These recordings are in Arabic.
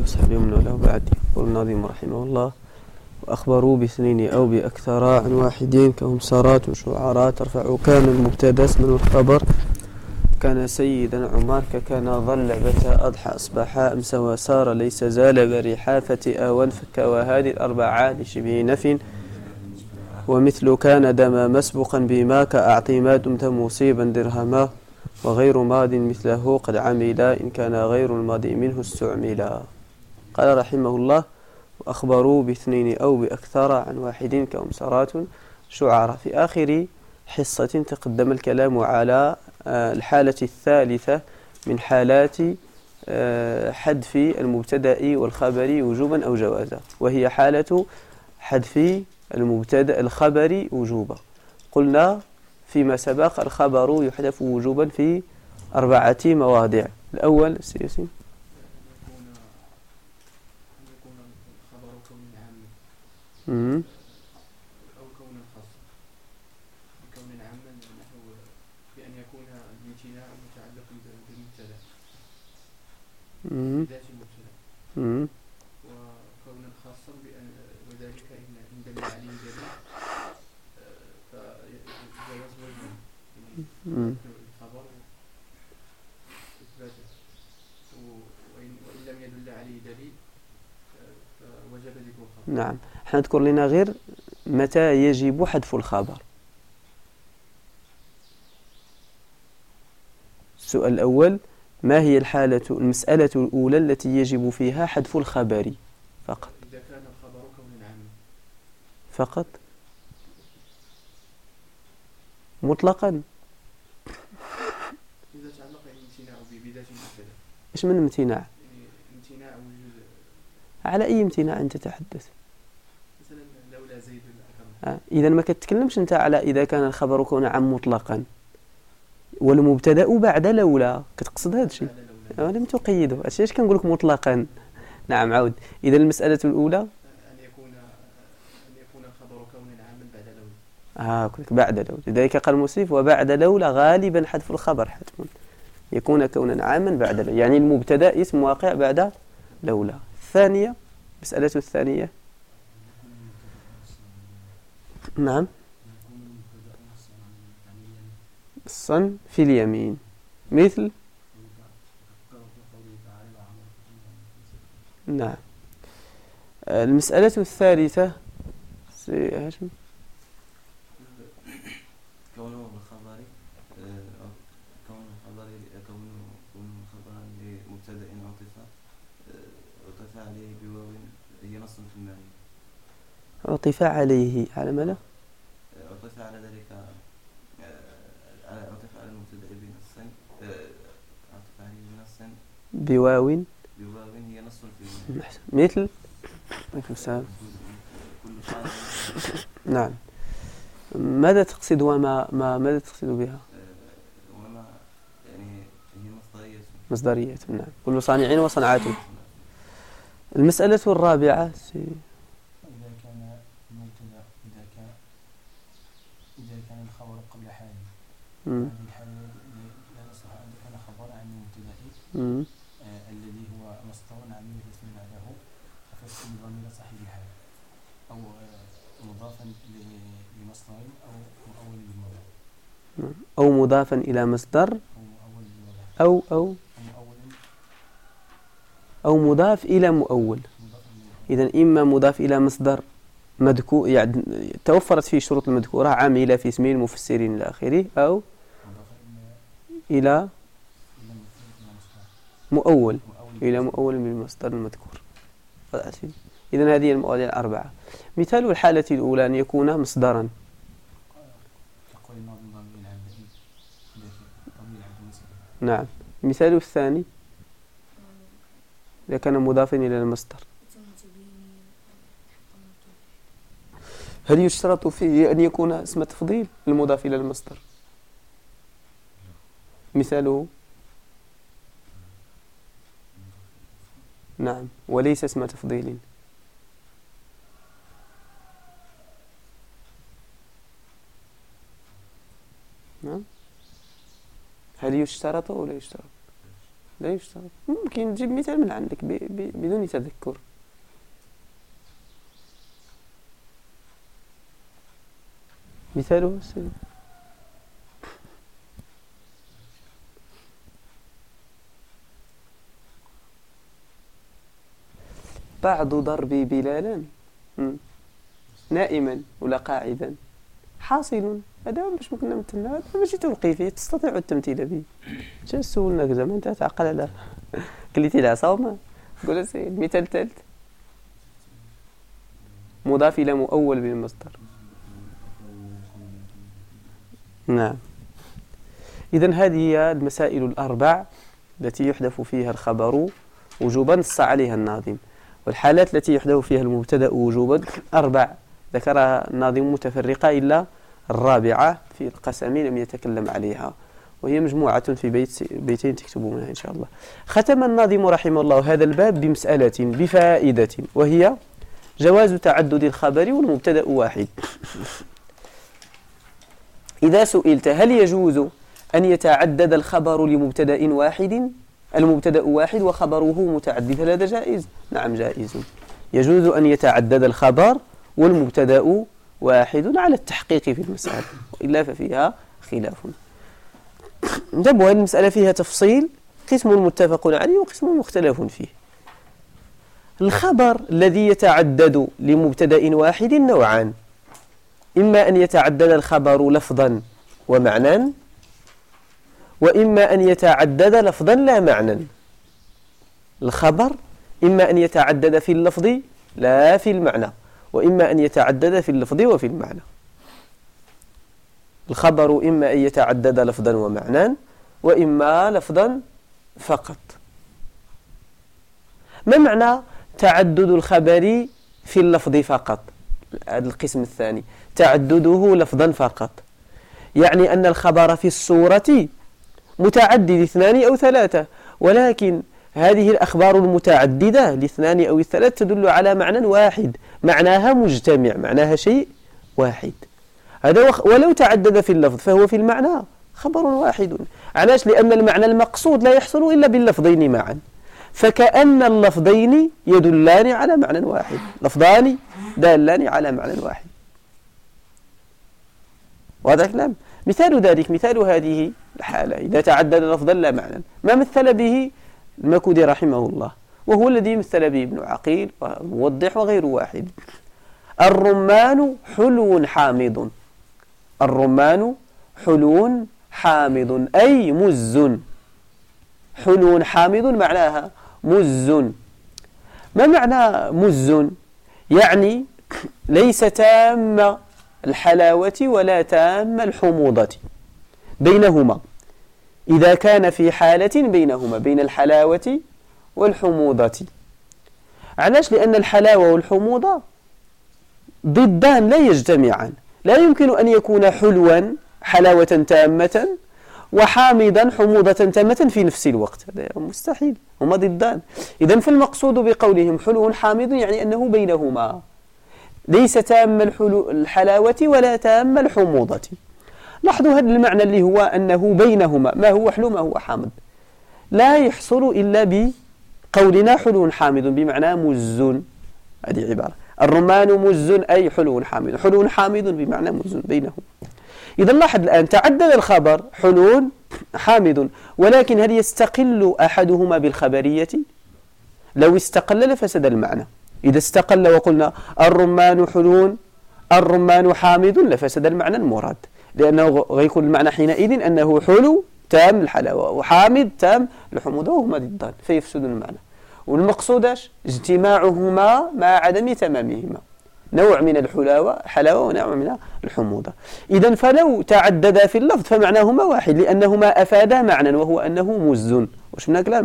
وصحبه ومن والاه بعد. يقول الناظم رحمه الله: وأخبروا باثنين أو بأكثر عن واحدين كهم سارات وشعراء ترفع كان المبتدا اسم الخبر كان سيدا عمر كان ظل بتا أضحى أصبح أمس وسار ليس زال بريحا فتئ وانفك وهذه الأربعة لشبه نف ومثل كان دم مسبقا بما كأعطي ما دمت مصيبا درهما وغير ماض مثله قد عملا إن كان غير الماضي منه استعملا. قال رحمه الله: وأخبروا باثنين أو بأكثر عن واحد كأمسرات شعراء. في آخر حصة تقدم الكلام على الحالة الثالثة من حالات حذف المبتدأ والخبر وجوبا أو جوازا، وهي حالة حذف المبتدأ الخبر وجوبا. قلنا فيما سبق الخبر يحذف وجوبا في 4 مواضع. الأول سياسي أو كون خاص بكون عاما نحو بأن يكون الامتناع متعلق بالمبتدأ بذات المبتدأ، وكونا خاصا وذلك إن دل عليه دليل فجواز وجه الخبر إثباته، وإن لم يدل عليه دليل فوجب ذكر الخبر. نعم، حنذكر لنا غير متى يجب حذف الخبر. السؤال الأول: ما هي المسألة الأولى التي يجب فيها حذف الخبر فقط؟ إذا كان الخبر كون عاما فقط مطلقا. إذا تعلق الامتناع بذات المبتدأ. إيش من امتناع؟ امتناع وجود. على أي امتناع أنت تتحدث؟ مثلا لولا زيد إذا ما كتكلمش أنت على إذا كان الخبر كون عام مطلقا والمبتدأ بعد لولا، كتقصد هذا الشيء؟ لم تقيده. ايش كنقول لك مطلقا؟ نعم عود. إذا المسألة الأولى أن يكون الخبر كون عاما بعد لولا. بعد لولا، لذلك قال المصنف: وبعد لولا غالبا حذف الخبر حتم يكون كونا عاما بعد لولا، يعني المبتدأ اسم واقع بعد لولا. الثانية، مسألة الثانية، نعم، الصن في اليمين مثل، نعم. المسألة الثالثة سي هاشم: كونه الخبر كون خبرا لمبتدأ عطف عليه بواو هي نص في المعنى. عطف عليه على ماذا؟ عطف على ذلك، عطف على المبتدأ بنص، عطف عليه بنص بواو هي نص في المعنى. مثل نعم. ماذا تقصد ماذا تقصد بها؟ وما يعني هي مصدرية. نعم، كل صانع وصنعته. المسألة الرابعة إذا كان الخبر قبل حاله، هذه الحالة لا نصح أن يكون خبر عن المبتدأ الذي هو مصدر عامل اسم بعده فاسم ضمير صاحب الحال، أو مضافا لمصدر أو مضافا إلى مصدر أو مضاف إلى مؤول. إذن إما مضاف إلى مصدر مذكور يعني توفرت فيه شروط المذكورة، عاملة في اسمين مفسرين إلى آخره، أو إلى مؤول بالمصدر المذكور. إذن هذه المواضيع الأربعة. مثال الحالة الأولى أن يكون مصدرا. نعم. مثال الثاني إذا كان مضافا إلى المصدر. هل يشترط فيه أن يكون اسم تفضيل المضاف إلى المصدر؟ مثاله نعم، وليس اسم تفضيل. نعم. هل يشترط أو لا يشترط؟ لا يشترط. ممكن تجيب مثال من عندك بدون تذكر. مثاله السيد بعض ضربي بلالا نائما ولا قاعدا حاصل. هذا باش كنا مثلنا، هذا ماشي توقيفي تستطيع التمثيل به. جا سولناك زعما انت تعقل على كليتي العصا وما قول السيد المثال الثالث مضاف الى مؤول بالمصدر. نعم. إذن هذه هي المسائل الأربع التي يحذف فيها الخبر وجوبا نص عليها الناظم، والحالات التي يحذف فيها المبتدأ وجوبا 4 ذكرها الناظم متفرقة إلا الرابعة في القسم لم يتكلم عليها، وهي مجموعة في بيتين تكتبونها إن شاء الله. ختم الناظم رحمه الله هذا الباب بمسألة بفائدة، وهي جواز تعدد الخبر والمبتدأ واحد. إذا سئلت هل يجوز أن يتعدد الخبر لمبتدأ واحد، المبتدأ واحد وخبره متعدد، هل هذا جائز؟ نعم جائز، يجوز أن يتعدد الخبر والمبتدأ واحد على التحقيق في المسألة، وإلا ففيها خلاف. انتبهوا هذه المسألة فيها تفصيل، قسم متفق عليه وقسم مختلف فيه. الخبر الذي يتعدد لمبتدأ واحد نوعان، إما أن يتعدد الخبر لفظا ومعنى، وإما أن يتعدد لفظا لا معنى. الخبر إما أن يتعدد في اللفظ لا في المعنى، وإما أن يتعدد في اللفظ وفي المعنى. الخبر إما أن يتعدد لفظا ومعنى، وإما لفظا فقط. ما معنى تعدد الخبر في اللفظ فقط؟ هذا القسم الثاني تعدده لفظا فقط، يعني أن الخبر في الصورة متعدد 2 أو 3، ولكن هذه الأخبار المتعددة ل2 أو 3 تدل على معنى واحد، معناها مجتمع، معناها شيء واحد. هذا ولو تعدد في اللفظ فهو في المعنى خبر واحد. علاش؟ لأن المعنى المقصود لا يحصل إلا باللفظين معا، فكأن اللفظين يدلان على معنى واحد، لفظان دالان على معنى واحد. وهذا كلام. مثال ذلك مثال هذه الحالة إذا تعدد لفظا لا معنى، ما مثل به المكودي رحمه الله، وهو الذي مثل به ابن عقيل وموضح وغير واحد. الرمان حلو حامض، الرمان حلو حامض أي مز، حلو حامض معناها مز. ما معنى مز؟ يعني ليس تام الحلاوة ولا تام الحموضة، بينهما، إذا كان في حالة بينهما بين الحلاوة والحموضة. علاش؟ لأن الحلاوة والحموضة ضدان لا يجتمعان، لا يمكن أن يكون حلوا حلاوة تامة وحامضا حموضة تامة في نفس الوقت، هذا مستحيل، هما ضدان. إذن فالمقصود بقولهم حلو حامض يعني أنه بينهما، ليس تام الحلاوة ولا تام الحموضة. لاحظوا هذا المعنى اللي هو أنه بينهما، ما هو حلو ما هو حامض، لا يحصل إلا بقولنا حلو حامض بمعنى مز. هذه عبارة الرمان مز أي حلو حامض، حلو حامض بمعنى مز بينهما. إذا لاحظ الآن تعدد الخبر حلو حامض، ولكن هل يستقل أحدهما بالخبرية؟ لو استقل لفسد المعنى. إذا استقل وقلنا الرمان حلو الرمان حامض لفسد المعنى المراد، لأنه غيكون المعنى حينئذ أنه حلو تام الحلاوة وحامض تام الحموضة وهما ضدان فيفسد المعنى. والمقصود اجتماعهما مع عدم تمامهما، نوع من الحلاوة ونوع من الحموضة. إذن فلو تعددا في اللفظ فمعناهما واحد، لأنهما أفادا معنى وهو أنه مز. وشفنا كلام.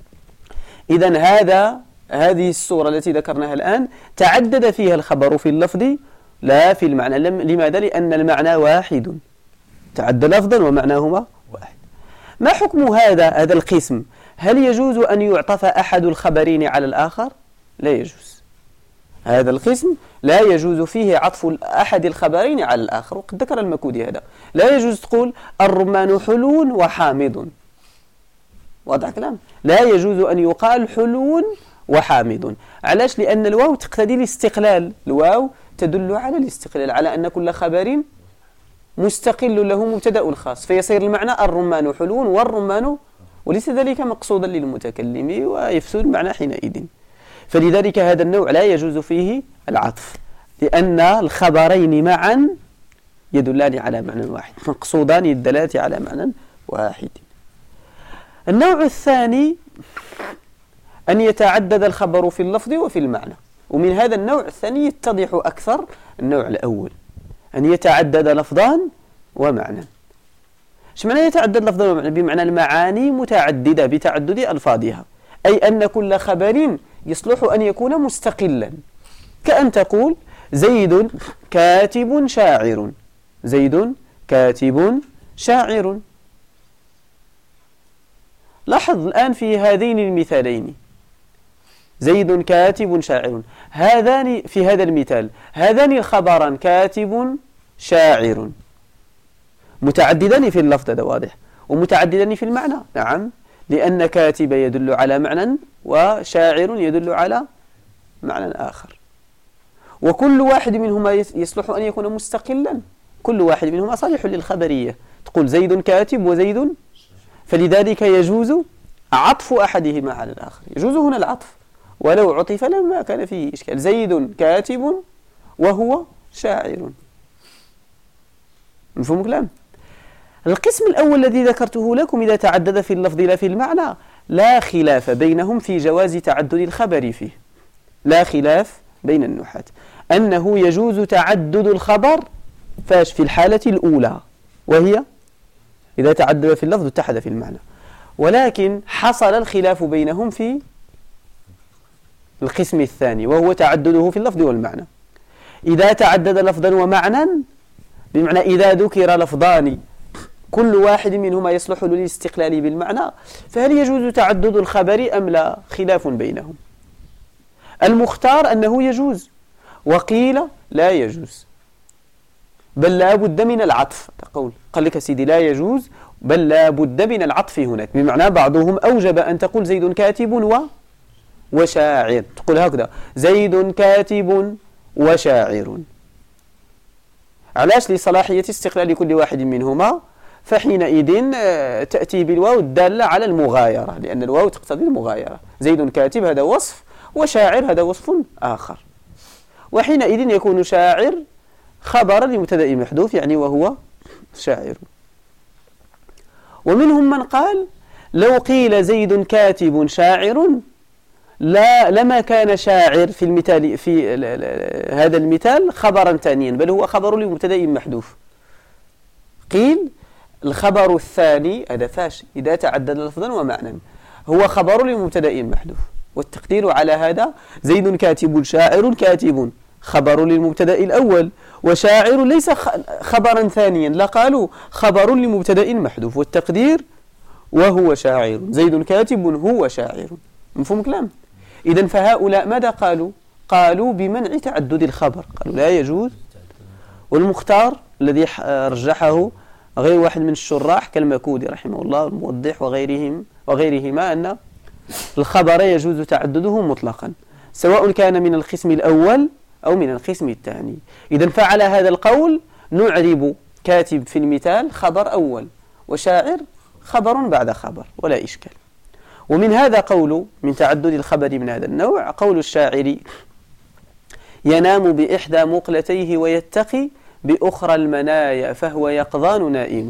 إذن هذه الصورة التي ذكرناها الآن تعدد فيها الخبر في اللفظ لا في المعنى. لماذا؟ لأن المعنى واحد، تعدد لفظا ومعناهما واحد. ما حكم هذا القسم؟ هل يجوز أن يعطف أحد الخبرين على الآخر؟ لا يجوز. هذا القسم لا يجوز فيه عطف أحد الخبرين على الآخر، وقد ذكر المكودي هذا. لا يجوز تقول الرمان حلو وحامض، واضح كلام؟ لا يجوز أن يقال حلو وحامض. علاش؟ لأن الواو تقتضي الاستقلال، الواو تدل على الاستقلال، على أن كل خبر مستقل له مبتدأ خاص، فيصير المعنى الرمان حلو والرمان، وليس ذلك مقصودا للمتكلم ويفسد المعنى حينئذ. فلذلك هذا النوع لا يجوز فيه العطف، لأن الخبرين معا يدلان على معنى واحد، مقصودان الدلالة على معنى واحد. النوع الثاني أن يتعدد الخبر في اللفظ وفي المعنى، ومن هذا النوع الثاني يتضح أكثر النوع الأول، أن يتعدد لفظان ومعنى. ايش معنى يتعدد لفظان ومعنى؟ بمعنى المعاني متعددة بتعدد ألفاظها، أي أن كل خبر يصلح أن يكون مستقلا، كأن تقول زيد كاتب شاعر، زيد كاتب شاعر. لاحظ الآن في هذين المثالين، زيد كاتب شاعر، هذان في هذا المثال هذان الخبران كاتب شاعر متعددان في اللفظ، هذا واضح، ومتعددان في المعنى، نعم، لأن كاتب يدل على معنى وشاعر يدل على معنى آخر، وكل واحد منهما يصلح أن يكون مستقلا، كل واحد منهما صالح للخبرية، تقول زيد كاتب وزيد، فلذلك يجوز عطف أحدهما على الآخر، يجوز هنا العطف ولو عطف لما كان فيه إشكال، زيد كاتب وهو شاعر. مفهوم الكلام؟ القسم الأول الذي ذكرته لكم إذا تعدد في اللفظ لا في المعنى لا خلاف بينهم في جواز تعدد الخبر فيه، لا خلاف بين النحاة أنه يجوز تعدد الخبر فاش في الحالة الأولى، وهي إذا تعدد في اللفظ واتحد في المعنى، ولكن حصل الخلاف بينهم في القسم الثاني وهو تعدده في اللفظ والمعنى. إذا تعدد لفظا ومعنى بمعنى إذا ذكر لفظان كل واحد منهما يصلح للاستقلال بالمعنى، فهل يجوز تعدد الخبر أم لا؟ خلاف بينهم. المختار أنه يجوز، وقيل لا يجوز، بل لا بد من العطف. تقول قال لك سيدي لا يجوز بل لا بد من العطف هناك، بمعنى بعضهم أوجب أن تقول زيد كاتب وشاعر، تقول هكذا زيد كاتب وشاعر. علاش؟ لصلاحية استقلال كل واحد منهما، فحينئذ تأتي بالواو الدالة على المغايرة، لأن الواو تقتضي المغايرة، زيد كاتب هذا وصف وشاعر هذا وصف آخر، وحينئذ يكون شاعر خبرا لمبتدأ محذوف يعني وهو شاعر. ومنهم من قال لو قيل زيد كاتب شاعر لما كان شاعر في المثال في هذا المثال خبرا ثانيا، بل هو خبر لمبتدأ محذوف. قيل الخبر الثاني هذا فاش إذا تعدد لفظا ومعنى هو خبر لمبتدأ محذوف، والتقدير على هذا زيد كاتب شاعر كاتب خبر للمبتدأ الأول، وشاعر ليس خبرا ثانيا، لا قالوا خبر لمبتدأ محذوف، والتقدير وهو شاعر، زيد كاتب هو شاعر. مفهوم كلام؟ إذن فهؤلاء ماذا قالوا؟ قالوا بمنع تعدد الخبر، قالوا لا يجوز. والمختار الذي رجحه غير واحد من الشراح كالمكودي رحمه الله والموضح وغيرهما أن الخبر يجوز تعدده مطلقا سواء كان من القسم الأول أو من القسم الثاني. إذن فعلى هذا القول نعرب كاتب في المثال خبر أول وشاعر خبر بعد خبر ولا إشكال. ومن هذا قول من تعدد الخبر من هذا النوع قول الشاعر ينام بإحدى مقلتيه ويتقي بأخرى المنايا فهو يقظان نائم.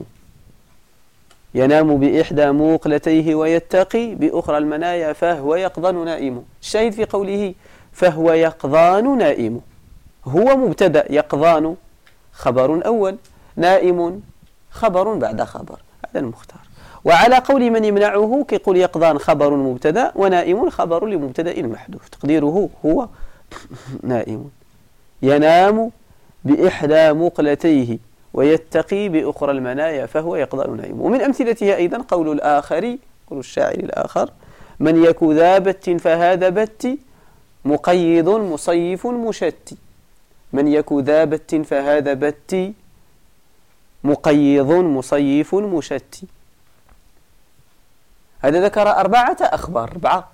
ينام بإحدى مقلتيه ويتقي بأخرى المنايا فهو يقظان نائم. الشاهد في قوله فهو يقظان نائم، هو مبتدأ، يقظان خبر أول، نائم خبر بعد خبر، هذا المختار. وعلى قول من يمنعه كيقول يقظان خبر مبتدأ ونائم خبر لمبتدأ محذوف، تقديره هو نائم. ينام بإحدى مقلتيه ويتقي بأخرى المنايا فهو يقظان نائم. ومن أمثلتها أيضا قول الآخر، قول الشاعر الآخر من يك ذا بت فهذا بت مقيض مصيف مشتي. من يك ذا بت فهذا بت مقيض مصيف مشتي. هذا ذكر 4 أخبار 4.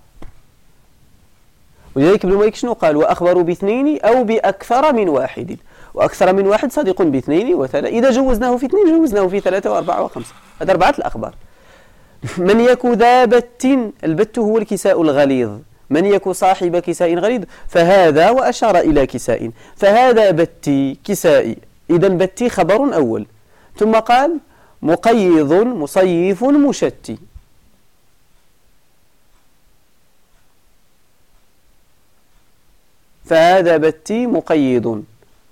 ولذلك ابن مالك شنو قال؟ وأخبروا ب2 أو بأكثر من واحد، وأكثر من واحد صادق ب2 و3، إذا جوزناه في 2 جوزناه في 3 و4 و5. هذا 4 الأخبار. من يك ذا بت، البت هو الكساء الغليظ، من يك صاحب كساء غليظ فهذا، وأشار إلى كساء، فهذا بتي كسائي، إذا بتي خبر أول. ثم قال مقيض مصيف مشتي. فهذا بتي مقيد،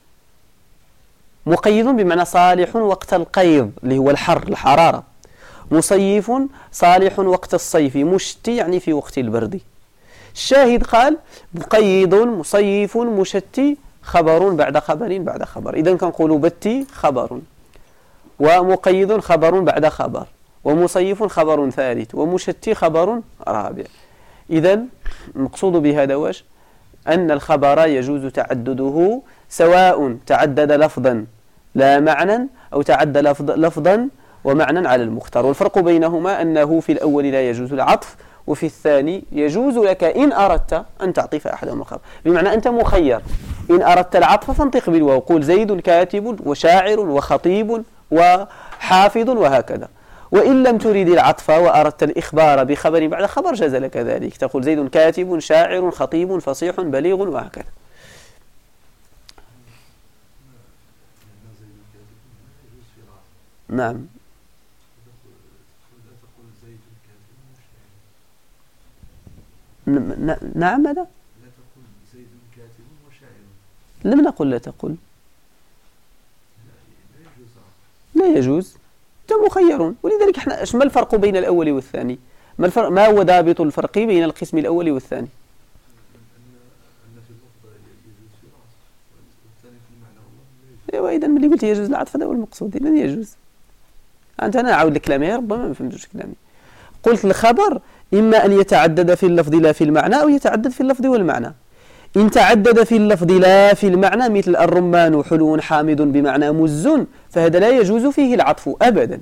مقيد بمعنى صالح وقت القيض اللي هو الحرارة، مصيف صالح وقت الصيف، مشتي يعني في وقت البرد. الشاهد قال مقيد مصيف مشتي خبر بعد خبر بعد خبر. إذن كنقولوا بتي خبر، ومقيد خبر بعد خبر، ومصيف خبر ثالث، ومشتي خبر رابع. إذن المقصود بهذا واش؟ أن الخبر يجوز تعدده سواء تعدد لفظا لا معنى أو تعدد لفظا ومعنى على المختار. والفرق بينهما أنه في الأول لا يجوز العطف، وفي الثاني يجوز لك إن أردت أن تعطف أحدهما الخبر، بمعنى أنت مخير. إن أردت العطف فانطق بالواو، قول زيد كاتب وشاعر وخطيب وحافظ وهكذا. وإن لم تريد العطف وأردت الإخبار بخبر بعد خبر جاز لك ذلك، تقول زيد كاتب شاعر خطيب فصيح بليغ وهكذا. نعم. نعم ماذا؟ لا تقول زيد كاتب وشاعر. لم نقل لا تقل. لا يجوز. أنت مخيرون. ولذلك احنا ما الفرق بين الأول والثاني؟ ما هو ضابط الفرق بين القسم الأول والثاني؟ أن في اللفظ يجوز في العطف، والثاني في المعنى والله ايوا إذا ملي قلت يجوز العطف هذا هو المقصود، إذا يجوز. أنا نعاود لك كلامي ربما ما فهمتوش كلامي. قلت الخبر إما أن يتعدد في اللفظ لا في المعنى، أو يتعدد في اللفظ والمعنى. إن تعدد في اللفظ لا في المعنى مثل الرمان حلو حامض بمعنى مز، فهذا لا يجوز فيه العطف أبدا.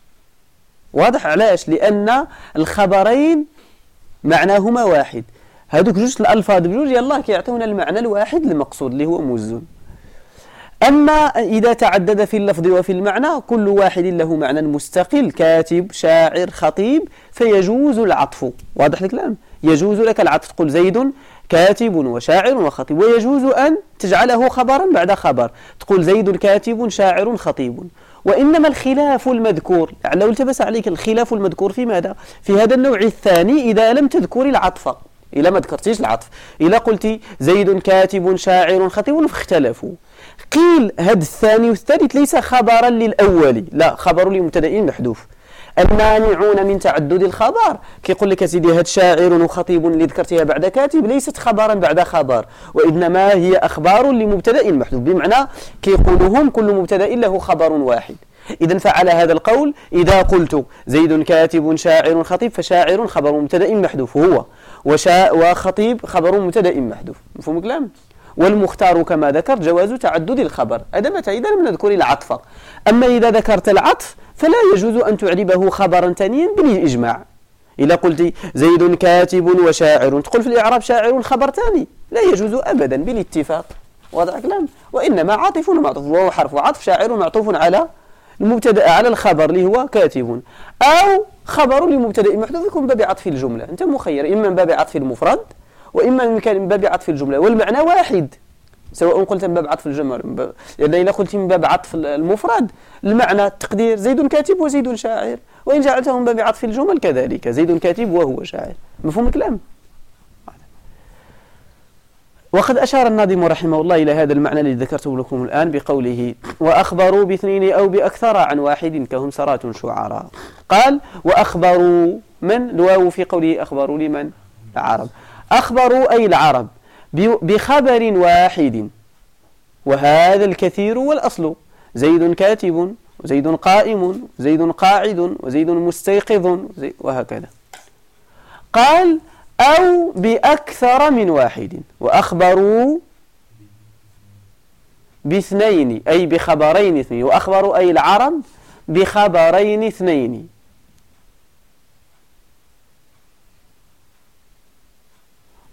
واضح علاش؟ لأن الخبرين معناهما واحد، هذوك جوج الألفاظ بجوج يلاه كيعطيونا المعنى الواحد المقصود اللي هو مز. أما إذا تعدد في اللفظ وفي المعنى كل واحد له معنى مستقل، كاتب شاعر خطيب، فيجوز العطف. واضح الكلام؟ يجوز لك العطف، تقول زيد كاتب وشاعر وخطيب، ويجوز أن تجعله خبرا بعد خبر، تقول زيد كاتب شاعر خطيب. وإنما الخلاف المذكور، لعله التبس عليك، الخلاف المذكور في ماذا؟ في هذا النوع الثاني إذا لم تذكر العطف، إذا ما ذكرتيش العطف، إذا قلت زيد كاتب شاعر خطيب فاختلفوا، قيل هذا الثاني والثالث ليس خبرا للأول، لا، خبر لمبتدأ محذوف. المانعون من تعدد الخبر كيقول لك سيدي هاد شاعر وخطيب اللي ذكرتها بعد كاتب ليست خبرا بعد خبر، وإنما هي أخبار لمبتدأ محذوف، بمعنى كيقولهم كل مبتدأ له خبر واحد. إذا فعلى هذا القول إذا قلت زيد كاتب شاعر خطيب، فشاعر خبر مبتدأ محذوف هو، وخطيب خبر مبتدأ محذوف. مفهوم الكلام؟ والمختار كما ذكر جواز تعدد الخبر، هذا متى؟ إذا لم نذكر العطف. أما إذا ذكرت العطف فلا يجوز أن تعربه خبرا ثانيا بالإجماع. إذا قلت زيد كاتب وشاعر، تقول في الإعراب شاعر خبر ثاني، لا يجوز أبدا بالاتفاق. واضح الكلام؟ وإنما عاطف ومعطوف، وهو حرف عطف، شاعر معطوف على المبتدأ على الخبر اللي هو كاتب، أو خبر لمبتدأ محذوف يكون باب عطف الجملة. أنت مخير إما من باب عطف المفرد وإما من باب عطف الجملة، والمعنى واحد سواء قلت من باب عطف الجمل، يعني إذا قلت من باب عطف المفرد المعنى التقدير زيد كاتب وزيد شاعر، وإن جعلته من باب عطف الجمل كذلك زيد كاتب وهو شاعر. مفهوم الكلام؟ وقد أشار الناظم رحمه الله إلى هذا المعنى الذي ذكرته لكم الآن بقوله وأخبروا باثنين أو بأكثر عن واحد كهم سرات شعراء. قال وأخبروا من؟ الواو في قوله أخبروا لمن؟ العرب. أخبروا أي العرب بخبر واحد، وهذا الكثير والأصل، زيد كاتب وزيد قائم وزيد قاعد وزيد مستيقظ وهكذا. قال أو بأكثر من واحد، وأخبروا باثنين أي بخبرين اثنين، وأخبروا أي العرب بخبرين اثنين.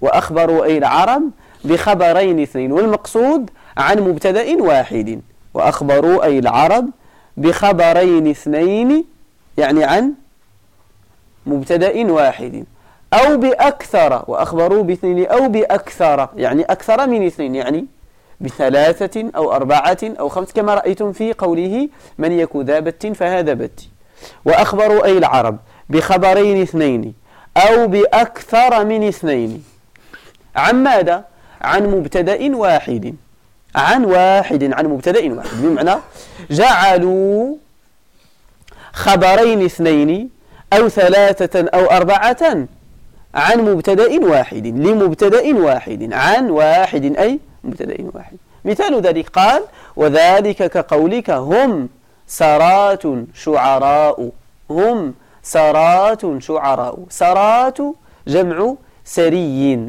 وأخبروا أي العرب بخبرين اثنين، والمقصود عن مبتدأ واحد. وأخبروا أي العرب بخبرين اثنين يعني عن مبتدأ واحد، أو بأكثر، وأخبروا باثنين أو بأكثر يعني أكثر من اثنين، يعني بثلاثة أو أربعة أو خمسة، كما رأيتم في قوله من يك ذا بت فهذا بت. وأخبروا أي العرب بخبرين اثنين أو بأكثر من اثنين عن ماذا؟ عن مبتدأ واحد، عن مبتدأ واحد، بمعنى جعلوا خبرين اثنين أو ثلاثة أو أربعة عن مبتدأ واحد، لمبتدأ واحد، عن واحد أي مبتدأ واحد. مثال ذلك قال وذلك كقولك هم سرات شعراء، هم سرات شعراء. سرات جمع سري،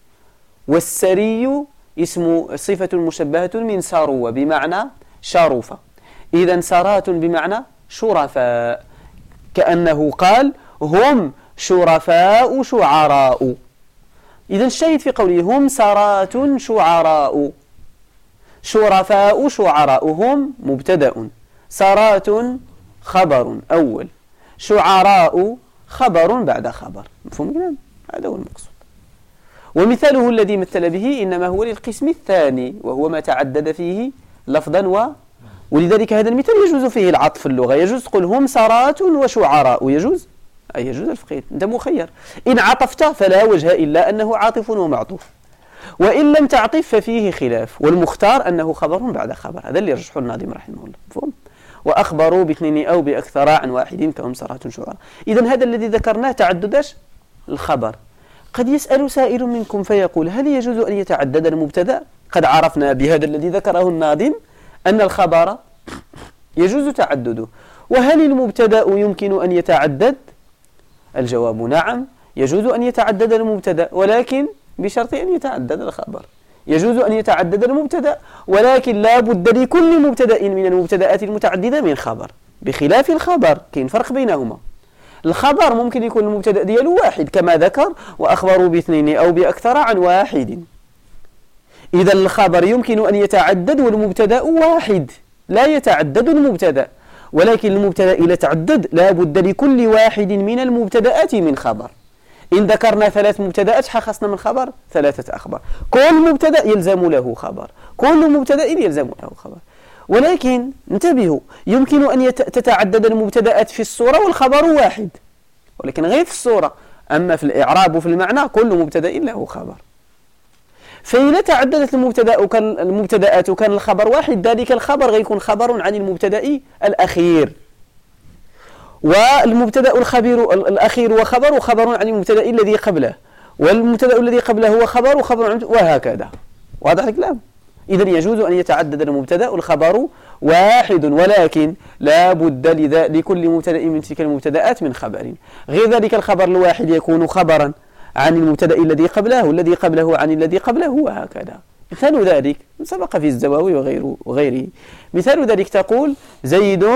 والسري اسم صفة مشبهة من سروة بمعنى شرف، إذن سرات بمعنى شرفاء، كأنه قال هم شرفاء شعراء. إذن الشاهد في قوله هم سرات شعراء، شرفاء شعراء، هم مبتدأ، سرات خبر أول، شعراء خبر بعد خبر. مفهوم الكلام؟ هذا هو المقصود. ومثاله الذي مثل به إنما هو للقسم الثاني، وهو ما تعدد فيه لفظا ولذلك هذا المثال يجوز فيه العطف في اللغة، يجوز تقول هم سرات وشعراء، يجوز يجوز الفقيه، أنت مخير. إن عطفت فلا وجه إلا أنه عاطف ومعطوف، وإن لم تعطف ففيه خلاف، والمختار أنه خبر بعد خبر. هذا اللي يرجحه الناظم رحمه الله. مفهوم؟ وأخبروا باثنين أو بأكثر عن واحد كهم سرات شعراء. إذن هذا الذي ذكرناه تعدد الخبر. قد يسأل سائل منكم فيقول هل يجوز أن يتعدد المبتدأ؟ قد عرفنا بهذا الذي ذكره الناظم أن الخبر يجوز تعدده، وهل المبتدأ يمكن أن يتعدد؟ الجواب نعم، يجوز أن يتعدد المبتدأ، ولكن بشرط أن يتعدد الخبر. يجوز أن يتعدد المبتدأ، ولكن لا بد لكل مبتدأ من المبتدأات المتعددة من خبر، بخلاف الخبر كاين فرق بينهما. الخبر ممكن يكون المبتدأ دياله واحد كما ذكر وأخبروا باثنين أو بأكثر عن واحد، إذا الخبر يمكن أن يتعدد والمبتدأ واحد، لا يتعدد المبتدأ، ولكن المبتدأ إذا تعدد لا بد لكل واحد من المبتدأات من خبر. إن ذكرنا 3 مبتدأات حخصنا من خبر 3 أخبار، كل مبتدأ يلزم له خبر، كل مبتدأ يلزم له خبر. ولكن انتبهوا، يمكن أن تتعدد المبتدأات في الصورة والخبر واحد، ولكن غير في الصورة، أما في الإعراب وفي المعنى كل مبتدأ له خبر. فإذا تعددت المبتدأات وكان الخبر واحد، ذلك الخبر غيكون خبر عن المبتدأ الأخير، والمبتدأ الأخير وخبر عن المبتدأ الذي قبله، والمبتدأ الذي قبله هو خبر وخبر عن، وهكذا. واضح الكلام؟ إذن يجوز أن يتعدد المبتدأ والخبر واحد، ولكن لا بد لكل مبتدأ من تلك المبتدأات من خبر. غير ذلك الخبر الواحد يكون خبرا عن المبتدأ الذي قبله، والذي قبله عن الذي قبله، وهكذا. مثال ذلك سبق في الزواوي وغيره. مثال ذلك تقول زيد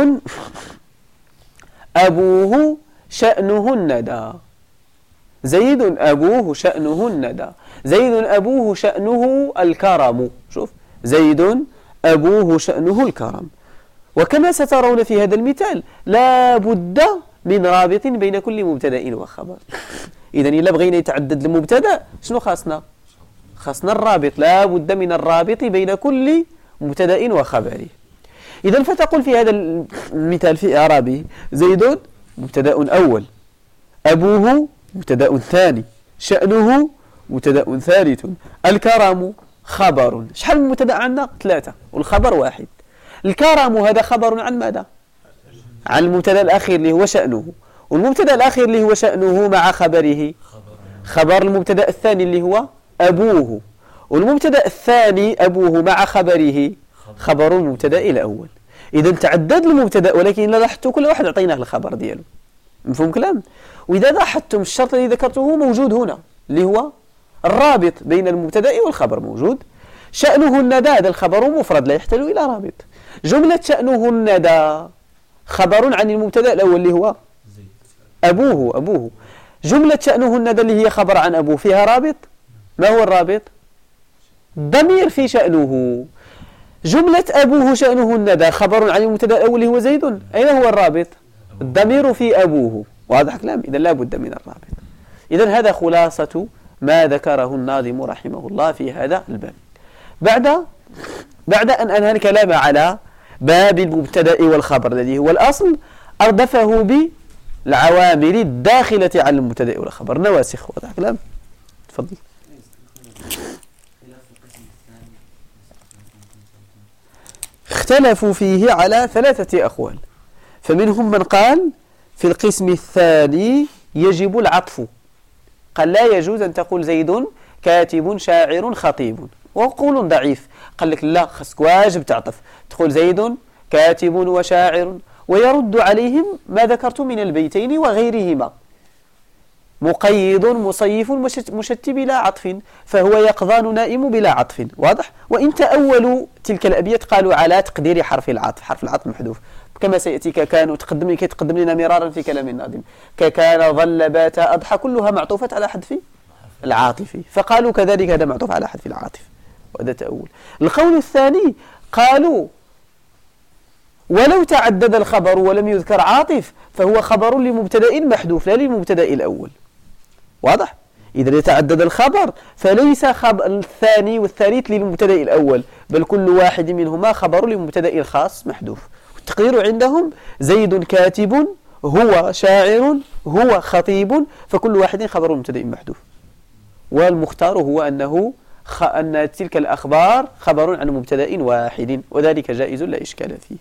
أبوه شأنه الندى، زيد أبوه شأنه الندى، زيد أبوه شأنه الكرم. شوف، زيد أبوه شأنه الكرم. وكما سترون في هذا المثال لا بد من رابط بين كل مبتدأ وخبر. إذن إلا بغينا يتعدد المبتدأ شنو خاصنا الرابط، لا بد من الرابط بين كل مبتدأ وخبره. إذن فتقول في هذا المثال في إعرابه زيد مبتدأ أول، أبوه مبتدأ ثاني، شأنه مبتدأ ثالث، الكرم خبر. شحال من مبتدأ عندنا؟ 3 والخبر واحد. الكرم هذا خبر عن ماذا؟ عن المبتدأ الأخير اللي هو شأنه، والمبتدأ الأخير اللي هو شأنه مع خبره خبر المبتدأ الثاني اللي هو أبوه، والمبتدأ الثاني أبوه مع خبره خبر المبتدأ الأول. إذا تعدد المبتدأ، ولكن إلا لاحظتوا كل واحد أعطيناه الخبر دياله. مفهوم كلام؟ وإذا لاحظتم الشرط الذي ذكرته موجود هنا اللي هو الرابط بين المبتدأ والخبر موجود. شأنه الندى هذا الخبر مفرد لا يحتاج إلى رابط. جملة شأنه الندى خبر عن المبتدأ الأول اللي هو أبوه. جملة شأنه الندى اللي هي خبر عن أبوه فيها رابط؟ ما هو الرابط؟ ضمير في شأنه. جملة أبوه شأنه الندى خبر عن المبتدأ الأول هو زيد. أين هو الرابط؟ الضمير في أبوه. واضح كلام؟ إذا لا بد من الرابط. إذا هذا خلاصة ما ذكره الناظم رحمه الله في هذا الباب. بعد أن أنهى الكلام على باب المبتدأ والخبر الذي هو الأصل، أردفه بالعوامل الداخلة على المبتدأ والخبر، نواسخ. واضح كلام؟ تفضل. اختلفوا فيه على 3 أقوال، فمنهم من قال في القسم الثاني يجب العطف، قال لا يجوز أن تقول زيد كاتب شاعر خطيب، وقول ضعيف. قال لك لا، خصك واجب تعطف، تقول زيد كاتب وشاعر. ويرد عليهم ما ذكرت من البيتين وغيرهما، مقيد مصيف مشتت بلا عطف، فهو يقظان نائم بلا عطف. واضح؟ وإن تأولوا تلك الأبيات قالوا على تقدير حرف العطف، حرف العطف محذوف كما سيأتي. ككان تقدم لنا مرارا في كلام الناظم، ككان ظل بات أضحى، كلها معطوفة على حذف العاطف، فقالوا كذلك هذا معطوف على حذف العاطف، وهذا تأول. القول الثاني قالوا ولو تعدد الخبر ولم يذكر عاطف فهو خبر لمبتدأ محذوف لا للمبتدأ الأول. واضح؟ إذا يتعدد الخبر فليس الثاني والثالث للمبتدأ الأول، بل كل واحد منهما خبر للمبتدأ الخاص محذوف. التقدير عندهم زيد كاتب، هو شاعر، هو خطيب، فكل واحد خبر مبتدأ محذوف. والمختار هو أن تلك الأخبار خبر عن مبتدأ واحد، وذلك جائز لا إشكال فيه.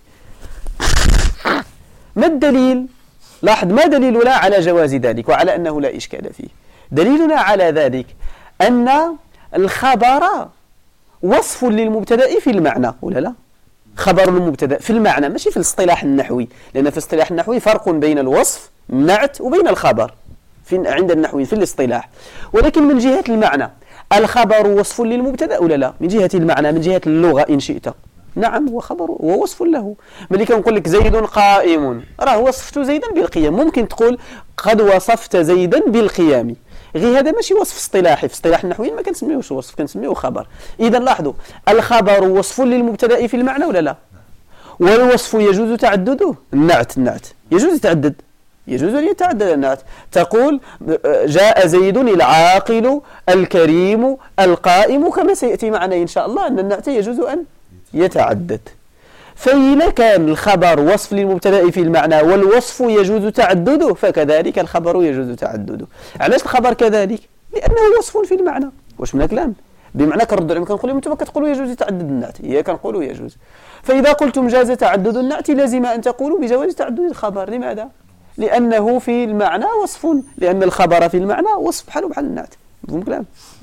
ما الدليل؟ لاحظ، ما دليلنا على جواز ذلك وعلى أنه لا إشكال فيه؟ دليلنا على ذلك أن الخبر وصف للمبتدأ في المعنى، ولا لا؟ خبر المبتدأ في المعنى ماشي في الاصطلاح النحوي، لأن في الاصطلاح النحوي فرق بين الوصف النعت وبين الخبر عند النحويين في الاصطلاح. ولكن من جهة المعنى الخبر وصف للمبتدأ ولا لا؟ من جهة المعنى، من جهة اللغة إن شئت، نعم هو خبر ووصف له. ملي كنقول لك زيد قائم، راه وصفت زيدا بالقيام. ممكن تقول قد وصفت زيدا بالقيام، غير هذا ماشي وصف اصطلاحي. في اصطلاح النحويين ما كنسميوش وصف، كنسميوه خبر. إذا لاحظوا، الخبر وصف للمبتدأ في المعنى ولا لا؟ والوصف يجوز تعدده. النعت يجوز يتعدد، يجوز أن يتعدد النعت. تقول جاء زيد العاقل الكريم القائم، كما سيأتي معنا إن شاء الله أن النعت يجوز أن يتعدد. فإذا كان الخبر وصف للمبتدأ في المعنى والوصف يجوز تعدده، فكذلك الخبر يجوز تعدده. علاش الخبر كذلك؟ لأنه وصف في المعنى. واش من كلام؟ بمعنى كنرد عليهم كنقول لهم انتم كتقولوا يجوز تعدد النعت، هي كنقولوا يجوز. فإذا قلتم جاز تعدد النعت لازم أن تقولوا بجواز تعدد الخبر. لماذا؟ لأنه في المعنى وصف، لأن الخبر في المعنى وصف بحال النعت. مفهوم كلام؟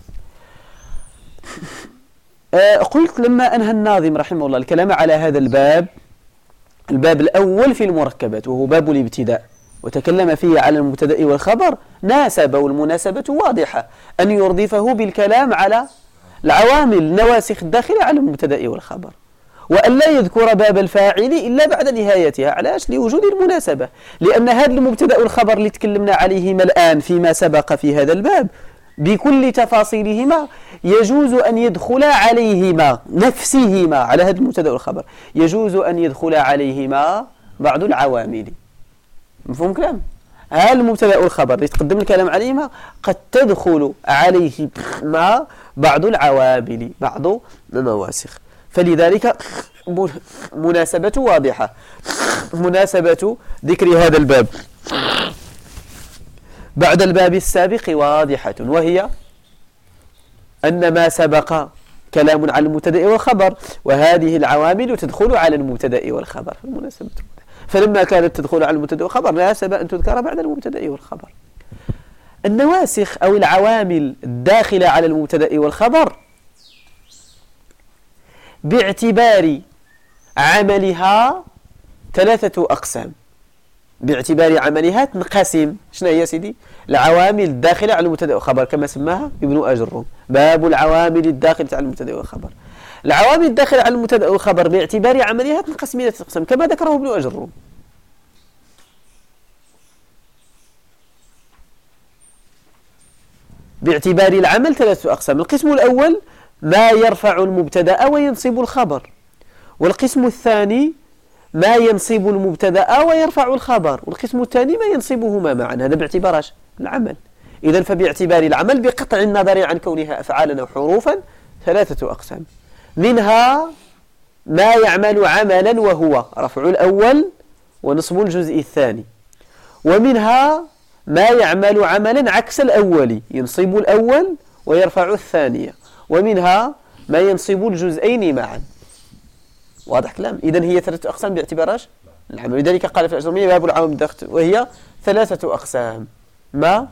قلت لما أنهى الناظم رحمه الله الكلام على هذا الباب الأول في المركبات وهو باب الابتداء، وتكلم فيه على المبتدأ والخبر، ناسب، والمناسبة واضحة، أن يردفه بالكلام على العوامل النواسخ الداخلة على المبتدأ والخبر، وأن لا يذكر باب الفاعل إلا بعد نهايتها. علاش؟ لوجود المناسبة، لأن هذا المبتدأ والخبر اللي تكلمنا عليهما الآن فيما سبق في هذا الباب بكل تفاصيلهما يجوز أن يدخل عليهما نفسهما، على هذا المبتدأ والخبر يجوز أن يدخل عليهما بعض العوامل. مفهوم كلام؟ هذا المبتدأ والخبر اللي تقدم الكلام عليهما قد تدخل عليهما بعض العوامل، بعض النواسخ. فلذلك مناسبة واضحة، مناسبة ذكر هذا الباب بعد الباب السابق واضحة، وهي أن ما سبق كلام على المبتدأ والخبر، وهذه العوامل تدخل على المبتدأ والخبر. المناسبة، فلما كانت تدخل على المبتدأ والخبر ناسب أن تذكر بعد المبتدأ والخبر. النواسخ أو العوامل الداخلة على المبتدأ والخبر باعتبار عملها 3 أقسام. باعتبار عملها تنقسم. شنو هي سيدي؟ العوامل الداخلة على المبتدأ والخبر كما سماها ابن أجروم، باب العوامل الداخلة على المبتدأ والخبر. العوامل الداخلة على المبتدأ والخبر باعتبار عملها تنقسم إلى 3 أقسام كما ذكره ابن أجروم. باعتبار العمل 3 أقسام. القسم الأول ما يرفع المبتدأ وينصب الخبر، والقسم الثاني ما ينصب المبتدأ ويرفع الخبر، والقسم الثاني ما ينصبهما معا. هذا باعتبار العمل. إذن فباعتبار العمل بقطع النظر عن كونها أفعالا أو حروفا 3 أقسام. منها ما يعمل عملا وهو رفع الأول ونصب الجزء الثاني، ومنها ما يعمل عملا عكس الأول ينصب الأول ويرفع الثانية، ومنها ما ينصب الجزئين معا. واضح كلام؟ إذن هي 3 أقسام باعتبار العمل. لذلك قال في الأجرمية باب العوامل الداخل وهي 3 أقسام. ما؟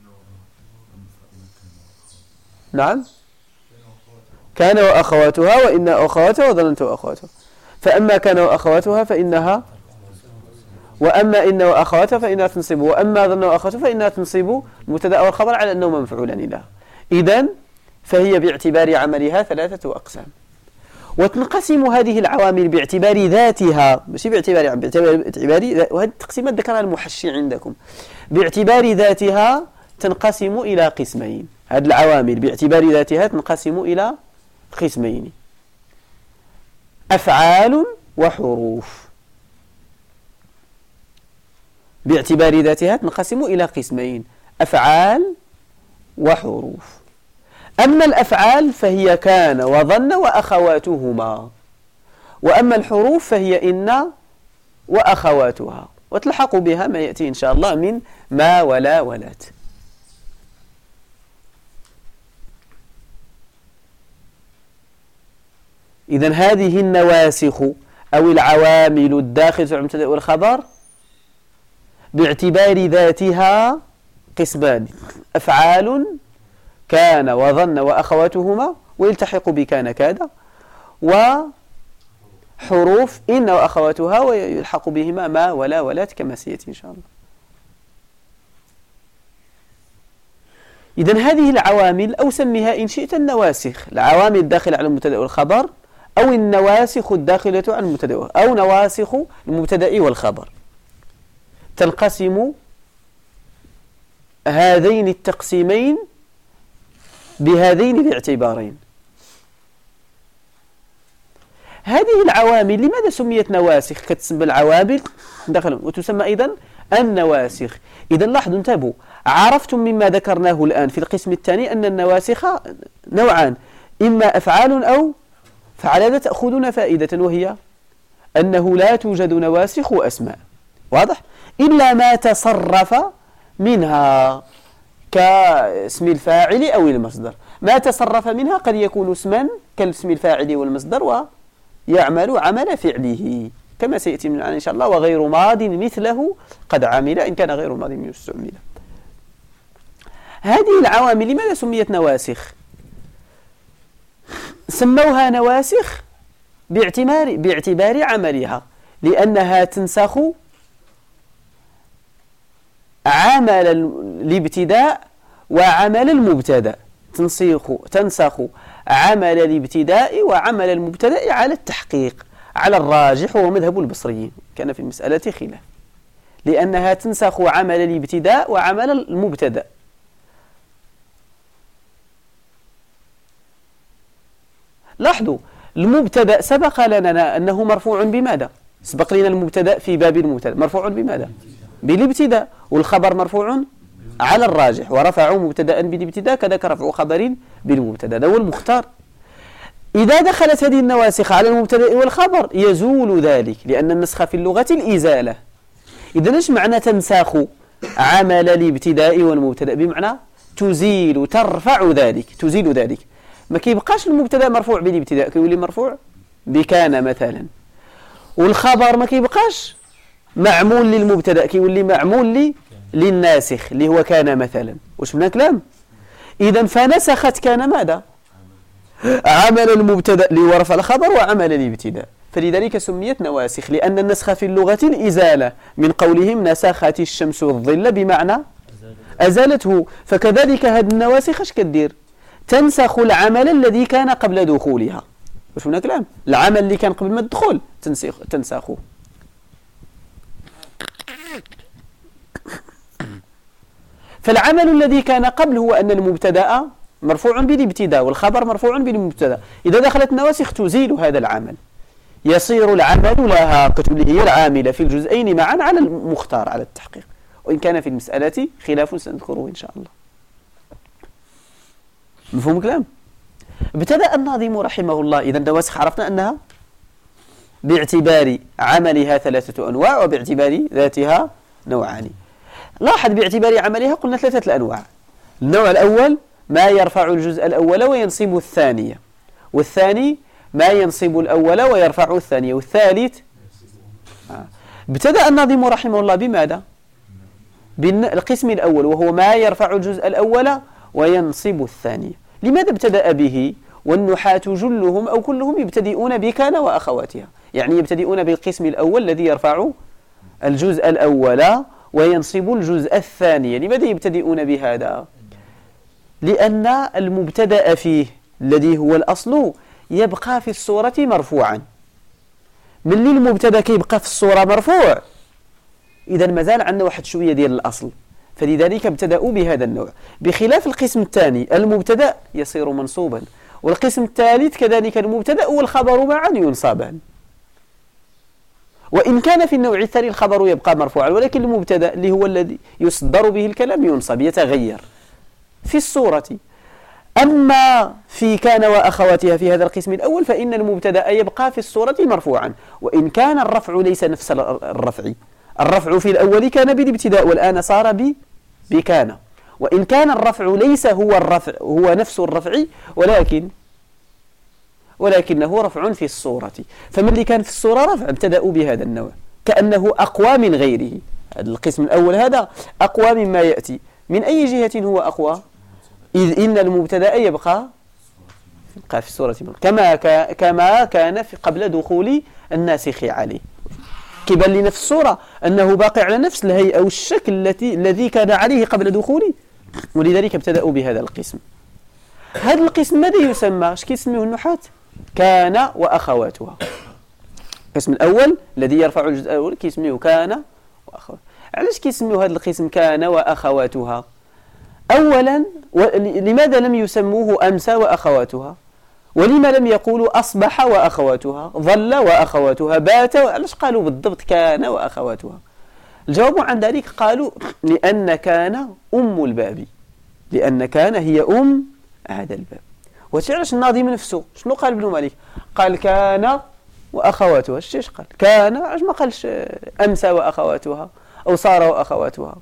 نعم، كان وأخواتها وإن أخواتها وظننت أخواتها. فأما كان وأخواتها فإنها، وأما إن وأخواتها فإنها تنصب، وأما ظن وأخواتها فإنها تنصب المبتدأ والخبر على أنهما مفعولان لها. إذن فهي باعتبار عملها 3 أقسام. وتنقسم هذه العوامل باعتبار ذاتها، ماشي باعتبار وهذه التقسيمات ذكرها المحشي عندكم. باعتبار ذاتها تنقسم إلى قسمين. هذه العوامل باعتبار ذاتها تنقسم إلى قسمين: أفعال وحروف. باعتبار ذاتها تنقسم إلى قسمين: أفعال وحروف. أما الأفعال فهي كان وظن وأخواتهما، وأما الحروف فهي إن وأخواتها، وتلحق بها ما يأتي إن شاء الله من ما ولا ولات. إذن هذه النواسخ أو العوامل الداخلة على المبتدأ والخبر باعتبار ذاتها قسمان: أفعال كان وظن وأخواتهما ويلتحق بكان كاد، وحروف إن وأخواتها ويلحق بهما ما ولا ولات كما سيأتي إن شاء الله. إذن هذه العوامل أو سميها إن شئت النواسخ، العوامل الداخلة على المبتدأ والخبر، أو النواسخ الداخلة على المبتدأ، أو نواسخ المبتدأ والخبر. تنقسم هذين التقسيمين بهذين الاعتبارين. هذه العوامل لماذا سميت نواسخ؟ كتسمى العوامل داخل وتسمى أيضا النواسخ. إذا لاحظوا انتبهوا، عرفتم مما ذكرناه الآن في القسم الثاني أن النواسخ نوعان: إما أفعال أو فعل. هذا تأخذون فائدة، وهي أنه لا توجد نواسخ وأسماء، واضح؟ إلا ما تصرف منها كاسم الفاعل أو المصدر. ما تصرف منها قد يكون اسما كالاسم الفاعل والمصدر ويعمل عمل فعله كما سيأتي من إن شاء الله. وغير ماض مثله قد عمل إن كان غير ماض يستعمل. هذه العوامل لماذا سميت نواسخ؟ سموها نواسخ باعتبار عملها، لأنها تنسخ عمل الابتداء وعمل المبتدأ. تنسخ عمل الابتداء وعمل المبتدأ على التحقيق، على الراجح وهو مذهب البصريين، كان في المسألة خلاف، لأنها تنسخ عمل الابتداء وعمل المبتدأ. لاحظوا المبتدأ سبق لنا أنه مرفوع بماذا؟ سبق لنا المبتدأ في باب المبتدأ مرفوع بماذا؟ بالابتداء. والخبر مرفوع على الراجح، ورفع مبتدأ بالابتداء كذلك رفع خبر بالمبتدأ، هذا هو المختار. إذا دخلت هذه النواسخ على المبتدأ والخبر يزول ذلك، لأن النسخ في اللغة الإزالة. إذا ايش معنى تنسخ عمل الابتداء والمبتدأ؟ بمعنى تزيل، ترفع ذلك، تزيل ذلك. ما كيبقاش المبتدأ مرفوع بالابتداء، كيولي مرفوع بكان مثلا، والخبر ما كيبقاش معمول للمبتدأ، كيولي معمول للناسخ اللي هو كان مثلا. واش من كلام؟ إذا فنسخت كان ماذا؟ عمل المبتدأ لورفع الخبر وعمل الابتداء، فلذلك سميت نواسخ، لأن النسخ في اللغة الإزالة، من قولهم نسخت الشمس الظل بمعنى أزالته. فكذلك هذه النواسخ اش كدير؟ تنسخ العمل الذي كان قبل دخولها. واش من كلام؟ العمل اللي كان قبل ما الدخول تنسخه. فالعمل الذي كان قبل هو أن المبتدأ مرفوع بالابتداء والخبر مرفوع بالمبتدأ. إذا دخلت نواسخ تزيل هذا العمل، يصير العمل لها قتل هي العاملة في الجزئين معا على المختار على التحقيق، وإن كان في المسألة خلاف سنذكره إن شاء الله. مفهوم الكلام؟ ابتدأ الناظم رحمه الله. إذا النواسخ عرفنا أنها باعتبار عملها 3 أنواع وباعتبار ذاتها نوعان. لاحظ باعتبار عملها قلنا 3 أنواع. النوع الأول ما يرفع الجزء الأول وينصب الثانية، والثاني ما ينصب الأول ويرفع الثانية، والثالث ابتدأ الناظم رحمه الله بماذا؟ بالقسم الأول وهو ما يرفع الجزء الأول وينصب الثانية. لماذا ابتدأ به؟ والنحاة جلهم أو كلهم يبتدئون بكان وأخواتها، يعني يبتدئون بالقسم الأول الذي يرفع الجزء الأول وينصب الجزء الثاني. لماذا يبتدئون بهذا؟ لأن المبتدأ فيه الذي هو الأصل يبقى في الصورة مرفوعا. من اللي المبتدأ كيبقى في الصورة مرفوع إذا مازال عندنا واحد شوية ديال الأصل، فلذلك ابتدأوا بهذا النوع. بخلاف القسم الثاني المبتدأ يصير منصوبا، والقسم الثالث كذلك المبتدأ والخبر معا ينصبان، وإن كان في النوع الثاني الخبر يبقى مرفوعا، ولكن المبتدأ اللي هو الذي يصدر به الكلام ينصب يتغير في الصورة. أما في كان وأخواتها في هذا القسم الأول فإن المبتدأ يبقى في الصورة مرفوعا، وإن كان الرفع ليس نفس الرفع. الرفع في الأول كان بالابتداء والآن صار بكان، وإن كان الرفع ليس هو الرفع هو نفس الرفع ولكنه رفع في الصورة. فمن اللي كان في الصورة رفع ابتدأوا بهذا النوع كأنه أقوى من غيره. القسم الأول هذا أقوى مما يأتي. من أي جهة هو أقوى؟ إذ إن المبتدأ يبقى في الصورة كما كان قبل دخول الناسخ عليه. كيبان لنا في الصورة أنه باقي على نفس الهيئة والشكل الذي كان عليه قبل دخوله، ولذلك ابتدأوا بهذا القسم. هذا القسم ماذا يسمى؟ اش كيسميه النحاة؟ كان وأخواتها. القسم الأول الذي يرفع الجزء الأول كيسميه كان وأخواتها. علاش كيسميه هذا القسم كان وأخواتها؟ أولا لماذا لم يسموه أمسى وأخواتها؟ ولما لم يقولوا أصبح وأخواتها، ظل وأخواتها، بات؟ علاش قالوا بالضبط كان وأخواتها؟ الجواب عن ذلك قالوا لأن كان أم الباب، لأن كان هي أم هذا الباب. وتعرف الناظم نفسه شنو قال ابن مالك؟ قال كان وأخواتها. ايش قال؟ كان، علاش ما قالش أمسى وأخواتها أو صار وأخواتها؟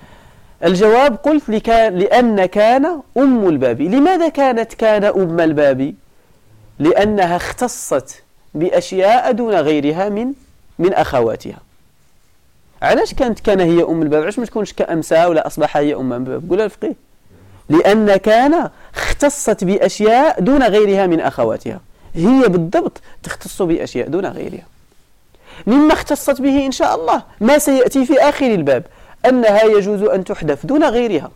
الجواب قلت لأن كان أم الباب. لماذا كانت كان أم الباب؟ لأنها اختصت بأشياء دون غيرها من أخواتها. علاش كانت كان هي أم الباب؟ علاش ما تكونش كأمسى ولا أصبح هي أم الباب؟ قولها الفقيه. لأن كان اختصت بأشياء دون غيرها من أخواتها، هي بالضبط تختص بأشياء دون غيرها. مما اختصت به إن شاء الله ما سيأتي في آخر الباب، أنها يجوز أن تحذف دون غيرها.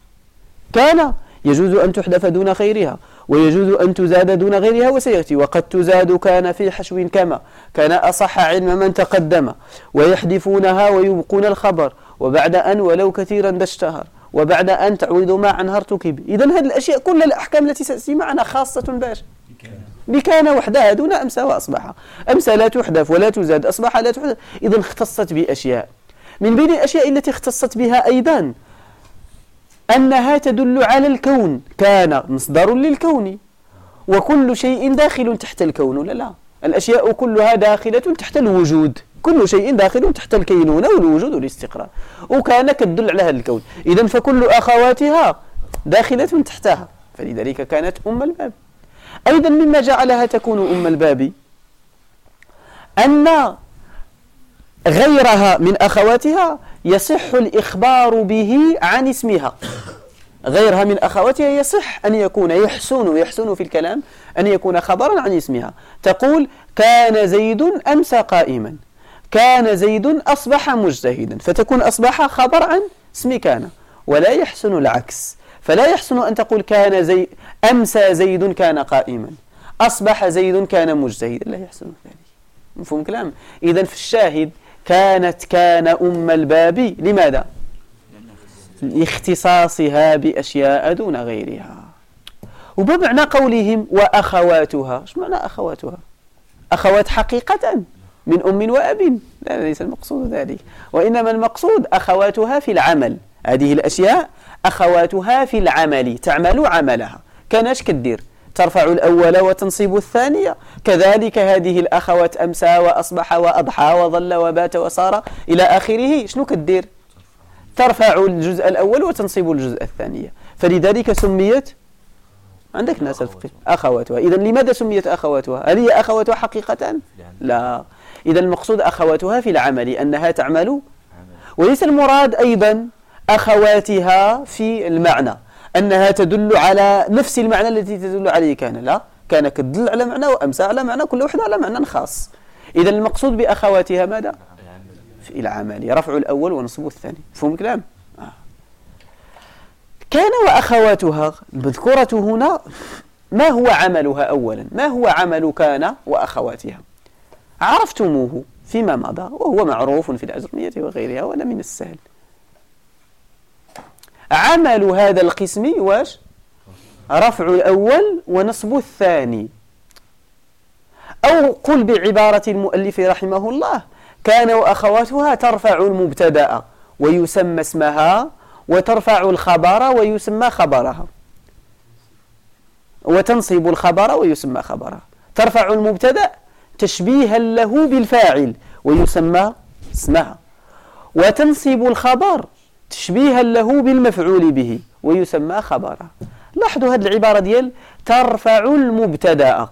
كان يجوز أن تحذف دون غيرها، ويجوز أن تزاد دون غيرها، وسيأتي وقد تزاد كان في حشو كما كان أصح علم من تقدم، ويحذفونها ويبقون الخبر، وبعد أن ولو كثيرا دا اشتهر، وبعد أن تعويض ما عنها ارتكب. إذن هذه الأشياء كل الأحكام التي ستأتي معنا خاصة باش بكان وحدها دون أمسى وأصبح. أمسى لا تحذف ولا تزاد، أصبح لا تحذف. إذن اختصت بأشياء. من بين الأشياء التي اختصت بها أيضا أنها تدل على الكون، كان مصدر للكون، وكل شيء داخل تحت الكون، ولا لا؟ الأشياء كلها داخلة تحت الوجود، كل شيء داخل تحت الكينونة والوجود والاستقرار، وكان كتدل على هذا الكون. إذن فكل أخواتها داخلة تحتها، فلذلك كانت أم الباب. أيضا مما جعلها تكون أم الباب أن غيرها من أخواتها يصح الإخبار به عن اسمها. غيرها من أخواتها يصح أن يكون يحسن في الكلام أن يكون خبرا عن اسمها. تقول كان زيد أمسى قائما، كان زيد أصبح مجتهدا، فتكون أصبح خبر عن اسم كان. ولا يحسن العكس، فلا يحسن أن تقول كان أمسى زيد كان قائما، أصبح زيد كان مجتهدا، لا يحسن ذلك. مفهوم كلام؟ إذن في الشاهد كان أم الباب. لماذا؟ لاختصاصها بأشياء دون غيرها. وبمعنى قولهم وأخواتها، ايش معنى أخواتها؟ أخوات حقيقة من أم وأب؟ لا، ليس المقصود ذلك، وإنما المقصود أخواتها في العمل. هذه الأشياء أخواتها في العمل، تعمل عملها. كانش كدير ترفع الأول وتنصب الثانية، كذلك هذه الأخوات أمسى وأصبح وأضحى وظل وبات وصار إلى آخره، شنو كدير؟ ترفع الجزء الأول وتنصب الجزء الثانية، فلذلك سميت عندك ناس الفقه أخواتها. إذن لماذا سميت أخواتها؟ هل هي أخواتها حقيقة؟ لا. إذن المقصود أخواتها في العمل، أنها تعمل، وليس المراد أيضا أخواتها في المعنى أنها تدل على نفس المعنى التي تدل عليه كان، لا، كان تدل على معنى وأمسى على معنى، كل واحدة على معنى خاص. إذن المقصود بأخواتها ماذا؟ في العمل، رفع الأول ونصب الثاني. فهم الكلام؟ كان وأخواتها المذكورة هنا، ما هو عملها أولا؟ ما هو عمل كان وأخواتها؟ عرفتموه فيما مضى، وهو معروف في الأجرمية وغيرها، ولا من السهل. عمل هذا القسم واش؟ رفع الأول ونصب الثاني. أو قل بعبارة المؤلف رحمه الله: كان وأخواتها ترفع المبتدأ ويسمى اسمها، وترفع الخبر ويسمى خبرها، وتنصب الخبر ويسمى خبرها. ترفع المبتدأ تشبيها له بالفاعل ويسمى اسمها، وتنصب الخبر تشبيها له بالمفعول به ويسمى خبرها. لاحظوا هذه العبارة ديال ترفع المبتدأ،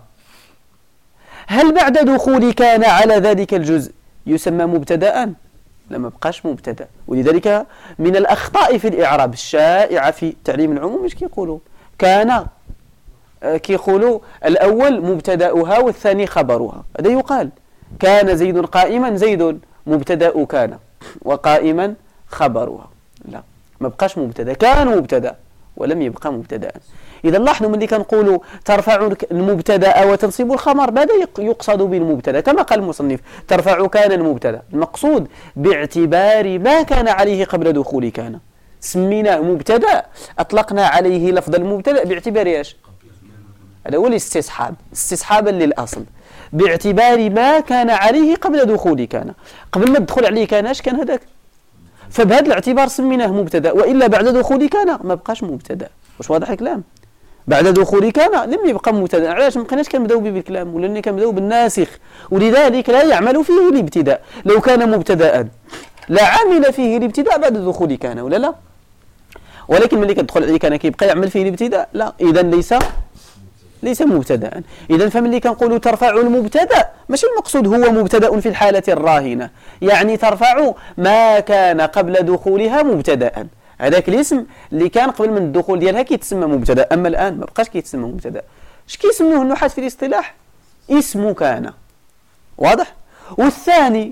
هل بعد دخول كان على ذلك الجزء يسمى مبتدأ؟ لما بقاش مبتدأ. ولذلك من الأخطاء في الإعراب الشائعة في تعليم العموم مش كيقولوا كان، كيقولوا الأول مبتدأها والثاني خبرها. هذا يقال كان زيد قائما، زيد مبتدأ كان، وقائما خبرها. لا، ما بقاش مبتدأ، كان مبتدأ ولم يبقى مبتدأ. إذا لاحظوا ملي كنقولوا ترفع المبتدأ وتنصب الخبر، ماذا يقصد بالمبتدأ؟ كما قال المصنف ترفع كان المبتدأ، المقصود باعتبار ما كان عليه قبل دخول كان، سميناه مبتدأ، أطلقنا عليه لفظ المبتدأ باعتبار ايش؟ هذا هو الاستصحاب، استصحابا للأصل، باعتبار ما كان عليه قبل دخول كان. قبل ما تدخل عليه كان اش كان هذاك؟ فبهذا الاعتبار سميناه مبتدأ، وإلا بعد دخول كان ما بقاش مبتدأ. واش واضح الكلام؟ بعد دخول كان لم يبقى مبتدأ. علاش؟ ما بقيناش كنبداو به بالكلام، ولاني كنبداو بالناسخ، ولذلك لا يعمل فيه الابتداء. لو كان مبتدأ لعمل فيه الابتداء بعد دخول كان، ولا لا؟ ولكن ملي كتدخل عليه كان كيبقى يعمل فيه الابتداء، لا، اذا ليس مبتدأ. إذا فملي كنقولوا ترفع المبتدأ ماشي المقصود هو مبتدأ في الحالة الراهنة، يعني ترفع ما كان قبل دخولها مبتدأ. هذاك الاسم اللي كان قبل من الدخول ديالها كيتسمى مبتدأ، أما الآن ما بقاش كيتسمى مبتدأ. اش كيسموه النحاة في الاصطلاح؟ اسم كان. واضح؟ والثاني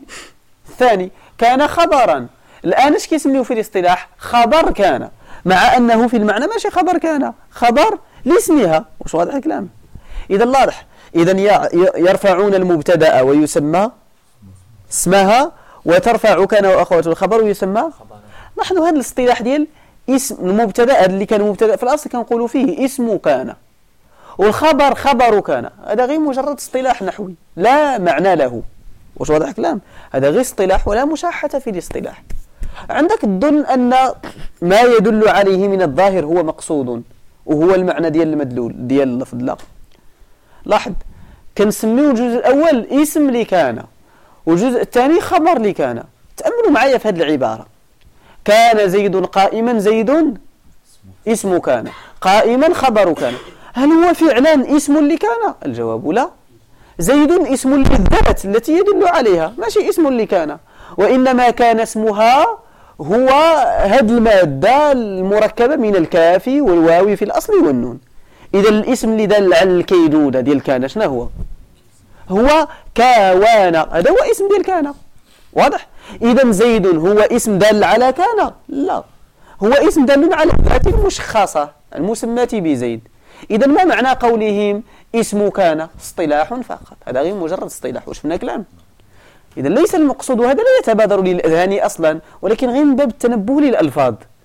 كان خبرا، الآن اش كيسميوه في الاصطلاح؟ خبر كان، مع أنه في المعنى ماشي خبر كان، خبر لاسمها. واش واضح الكلام؟ إذا واضح. إذا يرفعون المبتدأ ويسمى اسمها، وترفع كان وأخوات الخبر ويسمى. لاحظوا هذا الاصطلاح ديال اسم المبتدأ اللي كان مبتدأ في الأصل كنقولوا فيه اسم كان، والخبر خبر كان. هذا غير مجرد اصطلاح نحوي لا معنى له. واش واضح الكلام؟ هذا غير اصطلاح ولا مشاحة في الاصطلاح. عندك تظن أن ما يدل عليه من الظاهر هو مقصود وهو المعنى ديال المدلول ديال اللفظ. لا، لاحظ كنسميو الجزء الأول اسم لكان، والجزء الثاني خبر لكان. تأملوا معايا في هذه العبارة: كان زيد قائما، زيد اسم كان، قائما خبر كان. هل هو فعلا اسم لكان؟ الجواب لا. زيد اسم للذات التي يدل عليها، ماشي اسم لكان، وإنما كان اسمها هو هذه المادة المركبة من الكاف والواو في الأصل والنون. إذا الاسم اللي دل على الكيدودة ديال كان شنو هو كاوان، هذا هو اسم ديال كان. واضح؟ إذا زيد هو اسم دال على كان؟ لا، هو اسم دال على الذات المشخصة المسماة بزيد. إذا ما معنى قولهم اسم كان؟ اصطلاح فقط، هذا غير مجرد اصطلاح. وشفنا كلام. إذا ليس المقصود، وهذا لا يتبادر للأذهان أصلا، ولكن غير من باب التنبه للألفاظ.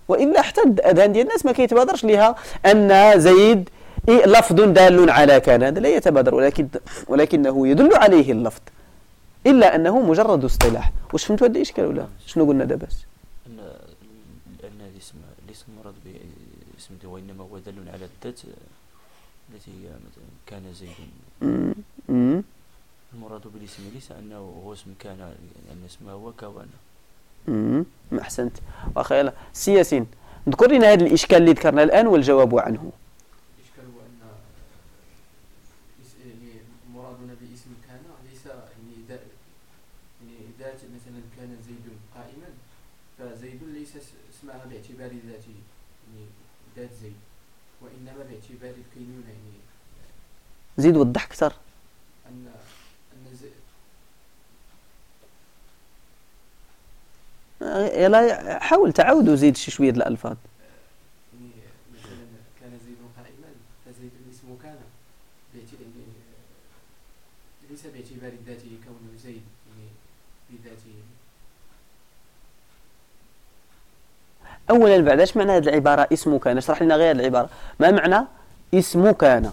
وإلا حتى الأذهان ديال الناس ما كيتبادرش ليها أن زيد لفظ دال على كان، هذا لا يتبادر، ولكنه يدل عليه اللفظ، إلا أنه مجرد اصطلاح. واش فهمتوا هذا الإشكال ولا شنو قلنا دابا؟ أن الاسم مراد باسم وإنما هو دال على الذات التي هي مثلا كان زيد. المراد بالاسم ليس أنه هو اسم كان، لأن اسمه هو كوانا. أحسنت. وخير سياسين، اذكر لنا هذا الإشكال اللي ذكرنا الآن والجواب عنه. الإشكال هو أن يعني مرادنا باسم كان ليس يعني ذات مثلا كان زيد قائما، فزيد ليس اسمها باعتبار ذاته يعني ذات زيد، وإنما باعتبار الكينونة. يعني زيد وضح أكثر. يلا حاول تعود وزيد شوية الألفاظ. يعني مثلا كان زيد قائما، فزيد اسمه كان ليس باعتبار ذاته كونه زيد يعني بذاته. أولا بعد ايش معنى هذه العبارة اسم كان؟ اشرح لنا غير العبارة، ما معنى اسم كان؟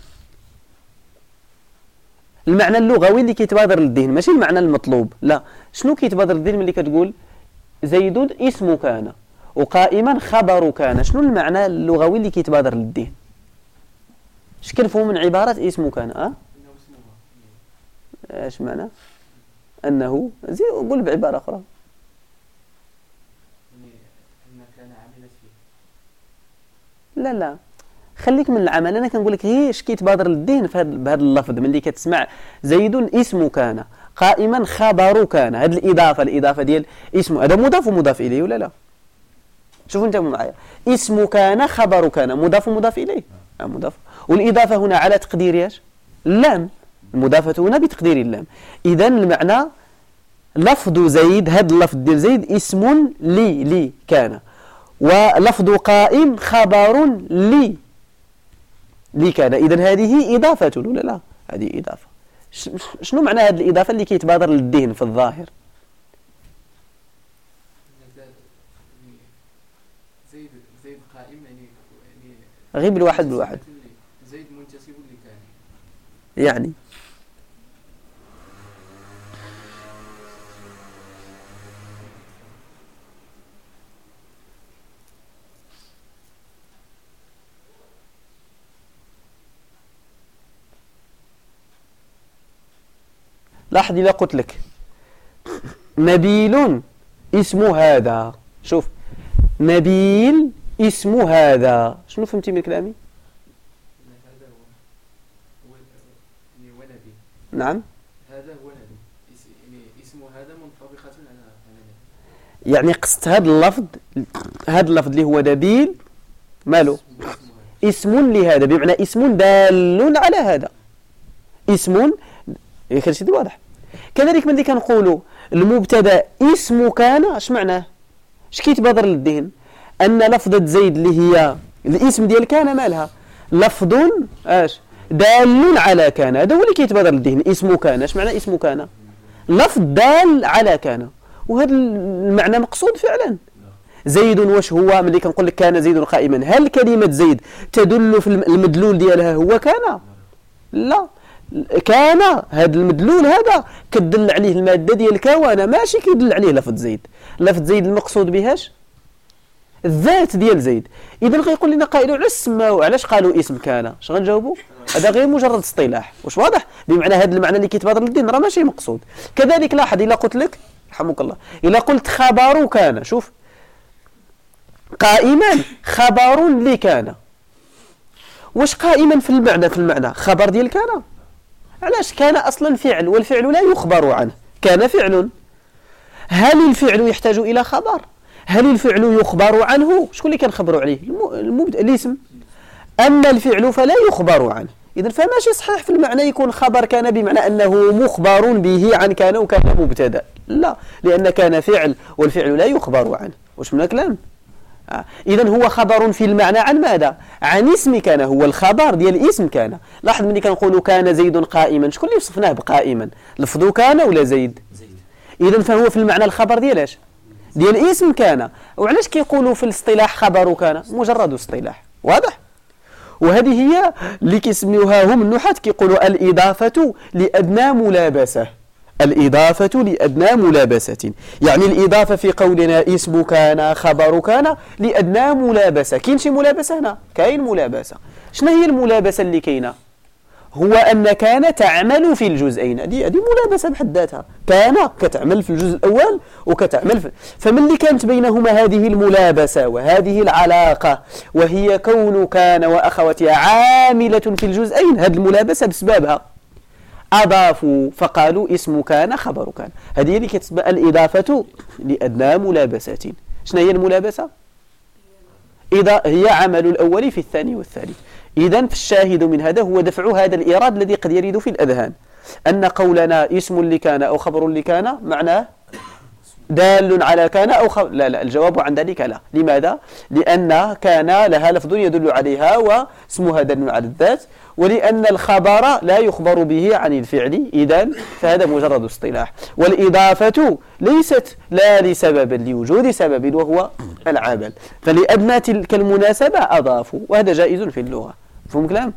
المعنى اللغوي اللي كيتبادر للذهن، ماشي المعنى المطلوب، لا. شنو كيتبادر للذهن ملي كتقول زيد اسم كان وقائما خبر كان؟ شنو المعنى اللغوي اللي كيتبادر للذهن؟ اش كنفهموا من عبارة اسم كان؟ انه اسمها اش معنى انه؟ زيد قول بعبارة اخرى. يعني ان كان عملت فيه. لا خليك من العمل، انا كنقول لك غير اش كيتبادر للذهن بهذا اللفظ ملي كتسمع زيد اسم كان قائما خبر كان. هذه الإضافة ديال اسم، هذا مضاف ومضاف إليه ولا لا؟ شوفوا انتم معايا، اسم كان خبر كان مضاف ومضاف إليه، مضاف، والإضافة هنا على تقدير ايش؟ اللام، المضافة هنا بتقدير اللام. إذا المعنى لفظ زيد، هذا اللفظ ديال زيد اسم لي كان، ولفظ قائم خبر لي كان. إذا هذه إضافة ولا لا؟ هذه إضافة. شنو معنى هذه الإضافة اللي كيتبادر للذهن في الظاهر؟ زيد قائم يعني غيب الواحد زيد منتسب لكان يعني. لاحظ إذا قلت لك نبيل اسم هذا، شوف نبيل اسم هذا، شنو فهمتي من كلامي؟ هذا هو ونبي. نعم، هذا هو نبي، يعني اسم هذا منطبقة على نبي. يعني قصت هذا اللفظ اللي هو نبيل ماله؟ اسم لهذا، بمعنى اسم دال على هذا، اسم يخرج شيء واضح. كذلك ملي كنقولوا المبتدا اسم كان، اش معناه؟ اش كيتبادر للذهن؟ ان لفظه زيد اللي هي الاسم ديال كان مالها لفظ اش دال على كان، هذا هو اللي كيتبادر للذهن. اسم كان اش معنى؟ اسم كان لفظ دال على كان، وهذا المعنى مقصود فعلا. زيد واش هو؟ ملي كنقول لك كان زيد قائما، هل كلمه زيد تدل في المدلول ديالها هو كان؟ لا، كان هذا المدلول هذا كتدل عليه الماده ديال كوانا، ماشي كيدل عليه لفظ زيد. لفظ زيد المقصود بهاش الذات ديال زيد. اذا غيقول لنا قائل علاش قالوا اسم كان؟ اش غنجاوبوا؟ هذا غير مجرد اصطلاح، واش واضح؟ بمعنى هذا المعنى اللي كيتبادر للذهن راه ماشي مقصود. كذلك لاحظ الا قلت لك رحمك الله، الا قلت خبر كان، شوف قائما خبر لي كان، واش قائما في المعنى خبر ديال كان؟ علاش؟ كان اصلا فعل، والفعل لا يخبر عنه، كان فعل. هل الفعل يحتاج الى خبر؟ هل الفعل يخبر عنه؟ شكون اللي كنخبروا عليه؟ الاسم. اما الفعل فلا يخبر عنه. اذا فماشي صحيح في المعنى يكون خبر كان بمعنى انه مخبر به عن كان وكان مبتدا، لا، لان كان فعل والفعل لا يخبر عنه. واش من كلام؟ إذن هو خبر في المعنى عن ماذا؟ عن اسم كان، هو الخبر ديال اسم كان. لاحظ ملي كنقولوا كان زيد قائما، شكون اللي وصفناه بقائما؟ لفظ كان ولا زيد؟ إذن فهو في المعنى الخبر ديال اش؟ ديال اسم كان. وعلاش كيقولوا في الاصطلاح خبر كان؟ مجرد اصطلاح واضح. وهذه هي اللي كيسميوها هم النحاة كيقولوا الإضافة لأدنى ملابسة. الإضافة لأدنى ملابسة، يعني الإضافة في قولنا اسم كان خبر كان لأدنى ملابسة. كاين شي ملابسة هنا؟ كاين ملابسة. شنو هي الملابسة اللي كاينة؟ هو أن كان تعمل في الجزئين. هذه ملابسة بحد ذاتها. كان كتعمل في الجزء الأول وكتعمل فمن كانت بينهما هذه الملابسة وهذه العلاقة، وهي كون كان وأخواتها عاملة في الجزئين، هذه الملابسة بسببها أضافوا فقالوا اسم كان خبر كان. هذه اللي كتسمى الإضافة لأدنى ملابسة. شنو هي الملابسة؟ هي عمل الأول في الثاني والثالث. إذن فالشاهد من هذا هو دفع هذا الإيراد الذي قد يريد في الأذهان أن قولنا اسم لكان أو خبر لكان معناه دال على كان أو خبر. لا، الجواب عن ذلك لا. لماذا؟ لأن كان لها لفظ يدل عليها واسمها دال على الذات، ولأن الخبر لا يخبر به عن الفعل. إذن فهذا مجرد اصطلاح. والإضافة ليست لا لسبب، لوجود سبب وهو العمل، فلأدنى تلك المناسبة أضافوا، وهذا جائز في اللغة. مفهوم كلام؟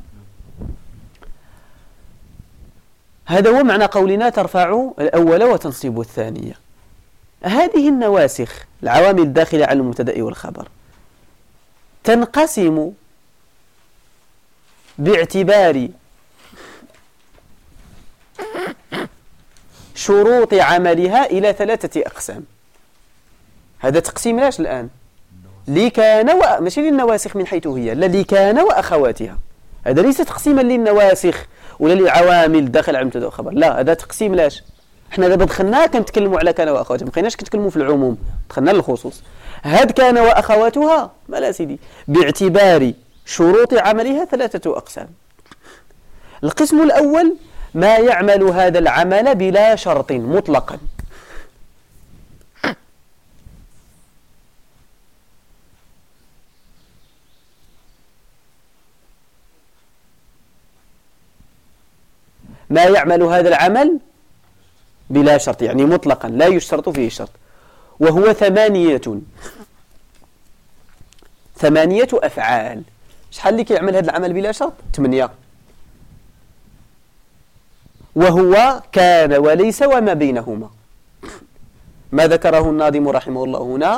هذا هو معنى قولنا ترفع الأول وتنصب الثانية. هذه النواسخ العوامل الداخلة على المبتدأ والخبر تنقسم باعتبار شروط عملها إلى 3 أقسام. هذا تقسيم لاش الآن؟ لكان ماشي للنواسخ من حيث هي، لا لكان وأخواتها. هذا ليس تقسيما للنواسخ ولا لعوامل داخل على المبتدأ والخبر، لا، هذا تقسيم لاش؟ احنا دابا دخلنا كنتكلموا على كان واخواتها، ما بقيناش كنتكلموا في العموم، دخلنا للخصوص. هاد كان واخواتها مالا سيدي باعتبار شروط عملها 3 أقسام. القسم الأول ما يعمل هذا العمل بلا شرط مطلقا. ما يعمل هذا العمل بلا شرط، يعني مطلقا لا يشترط فيه شرط، وهو 8 أفعال. شحال اللي كيعمل هذا العمل بلا شرط؟ 8. وهو كان وليس وما بينهما. ما ذكره الناظم رحمه الله هنا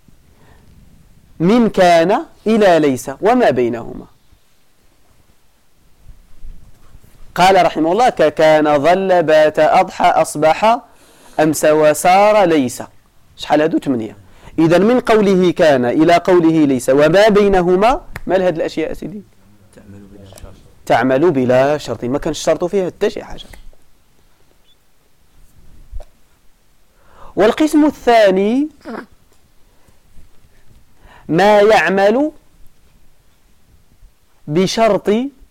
من كان إلى ليس وما بينهما. قال رحمه الله ككان ظل بات أضحى أصبح أمس وسار ليس. شحال هادو؟ 8. إذن من قوله كان إلى قوله ليس وما بينهما ما لهذه الأشياء سيدي؟ تعمل بلا شرط، ما كان الشرط فيها حتى شي حاجة. والقسم الثاني ما يعمل بشرط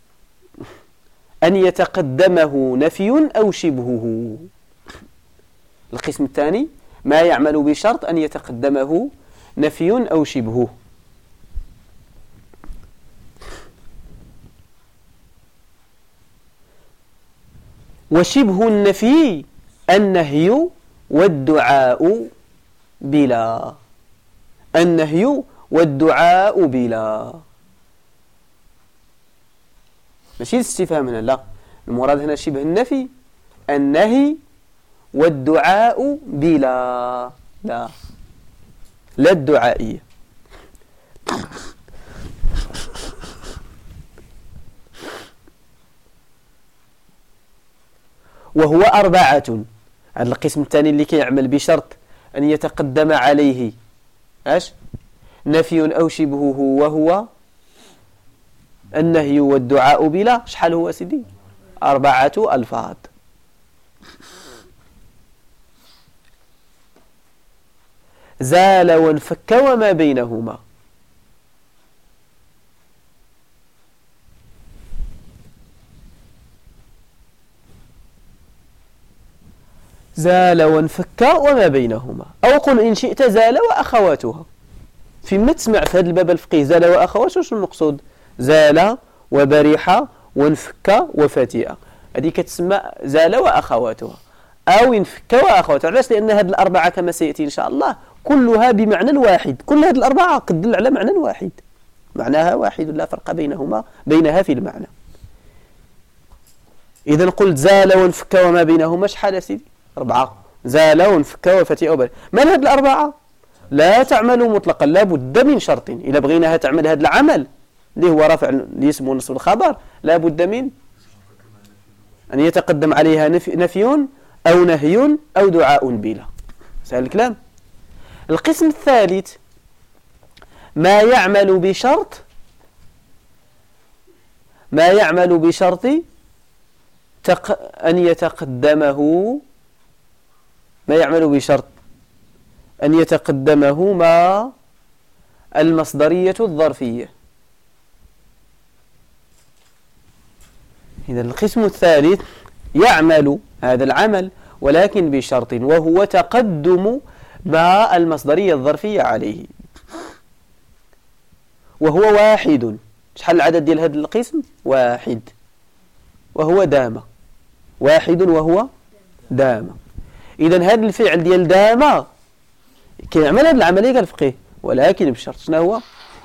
أن يتقدمه نفي أو شبهه. القسم الثاني ما يعمل بشرط أن يتقدمه نفي أو شبهه. وشبه النفي النهي والدعاء بلا. النهي والدعاء بلا، ماشي الاستفهام هنا، لا، المراد هنا شبه النفي النهي والدعاء بلا، لا الدعائية. وهو 4. هذا القسم الثاني اللي كيعمل بشرط أن يتقدم عليه نفي أو شبهه، وهو النهي والدعاء بلا. شحال هو سيدي؟ 4 ألفاظ. زال وانفك وما بينهما. زال وانفك وما بينهما، أو قل إن شئت زال وأخواتها. فيما تسمع في هذا الباب الفقهي زال وأخواتها شو المقصود؟ زال وبريح وانفك وفتئة، هذه كتسمى زال وأخواتها، أو انفك وأخواتها. علاش؟ لأن هذه 4 كما سيأتي إن شاء الله كلها بمعنى واحد. كل هذه الأربعة تدل على معنى واحد، معناها واحد لا فرق بينها في المعنى. إذا قلت زال وانفك وما بينهما شحال يا سيدي؟ 4. زال وانفك وفتئ وبرئ. من هذه الأربعة؟ لا تعمل مطلقا، لا بد من شرط. إذا بغيناها تعمل هذا العمل اللي هو رفع الاسم ونصب الخبر، لا بد من أن يتقدم عليها نفي أو نهي أو دعاء بلا. سهل الكلام. القسم الثالث ما يعمل بشرط أن يتقدمه ما المصدرية الظرفية. إذا القسم الثالث يعمل هذا العمل ولكن بشرط، وهو تقدم ما المصدرية الظرفية عليه، وهو واحد. شحال العدد ديال هذا القسم؟ 1 وهو دام. 1 وهو دام. إذا هذا الفعل ديال دام كيعمل هذه العملية الفقيه، ولكن بشرط. شنو هو؟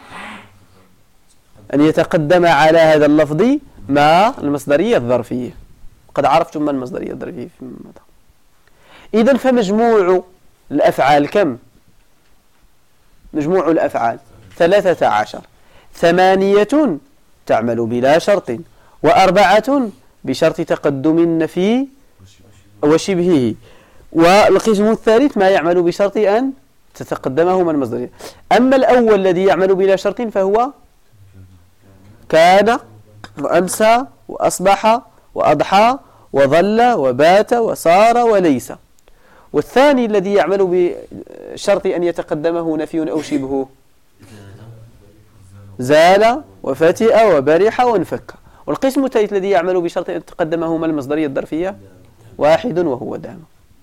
أن يتقدم على هذا اللفظ ما المصدرية الظرفية. قد عرفتم ما المصدرية الظرفية في ماذا. إذا فمجموع الأفعال كم؟ مجموع الأفعال 13. 8 تعمل بلا شرط، و4 بشرط تقدم النفي وشبهه. والقسم الثالث ما يعمل بشرط أن تتقدمه من المصدرية. أما الأول الذي يعمل بلا شرط فهو كان وأمسى وأصبح وأضحى وظل وبات وصار وليس. والثاني الذي يعمل بشرط أن يتقدمه نفي أو شبهه زال وفتئ وبرح وانفك. والقسم الثالث الذي يعمل بشرط أن تقدمه من المصدرية الظرفية 1 وهو دام.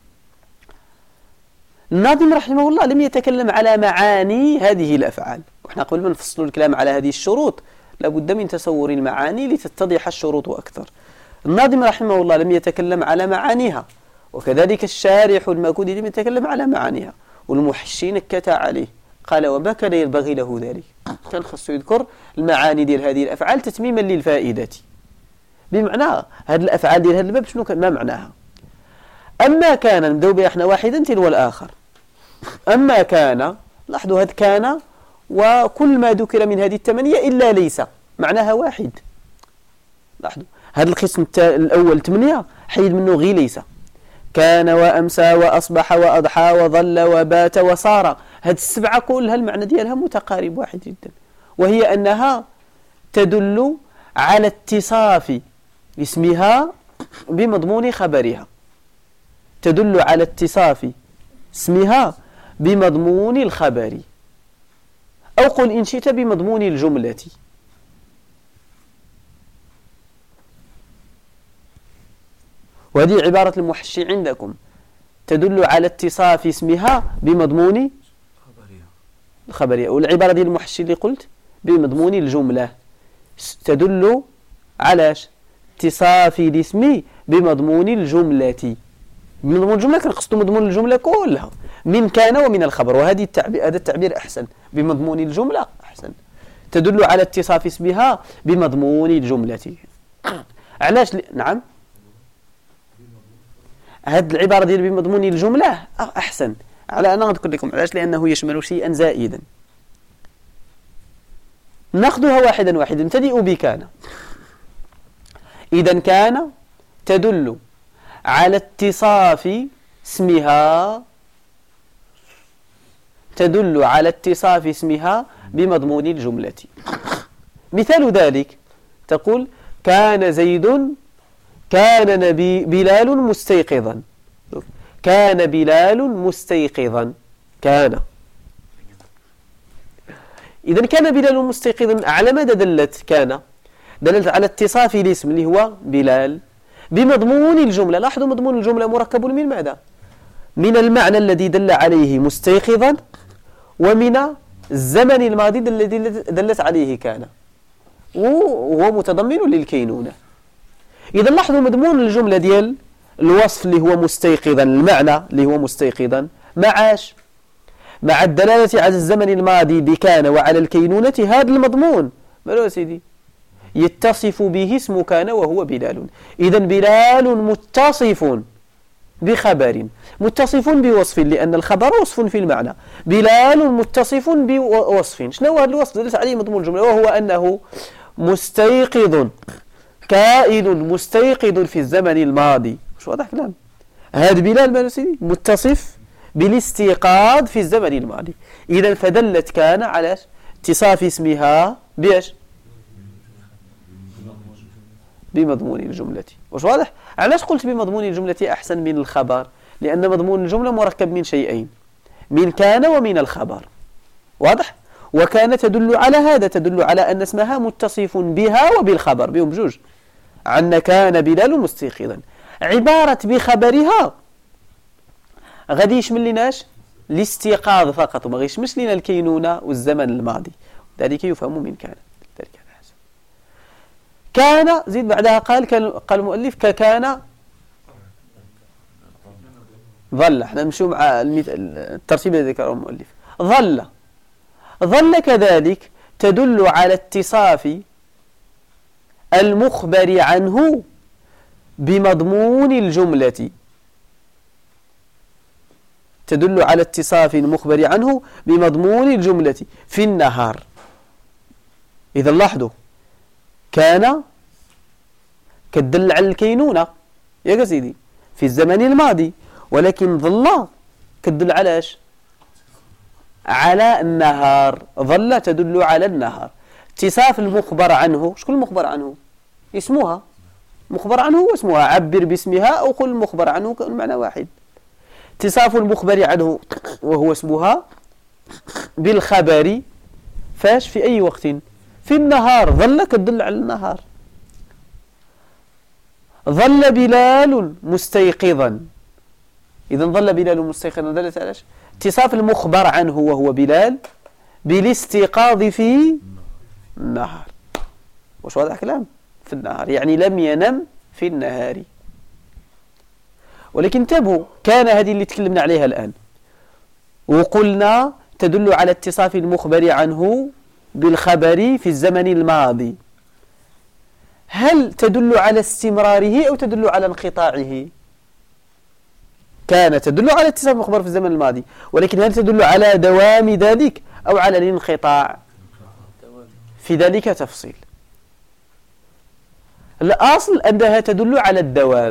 الناظم رحمه الله لم يتكلم على معاني هذه الأفعال، وإحنا قبل ما نفصل الكلام على هذه الشروط لابد من تصور المعاني لتتضح الشروط أكثر. الناظم رحمه الله لم يتكلم على معانيها، وكذلك الشارح الماكودي لم يتكلم على معانيها، والمحشي نكت عليه قال وما كان ينبغي له ذلك. كان خصو يذكر المعاني ديال هذه الأفعال تتميما للفائدة، بمعنى هذه الأفعال ديال هذا الباب شنو ما معناها. أما كان نبداو بها احنا واحدا تلو الآخر. أما كان، لاحظوا هذا كان وكل ما ذكر من هذه 8 إلا ليس معناها واحد. لاحظوا هذا القسم الأول 8 حيد منه غير ليس. كان وأمسى وأصبح وأضحى وظل وبات وصار، هذه 7 كلها المعنى ديالها متقارب واحد جدا، وهي أنها تدل على اتصاف اسمها بمضمون خبرها. تدل على اتصاف اسمها بمضمون الخبر، أو قل إن شئت بمضمون الجملة. وهذه عبارة المحشي عندكم، تدل على اتصاف اسمها بمضمون الخبرية. والعبارة دي المحشي اللي قلت بمضمون الجملة، تدل على اتصاف الاسم بمضمون الجملة. بمضمون الجملة كنقصد مضمون الجملة كلها من كان ومن الخبر، وهذه هذا التعبير أحسن. بمضمون الجملة أحسن. تدل على اتصاف اسمها بمضمون الجملة. علاش نعم هذه العبارة ديال بمضمون الجملة أحسن. على أنا أذكر لكم علاش، لأنه يشمل شيئا زائدا. نأخذها واحدا واحدا. نبتدئ بكان. إذا كان تدل على اتصاف اسمها، تدل على اتصاف اسمها بمضمون الجملة. مثال ذلك تقول كان زيد، كان بلال مستيقظا. كان بلال مستيقظا. كان. إذا كان بلال مستيقظا، على ماذا دلت كان؟ دلت على اتصاف الاسم اللي هو بلال بمضمون الجملة. لاحظوا مضمون الجملة مركب من ماذا؟ من المعنى الذي دل عليه مستيقظا، ومن الزمن الماضي الذي دلت عليه كان، وهو متضمن للكينونة. إذا لاحظوا مضمون الجملة ديال الوصف اللي هو مستيقظا، المعنى اللي هو مستيقظا، معاش مع الدلالة على الزمن الماضي بكان وعلى الكينونة، هذا المضمون مالو يا سيدي يتصف به اسم كان وهو بلال. إذن بلال متصف بخبر متصف بوصف، لأن الخبر وصف في المعنى. بلال متصف بوصف. شنو هذا الوصف دلت عليه مضمون الجملة؟ وهو أنه مستيقظ كائن مستيقظ في الزمن الماضي. مش واضح كلام؟ هذا بلال مالو سيدي متصف بالاستيقاظ في الزمن الماضي. إذن فدلت كان على اتصاف اسمها بإيش؟ بمضمون الجملة. وش واضح؟ علاش قلت بمضمون الجملة أحسن من الخبر؟ لأن مضمون الجملة مركب من شيئين، من كان ومن الخبر. واضح؟ وكان تدل على هذا، تدل على أن اسمها متصف بها وبالخبر، بهم بجوج. عن كان بلال مستيقظا، عبارة بخبرها غادي يشمل لناش الاستيقاظ فقط، وما غيشملش لنا الكينونة والزمن الماضي، ذلك يفهم من كان. كان زيد بعدها قال المؤلف ككان ظل. احنا نمشوا مع الترتيب الذي ذكره المؤلف. ظل كذلك تدل على اتصاف المخبر عنه بمضمون الجملة، تدل على اتصاف المخبر عنه بمضمون الجملة في النهار. إذا لاحظوا كان كتدل على الكينونة يا سيدي في الزمن الماضي، ولكن ظل كتدل على ايش؟ على النهار. ظل تدل على النهار. اتصاف المخبر عنه، شكون المخبر عنه؟ اسمها. مخبر عنه هو اسمها، عبر باسمها أو قل المخبر عنه، المعنى واحد. اتصاف المخبر عنه وهو اسمها بالخبر فاش؟ في أي وقت؟ في النهار. ظل كتدل على النهار. ظل بلال مستيقظا. إذا ظل بلال مستيقظا دلت على اتصاف المخبر عنه وهو بلال بالاستيقاظ في النهار. وش واضح كلام؟ في النهار، يعني لم ينم في النهار. ولكن انتبهوا، كان هذه اللي تكلمنا عليها الآن، وقلنا تدل على اتصاف المخبر عنه بالخبر في الزمن الماضي. هل تدل على استمراره أو تدل على انقطاعه؟ كان تدل على اتصاف المخبر في الزمن الماضي، ولكن هل تدل على دوام ذلك أو على الانقطاع؟ في ذلك تفصيل. الأصل أنها تدل على الدوام،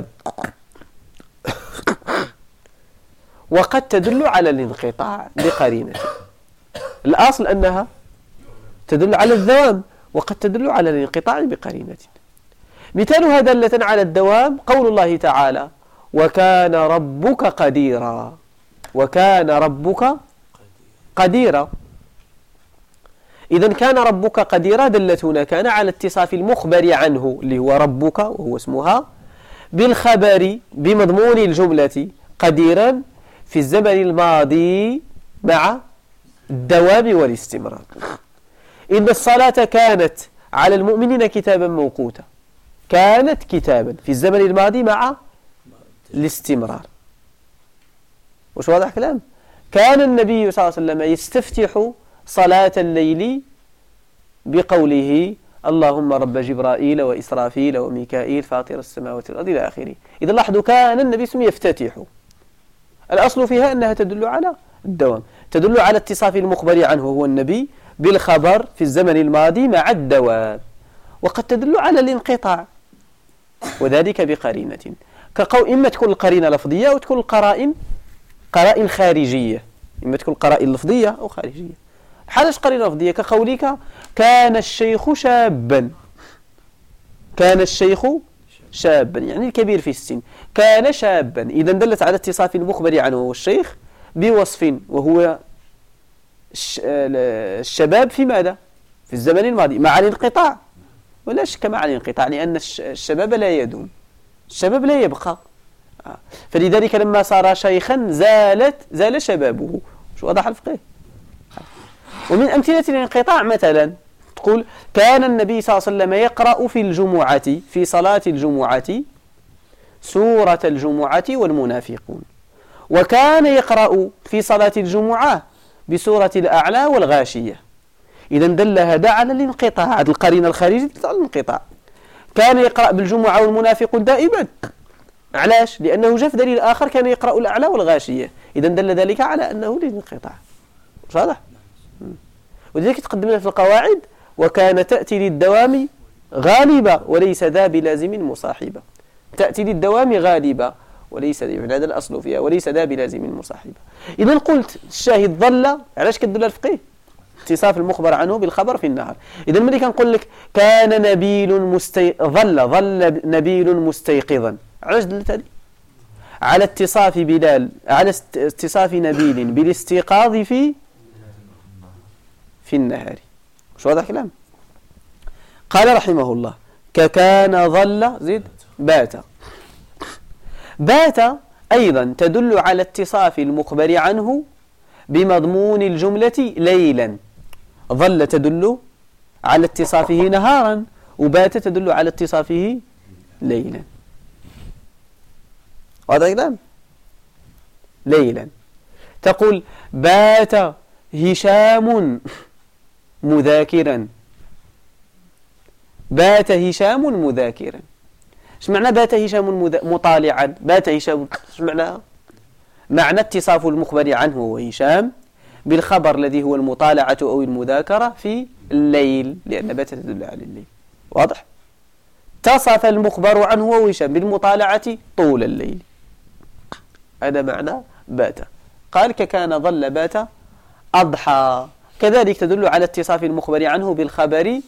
وقد تدل على الانقطاع بقرينة. الأصل أنها تدل على الدوام، وقد تدل على الانقطاع بقرينة. مثالها دالة على الدوام قول الله تعالى: وكان ربك قديرا. وكان ربك قديرا. إذن كان ربك قديرا دلت هنا كان على اتصاف المخبر عنه اللي هو ربك وهو اسمها بالخبر بمضمون الجملة قديرا في الزمن الماضي مع الدوام والاستمرار. إن الصلاة كانت على المؤمنين كتابا موقوتا. كانت كتابا في الزمن الماضي مع الاستمرار. وش واضح كلام؟ كان النبي صلى الله عليه وسلم يستفتح صلاة الليل بقوله: اللهم رب جبرائيل وإسرافيل وميكائيل فاطر السماوات والأرض إلى آخره. إذا لاحظوا كان النبي صلى الله عليه وسلم يفتتح. الأصل فيها أنها تدل على الدوام، تدل على اتصاف المخبر عنه هو النبي بالخبر في الزمن الماضي مع الدوام، وقد تدل على الانقطاع، وذلك بقرينة. إما تكون القرينة لفظية أو تكون قرائن خارجية. إما تكون قرائن لفظية أو خارجية. حالش قرينة لفظية كقولك كان الشيخ شابا. كان الشيخ شابا يعني الكبير في السن. كان شابا إذا دلت على اتصاف المخبر عنه هو الشيخ بوصف وهو الشباب في ماذا؟ في الزمن الماضي مع الانقطاع. ولا شك مع الانقطاع، لأن الشباب لا يدوم، الشباب لا يبقى. فلذلك لما صار شيخا زال شبابه. شو واضح الفقه؟ ومن أمثلة الانقطاع مثلا تقول كان النبي صلى الله عليه وسلم يقرأ في الجمعة في صلاة الجمعة سورة الجمعة والمنافقون. وكان يقرأ في صلاة الجمعة بصورة الأعلى والغاشية. إذا دل هذا على الانقطاع، هذه القرينة الخارجية على الانقطاع. كان يقرأ بالجمعة والمنافقون دائما، علاش؟ لأنه جاء في دليل آخر كان يقرأ الأعلى والغاشية، إذا دل ذلك على أنه للانقطاع. واضح؟ ولذلك تقدمنا في القواعد وكان تأتي للدوام غالبة وليس ذا بلازم مصاحبة. تأتي للدوام غالبة وليس، يعني هذا الأصل فيها، وليس ذا بلازم مصاحبة. إذا قلت الشاهد ظل، علاش كتدل الفقيه؟ اتصاف المخبر عنه بالخبر في النهار. إذا ملي كنقول لك كان نبيل ظل نبيل مستيقظا، علاش دلت هذه؟ على اتصاف بلال، على اتصاف نبيل بالاستيقاظ في النهار. شو هذا الكلام؟ قال رحمه الله ككان ظل زيد بات أيضا تدل على اتصاف المخبر عنه بمضمون الجملة ليلا. ظل تدل على اتصافه نهارا، وبات تدل على اتصافه ليلا. هذا كلام ليلا. تقول بات هشام مذاكرا، بات هشام مذاكرا. ايش معنى بات هشام مطالعا؟ بات هشام ايش معناها؟ معنى اتصاف المخبر عنه وهشام بالخبر الذي هو المطالعة أو المذاكرة في الليل، لأن بات تدل على الليل. واضح؟ اتصف المخبر عنه وهشام بالمطالعة طول الليل، هذا معنى بات. قال ككان ظل بات أضحى، كذلك تدل على اتصاف المخبر عنه بالخبر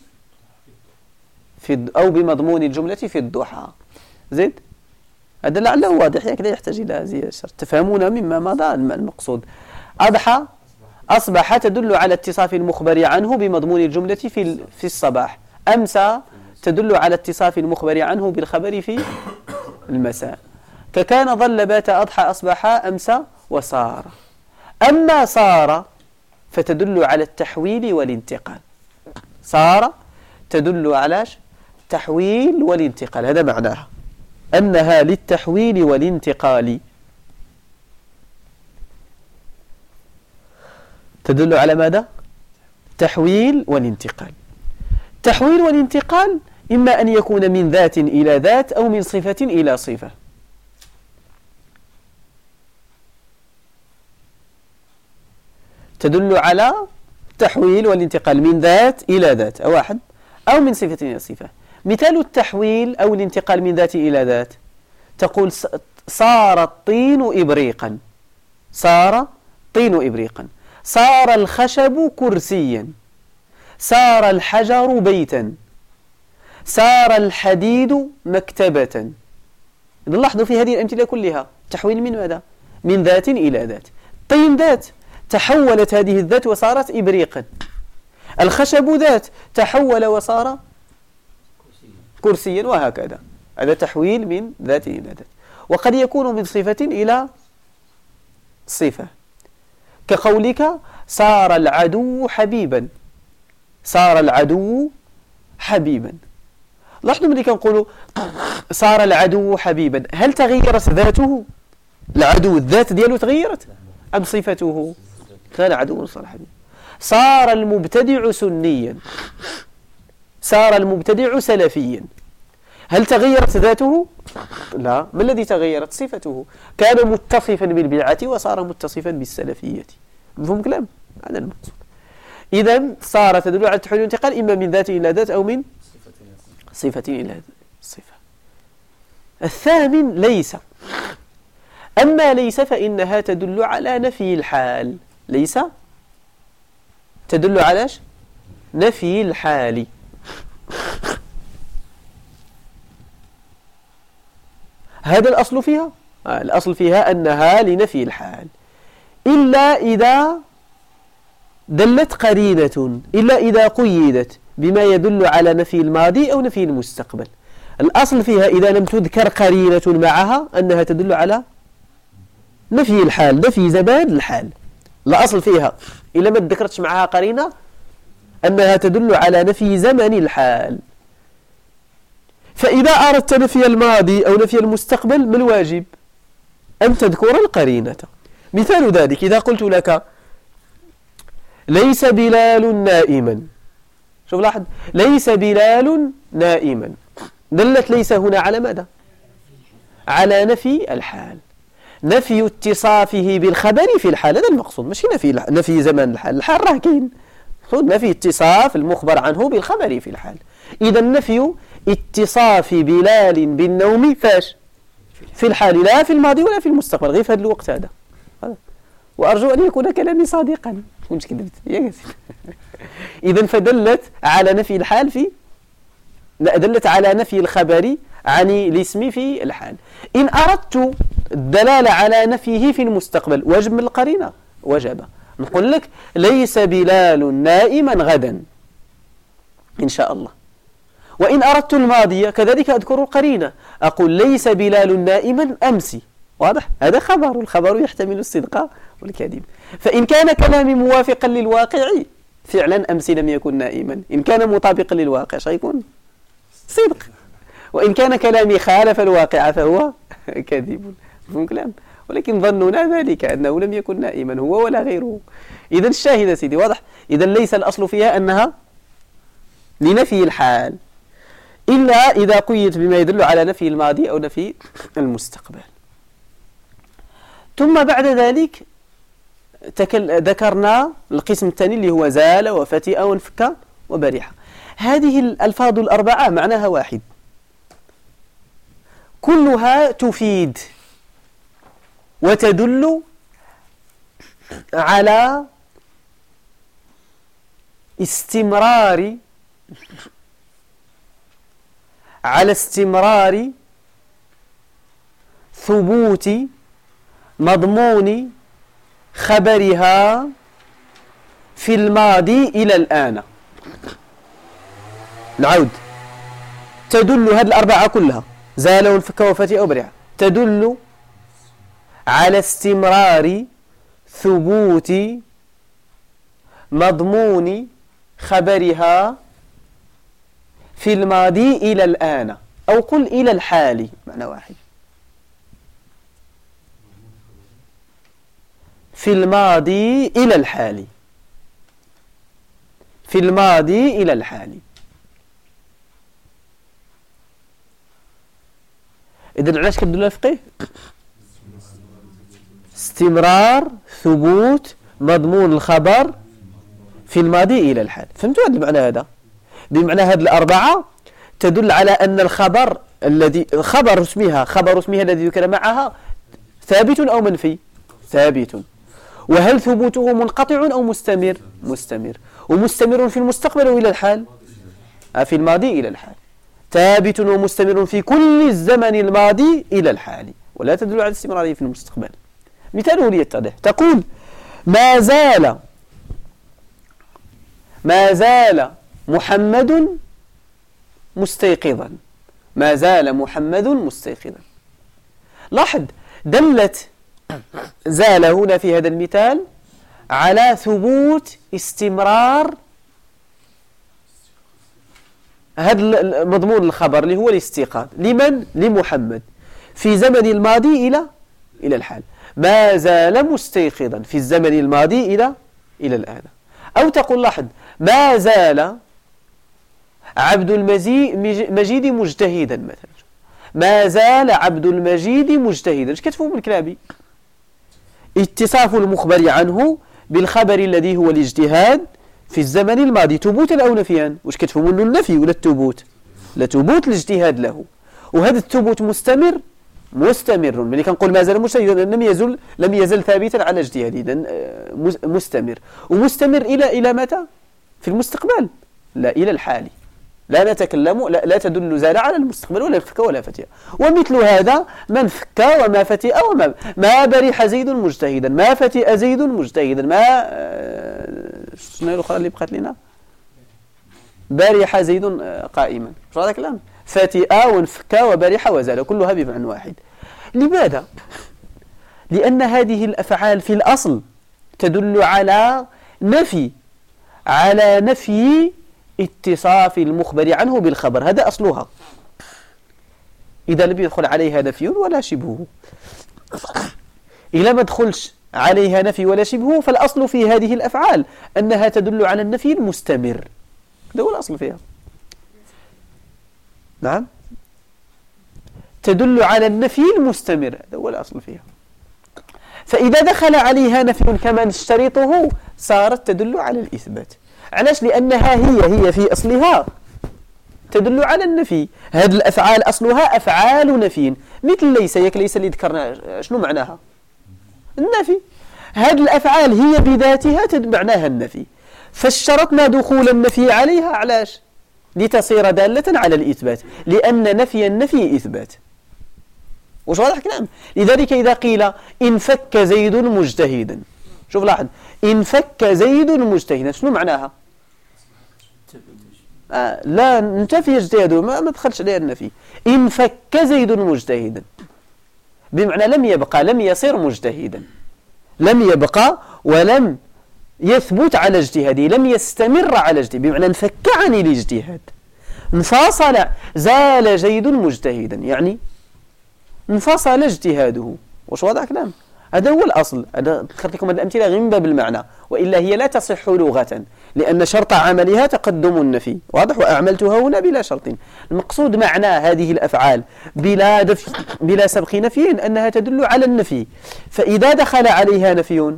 أو بمضمون الجملة في الضحى. زيد؟ هذا لعله واضح، لا يحتاج إلى زيادة شرط. تفهمون مما مضى المقصود. أضحى أصبح تدل على اتصاف المخبر عنه بمضمون الجملة في الصباح. أمسى تدل على اتصاف المخبر عنه بالخبر في المساء. ككان ظل بات أضحى أصبح أمسى وصار. أما صار فتدل على التحويل والانتقال. صار تدل على التحويل والانتقال، هذا معناها أنها للتحويل والانتقال. تدل على ماذا؟ تحويل والانتقال. تحويل والانتقال إما أن يكون من ذات إلى ذات أو من صفة إلى صفة. تدل على تحويل والانتقال من ذات إلى ذات أو واحد، أو من صفة إلى صفة. مثال التحويل أو الانتقال من ذات إلى ذات، تقول صار الطين إبريقا، صار الطين إبريقا، صار الخشب كرسيا، صار الحجر بيتا، صار الحديد مكتبة. إذا لاحظوا في هذه الأمثلة كلها تحويل من ماذا؟ من ذات إلى ذات. طين ذات، تحولت هذه الذات وصارت إبريقا. الخشب ذات، تحول وصار كرسيا، وهكذا. هذا تحويل من ذات إلى ذات. وقد يكون من صفة إلى صفة، كقولك صار العدو حبيبا، صار العدو حبيبا. لاحظوا ملي كنقولوا صار العدو حبيبا، هل تغيرت ذاته؟ العدو الذات ديالو تغيرت أم صفته؟ كان عدو صار حبيبا. صار المبتدع سنيا، صار المبتدع سلفيا، هل تغيرت ذاته؟ لا. ما الذي تغيرت؟ صفته. كان متصفا بالبدعة وصار متصفا بالسلفية. مفهوم كلام؟ هذا المقصود. إذا صار تدل على التحويل والانتقال إما من ذات إلى ذات أو من صفة إلى صفة. الثامن ليس. أما ليس فإنها تدل على نفي الحال. ليس تدل على نفي الحال. هذا الأصل فيها. الأصل فيها أنها لنفي الحال، إلا إذا دلت قرينة، إلا إذا قيدت بما يدل على نفي الماضي أو نفي المستقبل. الأصل فيها إذا لم تذكر قرينة معها أنها تدل على نفي الحال، نفي زمان الحال. الأصل فيها إلا ما ذكرتش معها قرينة أنها تدل على نفي زمن الحال. فإذا أردت نفي الماضي أو نفي المستقبل ما الواجب؟ أن تذكر القرينة. مثال ذلك إذا قلت لك ليس بلال نائما. شوف لاحظ، ليس بلال نائما، دلت ليس هنا على ماذا؟ على نفي الحال، نفي اتصافه بالخبر في الحال، هذا المقصود، ماشي نفي زمان الحال، الحال راه كاين، نفي اتصاف المخبر عنه بالخبر في الحال. إذا نفي اتصاف بلال بالنوم فاش؟ في الحال، لا في الماضي ولا في المستقبل، غير في هذا الوقت هذا. وأرجو أن يكون كلامي صادقا، كنت كذبت يا إذا فدلت على نفي الحال في، لا، دلت على نفي الخبر عن الاسم في الحال. إن أردت الدلالة على نفيه في المستقبل وجب من القرينة، وجب نقول لك ليس بلال نائما غدا إن شاء الله. وإن أردت الماضية كذلك أذكر القرينة، أقول ليس بلال نائما أمس. واضح؟ هذا خبر، الخبر يحتمل الصدق والكذب. فإن كان كلامي موافقا للواقع فعلا أمس لم يكن نائما، إن كان مطابقا للواقع سيكون صدق، وإن كان كلامي خالف الواقع فهو كذب. مفهوم كلام؟ ولكن ظننا ذلك أنه لم يكن نائما هو ولا غيره. إذا الشاهد سيدي واضح. إذا ليس الأصل فيها أنها لنفي الحال إلا إذا قيد بما يدل على نفي الماضي أو نفي المستقبل. ثم بعد ذلك ذكرنا القسم الثاني اللي هو زال وفتئ وانفك وبرح. هذه الألفاظ الأربعة معناها واحد، كلها تفيد وتدل على استمرار ثبوت مضمون خبرها في الماضي إلى الآن. نعود، تدل هذه الأربعة كلها زال وانفك وفتئ وبرح تدل على استمرار ثبوت مضمون خبرها في الماضي إلى الآن، أو قل إلى الحال، معنى واحد. في الماضي إلى الحال، في الماضي إلى الحال. إذن علاش كتدل الفقه؟ استمرار ثبوت مضمون الخبر في الماضي إلى الحال. فهمتوا هذا المعنى؟ هذا بمعنى هذه الأربعة تدل على أن الخبر الذي خبر اسمها الذي ذكر معها ثابت أو منفي؟ ثابت. وهل ثبوته منقطع أو مستمر؟ مستمر. ومستمر في المستقبل وإلى الحال؟ في الماضي إلى الحال. ثابت ومستمر في كل الزمن الماضي إلى الحال، ولا تدل على استمراره في المستقبل. مثاله ليتضح، تقول ما زال محمد مستيقظا، ما زال محمد مستيقظا. لاحظ، دلت زال هنا في هذا المثال على ثبوت استمرار هذا مضمون الخبر اللي هو الاستيقاظ. لمن؟ لمحمد في زمن الماضي إلى الحال. ما زال مستيقظا في الزمن الماضي إلى الآن. أو تقول لاحظ، ما زال عبد المجيد مجتهدا مثلا، ما زال عبد المجيد مجتهدا. ايش كتفهم بالكلامي؟ اتصاف المخبر عنه بالخبر الذي هو الاجتهاد في الزمن الماضي ثبوتا أو نفيا. واش كتفهموا انه النفي ولا الثبوت؟ لا، ثبوت الاجتهاد له، وهذا الثبوت مستمر. ملي كنقول ما زال مجتهدا لم يزل ثابتا على اجتهاده، مستمر. ومستمر إلى متى؟ في المستقبل، لا إلى الحال. لا نتكلم، لا تدل زال على المستقبل ولا فك ولا فتئ. ومثل هذا من فك وما فتئ ما برح زيد مجتهدا، ما فتئ زيد مجتهدا، ما شنو الأخرى اللي بقات لنا؟ برح زيد قائما. شو هذا الكلام؟ فتئ وانفك وبرح وزال، كلها بمعنى واحد. لماذا؟ لأن هذه الأفعال في الأصل تدل على نفي اتصاف المخبر عنه بالخبر، هذا أصلها. إذا لم يدخل عليها نفي ولا شبهه، إذا ما دخلش عليها نفي ولا شبهه فالأصل في هذه الأفعال أنها تدل على النفي المستمر. هذا هو الأصل فيها. نعم، تدل على النفي المستمر، هذا هو الأصل فيها. فإذا دخل عليها نفي كما نشترطه صارت تدل على الإثبات. علاش؟ لأنها هي في أصلها تدل على النفي. هذه الأفعال أصلها أفعال نفي، مثل ليس. ياك ليس اللي ذكرنا شنو معناها؟ النفي. هذه الأفعال هي بذاتها معناها النفي، فاشترطنا دخول النفي عليها. علاش؟ لتصير دالة على الإثبات، لأن نفي النفي إثبات. وش واضح كلام؟ لذلك إذا قيل إن فك زيد مجتهدا، شوف لاحظ، إن فك زيد مجتهدا شنو معناها؟ لا نتفي اجتهاده، ما دخلش عليه النفي. إن فك زيد مجتهدا بمعنى لم يبقى، لم يصير مجتهدا، لم يبقى ولم يثبت على اجتهاده، لم يستمر على اجتهاده، بمعنى انفك عن الاجتهاد، انفصل. زال زيد مجتهدا يعني انفصل اجتهاده. وش واضح كلام؟ هذا هو الأصل. أنا ذكرت لكم الأمثلة غير من باب المعنى، وإلا هي لا تصح لغة، لأن شرط عملها تقدم النفي. واضح؟ وأعملتها هنا بلا شرط. المقصود معنى هذه الأفعال بلا سبق نفي أنها تدل على النفي. فإذا دخل عليها نفي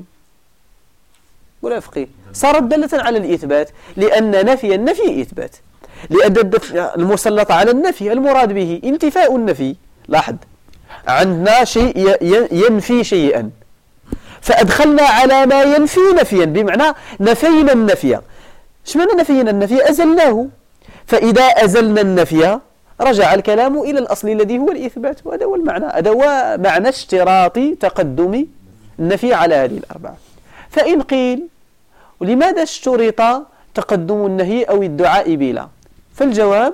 ولا فقيه صارت دالة على الإثبات، لأن نفي النفي إثبات. لأن المسلط على النفي المراد به انتفاء النفي. لاحظ، عندنا شيء ينفي شيئا، فأدخلنا على ما ينفي نفيا، بمعنى نفينا النفي. ايش معنى نفينا النفي؟ أزلناه. فإذا أزلنا النفي رجع الكلام إلى الأصل الذي هو الإثبات. وهذا هو المعنى، هذا هو معنى اشتراط تقدم النفي على هذه الأربعة. فإن قيل ولماذا اشترط تقدم النهي أو الدعاء بلا؟ فالجواب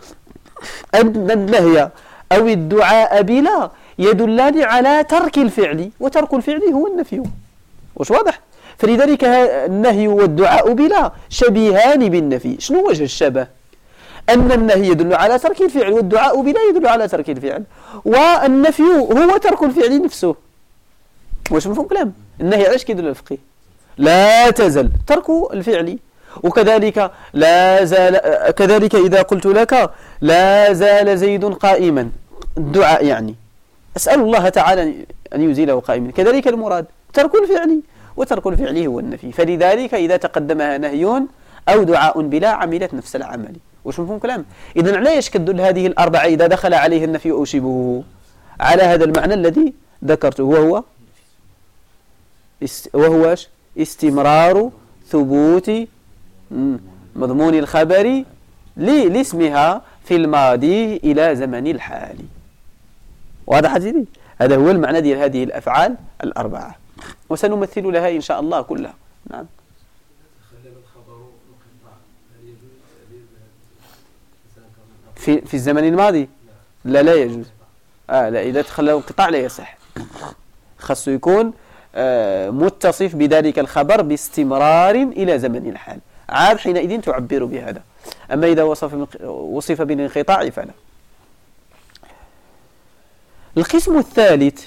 أن النهي أو الدعاء بلا يدلان على ترك الفعل، وترك الفعل هو النفي. وش واضح؟ فلذلك النهي والدعاء بلا شبيهان بالنفي. شنو وجه الشبه؟ أن النهي يدل على ترك الفعل، والدعاء بلا يدل على ترك الفعل، والنفي هو ترك الفعل نفسه. واش مفهوم كلام؟ النهي علاش كيدل على الفقه؟ لا تزل ترك الفعل. وكذلك لا زال، كذلك إذا قلت لك لا زال زيد قائما، الدعاء يعني أسأل الله تعالى أن يزيله قائما، كذلك المراد ترك الفعل، وترك الفعل هو النفي. فلذلك إذا تقدمها نهي أو دعاء بلا عملت نفس العمل. وش مفهوم كلام؟ إذن علاش كدل هذه الأربعة إذا دخل عليه النفي أو شبهه على هذا المعنى الذي ذكرته، وهو استمرار ثبوت مضمون الخبر لاسمها في الماضي إلى زمن الحال. واضح حديثي؟ هذا هو المعنى ديال هذه الأفعال الأربعة، وسنمثل لها إن شاء الله كلها. نعم. في الزمن الماضي لا يجوز. لا، إذا تخلى الانقطاع لا يصح، خاصه يكون متصف بذلك الخبر باستمرار إلى زمن الحال، عاد حينئذ تعبر بهذا. أما إذا وصف بالانقطاع فلا. القسم الثالث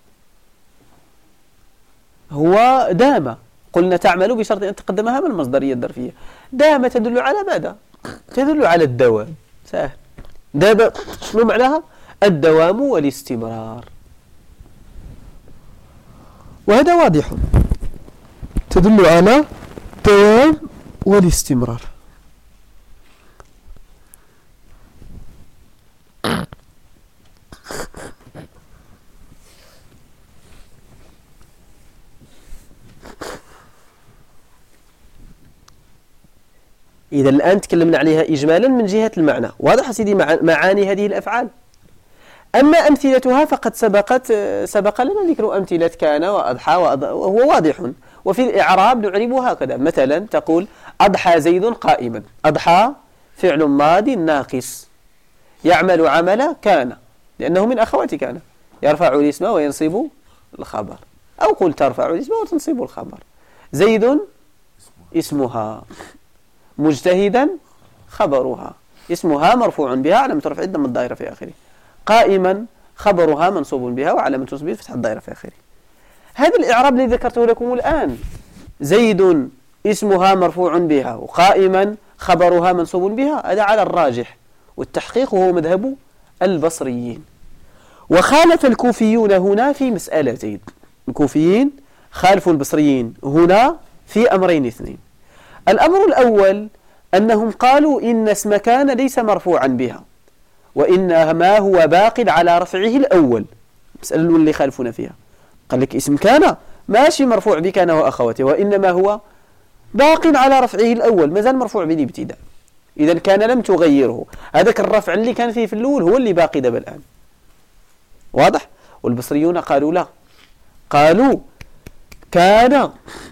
هو دام. قلنا تعمل بشرط أن تقدمها من المصدرية الظرفية. دام تدل على ماذا؟ تدل على الدوام. سهل. دام شنو معناها؟ الدوام والاستمرار، وهذا واضح، تدل على الدوام والاستمرار. إذا الآن تكلمنا عليها إجمالا من جهة المعنى. واضح سيدي معاني هذه الأفعال. أما أمثلتها فقد سبق لنا ذكر أمثلة كان وأضحى وهو واضح. وفي الإعراب نعربها هكذا. مثلا تقول أضحى زيد قائما. أضحى فعل ماض ناقص يعمل عمل كان، لأنه من أخوات كان، يرفع الاسم وينصب الخبر، أو قل ترفع الاسم وتنصب الخبر. زيد اسمها، مجتهدا خبرها، اسمها مرفوع بها علامة رفع الضمة الظاهرة في آخره، قائما خبرها منصوب بها وعلامة نصبه فتح الظاهرة في آخره. هذا الإعراب الذي ذكرته لكم الآن، زيد اسمها مرفوع بها وقائما خبرها منصوب بها، هذا على الراجح، والتحقيق هو مذهب البصريين. وخالف الكوفيون هنا في مسألتين، الكوفيين خالفوا البصريين هنا في أمرين اثنين. الأمر الأول أنهم قالوا إن اسم كان ليس مرفوعا بها، وإنما هو باق على رفعه الأول. المسألة الأولى اللي خالفونا فيها، قال لك اسم كان ماشي مرفوع بكان وأخواته، وإنما هو باق على رفعه الأول، ما زال مرفوع بالابتداء، إذا كان لم تغيره، هذاك الرفع اللي كان فيه في الأول هو اللي باقي دابا الآن. واضح؟ والبصريون قالوا لا، قالوا كان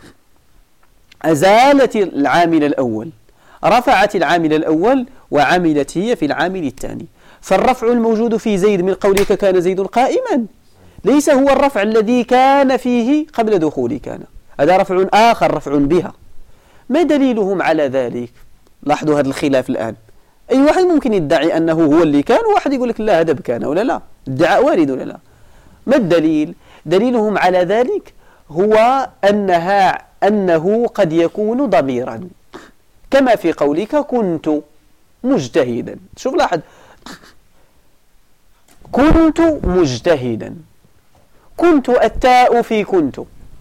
أزالت العامل الأول، رفعت العامل الأول وعملت هي في العامل الثاني. فالرفع الموجود في زيد من قولك كان زيد قائما ليس هو الرفع الذي كان فيه قبل دخول كان، هذا رفع آخر، رفع بها. ما دليلهم على ذلك؟ لاحظوا هذا الخلاف الآن. أي واحد ممكن يدعي أنه هو اللي كان، وواحد يقول لك لا هذا بكان ولا لا، ادعاء وارد ولا لا. ما الدليل؟ دليلهم على ذلك هو أنه قد يكون ضميرا، كما في قولك كنت مجتهدا. شوف لاحظ، كنت مجتهدا، كنت التاء في كنت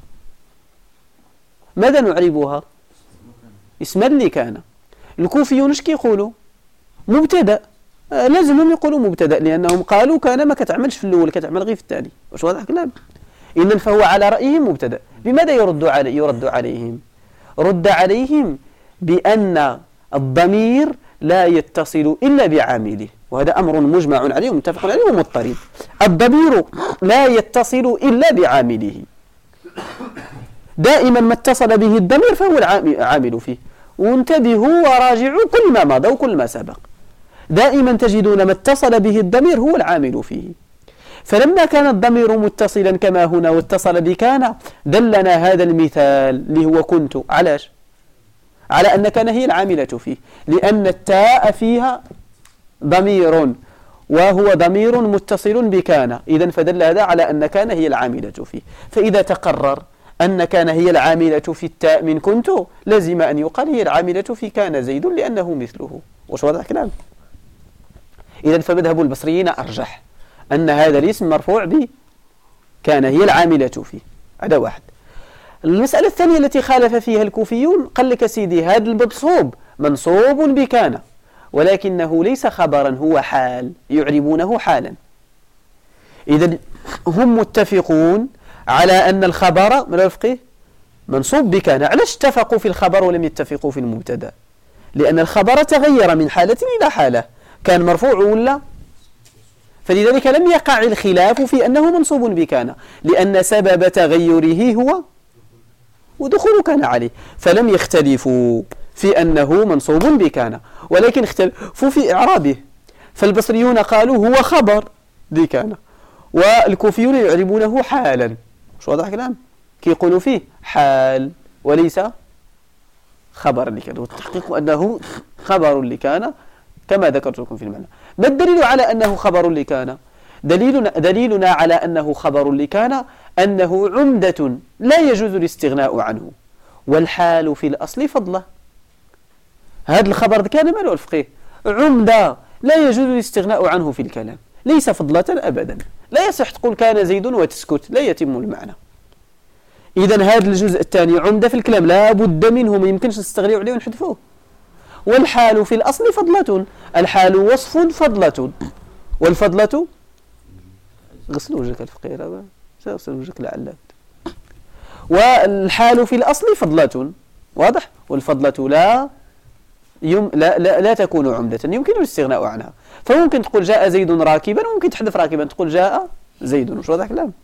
ماذا نعربها؟ اسما لكان. الكوفيون اش كيقولوا؟ مبتدا، لازمهم يقولوا مبتدا، لأنهم قالوا كان ما كتعملش في الأول، كتعمل غير في الثاني. واش واضح الكلام؟ إذن فهو على رأيهم مبتدا. بماذا يرد عليهم؟ رد عليهم بأن الضمير لا يتصل إلا بعامله، وهذا أمر مجمع عليه ومتفق عليه ومضطرب. الضمير لا يتصل إلا بعامله، دائما ما اتصل به الضمير فهو العامل فيه. وانتبهوا وراجعوا كل ما مضى وكل ما سبق، دائما تجدون ما اتصل به الضمير هو العامل فيه. فلما كان الضمير متصلا كما هنا واتصل بكان، دلنا هذا المثال اللي هو كنت علاش؟ على أن كان هي العاملة فيه، لأن التاء فيها ضمير وهو ضمير متصل بكان، إذن فدل هذا على أن كان هي العاملة فيه. فإذا تقرر أن كان هي العاملة في التاء من كنت، لازم أن يقال هي العاملة في كان زيد لأنه مثله. وش واضح الكلام؟ إذن فمذهب البصريين أرجح أن هذا الاسم مرفوع بكان هي العاملة فيه. هذا واحد. المسألة الثانية التي خالف فيها الكوفيون، قال لك سيدي هذا المنصوب منصوب بكان، ولكنه ليس خبرا، هو حال، يعربونه حالا. إذن هم متفقون على أن الخبر من الفقه منصوب بكان. علاش اتفقوا في الخبر ولم يتفقوا في المبتدا؟ لأن الخبر تغير من حالة إلى حالة، كان مرفوع ولا؟ فلذلك لم يقع الخلاف في أنه منصوب بكان، لأن سبب تغيره هو ودخول كان عليه، فلم يختلفوا في أنه منصوب بكان، ولكن اختلفوا في إعرابه. فالبصريون قالوا هو خبر بكان، والكوفيون يعربونه حالا. مش واضح الكلام؟ كيقولوا فيه حال وليس خبر لكان، والتحقيق أنه خبر لكان كما ذكرت لكم في المعنى. ما الدليل على أنه خبر لكان؟ دليلنا على أنه خبر لكان أنه عمدة لا يجوز الاستغناء عنه، والحال في الأصل فضله. هذا الخبر كان ماله الفقه عمدة لا يجوز الاستغناء عنه في الكلام، ليس فضلة أبدا. لا يصح تقول كان زيد وتسكت، لا يتم المعنى. إذن هذا الجزء الثاني عمدة في الكلام، لا بد منه، ما يمكنش نستغني عليه ونحذفوه. والحال في الأصل فضلة، الحال وصف فضلة، والفضلة غسل وجهك الفقير، هذا غسل وجهك لعلك. والحال في الأصل فضلة، واضح؟ والفضلة لا تكون عمدة، يمكن الاستغناء عنها. فممكن تقول جاء زيد راكبا، وممكن تحذف راكبا تقول جاء زيد. مش واضح الكلام؟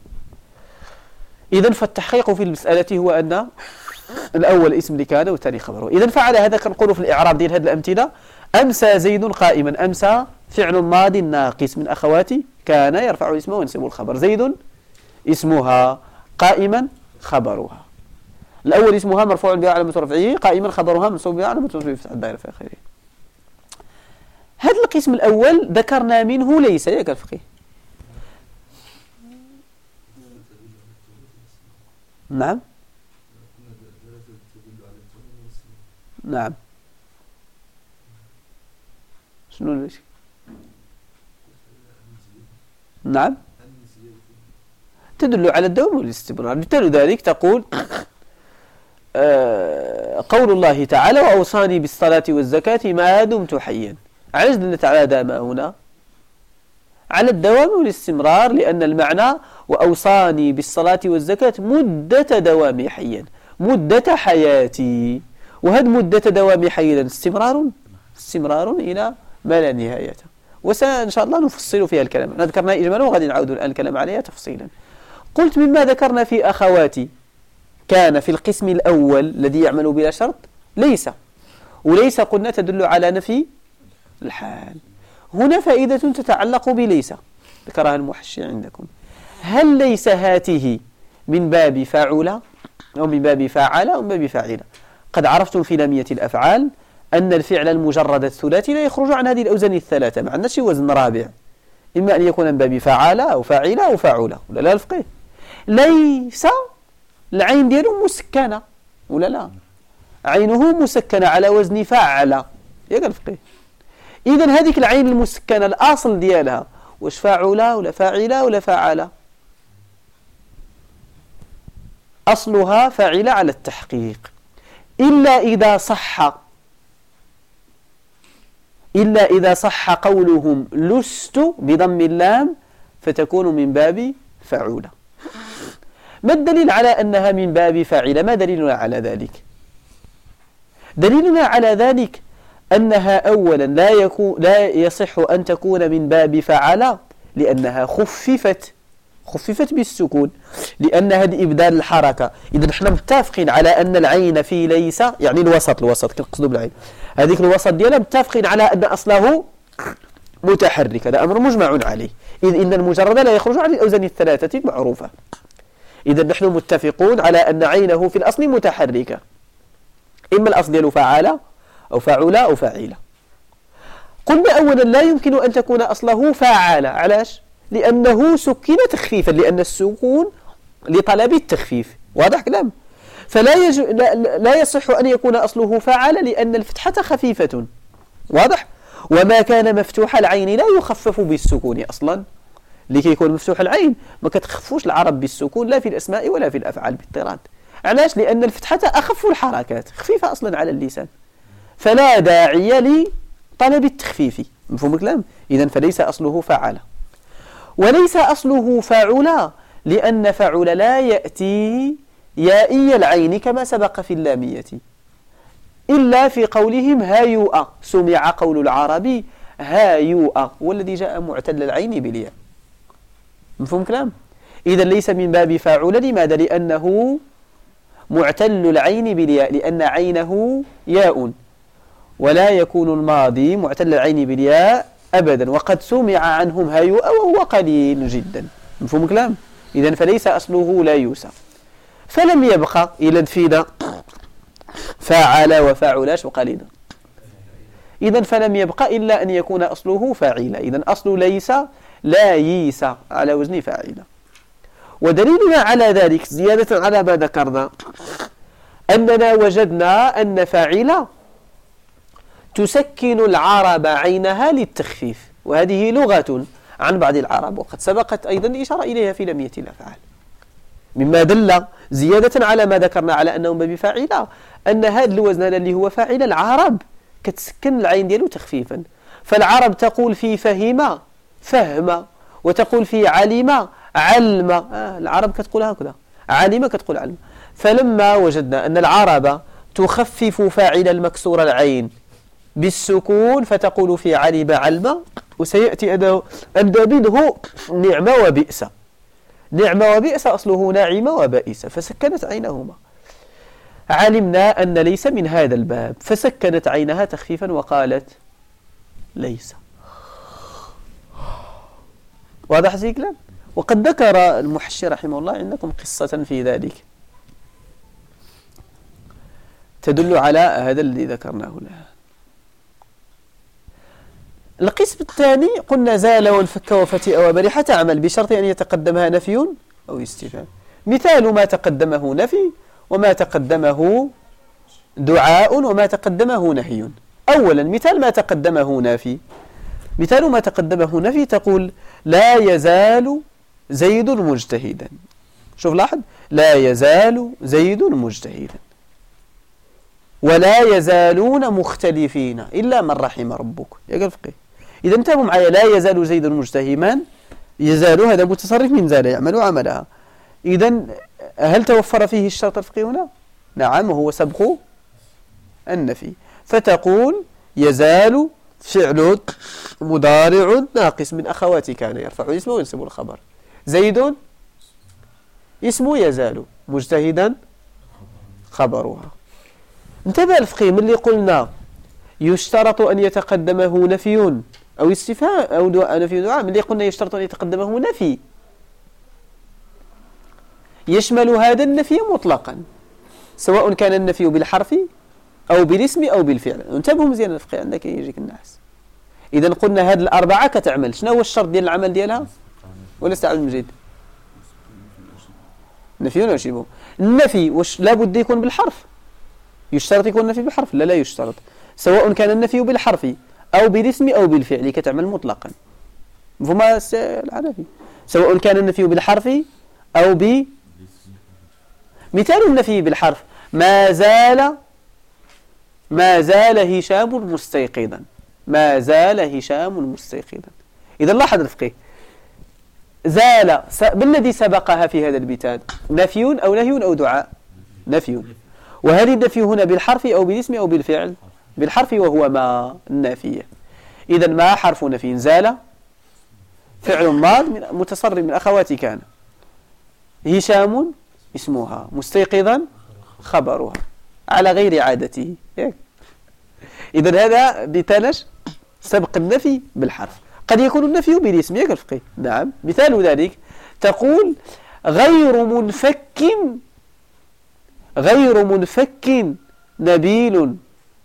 إذن فالتحقيق في المسألة هو أن الأول اسم لكان والثاني خبره. إذن فعلى هذا كنقول في الإعراب ديال هذه الأمثلة أمسى زيد قائما. أمسى فعل ماض ناقص من أخوات كان يرفع الاسم وينصب الخبر. زيد اسمها، قائما خبرها. الأول اسمها مرفوع بها علامة رفعه، قائما خبرها منصوب بها علامة رفعه في الدائرة في آخره. هذا القسم الأول ذكرنا منه ليس ياك الفقيه. نعم قلنا دلالة تدل على الدوام والاستمرار. نعم. شنو الإشكال؟ نعم تدل على الدوام والاستمرار. مثال ذلك تقول قول الله تعالى وأوصاني بالصلاة والزكاة ما دمت حيا. على دلت على دام هنا؟ على الدوام والاستمرار، لأن المعنى وأوصاني بالصلاة والزكاة مدة دوامي حيا، مدة حياتي، وهذا مدة دوامي حيا استمرار إلى ما لا نهاية. وسإن شاء الله نفصل فيها الكلام. ذكرنا إجمالا وغادي نعود الآن الكلام عليها تفصيلا. قلت مما ذكرنا في أخواتي كان في القسم الأول الذي يعمل بلا شرط ليس، وليس قلنا تدل على نفي الحال. هنا فائدة تتعلق بليس ذكرها المحشي عندكم. هل ليس هاته من باب فاعل أو من باب فاعل أو من باب فاعل؟ قد عرفتم في لامية الأفعال أن الفعل المجرد الثلاثي لا يخرج عن هذه الأوزان الثلاثة، مع أن شيء وزن رابع، إما أن يكون من باب فعل أو فاعل أو فاعل، ولا لا الفقه؟ ليس العين دياله مسكنة ولا لا؟ عينه مسكنة على وزن فعل، ياك الفقه؟ إذن هذيك العين المسكنة الأصل ديالها واش فاعل ولا فاعل ولا فعل؟ أصلها فاعل على التحقيق، إلا إذا صح قولهم لست بضم اللام فتكون من باب فعولة. ما الدليل على أنها من باب فاعلة؟ ما دليلنا على ذلك؟ دليلنا على ذلك أنها أولا لا يصح أن تكون من باب فعل لأنها خففت بالسكون، لأن هذه إبدال الحركة. إذا نحن متفقين على أن العين في ليس، يعني الوسط كنقصدوا بالعين هذيك الوسط ديالها، متفقين على أن أصله متحرك، هذا أمر مجمع عليه. إذ إن المجرد لا يخرج عن الأوزان الثلاثة المعروفة. إذا نحن متفقون على أن عينه في الأصل متحركة، إما الأصل دياله فعل أو فعل أو فاعل. قلنا أولا لا يمكن أن تكون أصله فاعل. علاش؟ لأنه سكن تخفيفا، لأن السكون لطلب التخفيف. واضح كلام؟ فلا لا يصح أن يكون أصله فاعل لأن الفتحة خفيفة. واضح؟ وما كان مفتوح العين لا يخفف بالسكون أصلا. لكي يكون مفتوح العين ما كتخفوش العرب بالسكون لا في الأسماء ولا في الأفعال باضطراد. علاش؟ لأن الفتحة أخف الحركات، خفيفة أصلا على اللسان، فلا داعي لطلب التخفيف. مفهوم الكلام؟ إذن فليس أصله فعل. وليس أصله فاعل لأن فعل لا يأتي يائي العين كما سبق في اللامية، إلا في قولهم هايوء. سمع قول العربي هايوء والذي جاء معتل العين بالياء. مفهوم كلام؟ إذا ليس من باب فاعل. لماذا؟ لأنه معتل العين بالياء، لأن عينه ياء، ولا يكون الماضي معتل العين بالياء أبدا، وقد سمع عنهم هايوء وهو قليل جدا. مفهوم كلام؟ إذا فليس أصله لا يوسى. فلم يبقى إلى دفينا فاعل وفاعلاش وقليلا. إذا فلم يبقى إلا أن يكون أصله فاعل. إذا أصل ليس لا ييس على وزن فاعل. ودليلنا على ذلك زيادة على ما ذكرنا أننا وجدنا أن فاعل تسكن العرب عينها للتخفيف، وهذه لغة عن بعض العرب، وقد سبقت أيضا الإشارة إليها في لامية الأفعال. مما دل زيادة على ما ذكرنا على أنهم بفاعل أن هذا الوزن اللي هو فاعل العرب كتسكن العين ديالو تخفيفا. فالعرب تقول في فهم، وتقول في علم علم. العرب كتقول هكذا، علم كتقول علم. فلما وجدنا أن العرب تخفف فاعل المكسور العين بالسكون فتقول في علم علم، وسيأتي أن منه نعم وبئس. نعم وبئس أصله ناعم وبائس، فسكنت عينهما. علمنا أن ليس من هذا الباب، فسكنت عينها تخفيفا وقالت ليس. واضح زي كلام؟ وقد ذكر المحشي رحمه الله عندكم قصة في ذلك تدل على هذا الذي ذكرناه الآن. القسم الثاني قلنا زال وانفك وفتئ وبرح تعمل بشرط أن يتقدمها نفي أو استفهام. مثال ما تقدمه نفي وما تقدمه دعاء وما تقدمه نهي. أولا مثال ما تقدمه نفي، مثال ما تقدمه نفي تقول لا يزال زيد مجتهدا. شوف لاحظ، لا يزال زيد مجتهدا، ولا يزالون مختلفين إلا من رحم ربك. يا الفقيه إذا انتبهوا معي، لا يزال زيد مجتهما، يزال هذا متصرف من زال يعمل عملها. إذا هل توفر فيه الشرط الفقهي هنا؟ نعم، وهو سبق النفي. فتقول يزال فعل مضارع ناقص من أخوات كان يرفع اسمه وينصب الخبر. زيد اسمه يزال، مجتهدا خبرها. انتبه الفقيه، من اللي قلنا يشترط أن يتقدمه نفي أو استفهام أو نفي دعاء، من اللي قلنا يشترط أن يتقدمه نفي يشمل هذا النفي مطلقا، سواء كان النفي بالحرف أو بالاسم أو بالفعل. انتبهوا مزيان الفقيه، عندك يجيك النحس. إذا قلنا هذه الأربعة كتعمل، شنو هو الشرط ديال العمل ديالها؟ ولا استعمل المجيد؟ نفي ولا شبه؟ النفي واش لابد يكون بالحرف؟ يشترط يكون النفي بالحرف؟ لا يشترط. سواء كان النفي بالحرف أو بالاسم أو بالفعل كتعمل مطلقا. مفهوم العنفي؟ سواء كان النفي بالحرف أو مثال النفي بالحرف ما زال هشام مستيقظا، ما زال هشام مستيقظا. إذا لاحظ الفقيه، زال بالذي سبقها في هذا المثال نفي أو نهي أو دعاء؟ نفي. وهل النفي هنا بالحرف أو بالاسم أو بالفعل؟ بالحرف، وهو ما النافية. إذا ما حرف نفي، زال فعل ماض متصرف من أخوات كان، هشام اسمها، مستيقظا خبرها على غير عادته. إذا هذا بتنش سبق النفي بالحرف. قد يكون النفي بالاسم يا الفقيه. نعم، مثال ذلك تقول غير منفك نبيل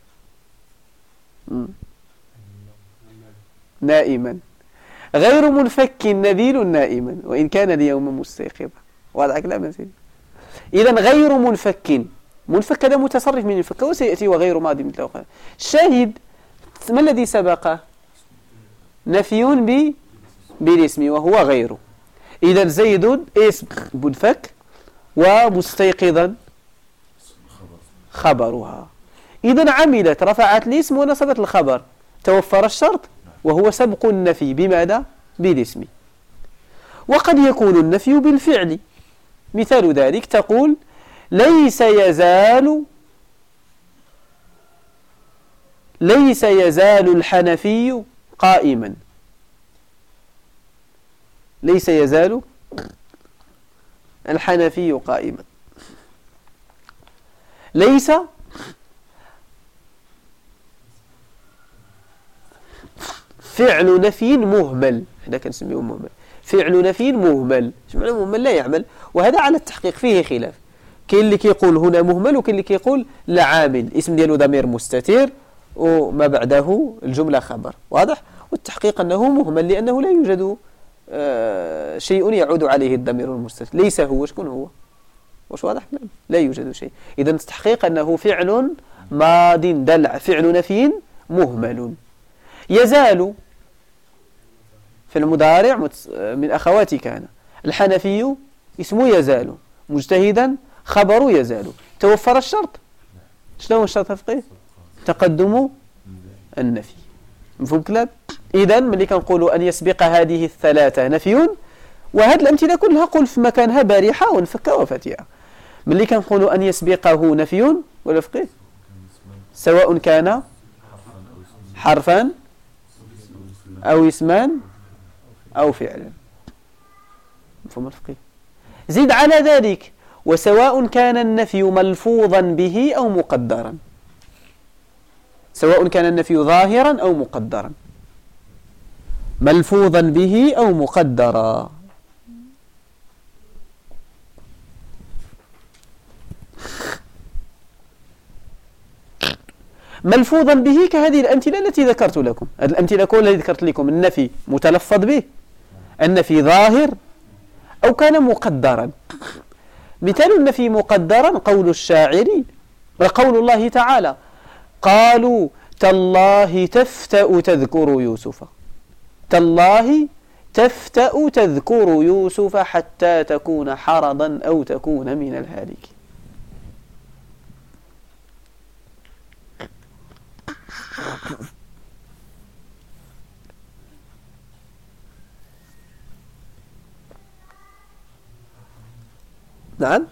نائما، غير منفك نبيل نائما وإن كان اليوم مستيقظا. واضح كلام سيدي؟ إذا غير منفك هذا متصرف من الفك وسيأتي وغير ماضي مثله. الشاهد ما الذي سبقه؟ نفي بالاسم وهو غيره. إذا زيد اسم منفك ومستيقظا خبرها. إذا عملت، رفعت الاسم ونصبت الخبر، توفر الشرط وهو سبق النفي بماذا؟ بالاسم. وقد يكون النفي بالفعل، مثال ذلك تقول ليس يزال الحنفي قائما، ليس يزال الحنفي قائما. ليس فعل نفي مهمل، احنا كنسميه مهمل، فعل نفي مهمل. شو معنى مهمل؟ لا يعمل. وهذا على التحقيق فيه خلاف، كاين اللي كيقول هنا مهمل وكاين اللي كيقول لا عامل، اسم ديالو ضمير مستتر وما بعده الجملة خبر. واضح؟ والتحقيق أنه مهمل لأنه لا يوجد شيء يعود عليه الضمير المستتر. ليس هو، شكون هو؟ واش واضح؟ لا يوجد شيء. إذا التحقيق أنه فعل ماض دلع، فعل نفي مهمل. يزال في المضارع من أخوات كان، الحنفي اسمه يزال، مجتهدا خبر يزال. توفر الشرط. شنو هو الشرط الفقهي؟ تقدم النفي. مفهوم كلام؟ إذا ملي كنقولوا أن يسبق هذه الثلاثة نفي، وهذه الأمثلة كلها قل في مكانها بارحة ونفكة وفتية. ملي كنقولوا أن يسبقه نفي ولا فقه، سواء كان حرفا أو اسما أو فعلا. مفهوم الفقه؟ زيد على ذلك، وسواء كان النفي ملفوظا به أو مقدرا، سواء كان النفي ظاهرا أو مقدرا، ملفوظا به أو مقدرا. ملفوظا به كهذه الأمثلة التي ذكرت لكم. هذه الأمثلة كلها التي ذكرت لكم، النفي متلفظ به، النفي ظاهر، أو كان مقدرا. مثال النفي مقدرا قول الشاعر قول الله تعالى قالوا تالله تفتأ تذكر يوسف تالله تفتأ تذكر يوسف حتى تكون حرضا أو تكون من الهالكين. نعم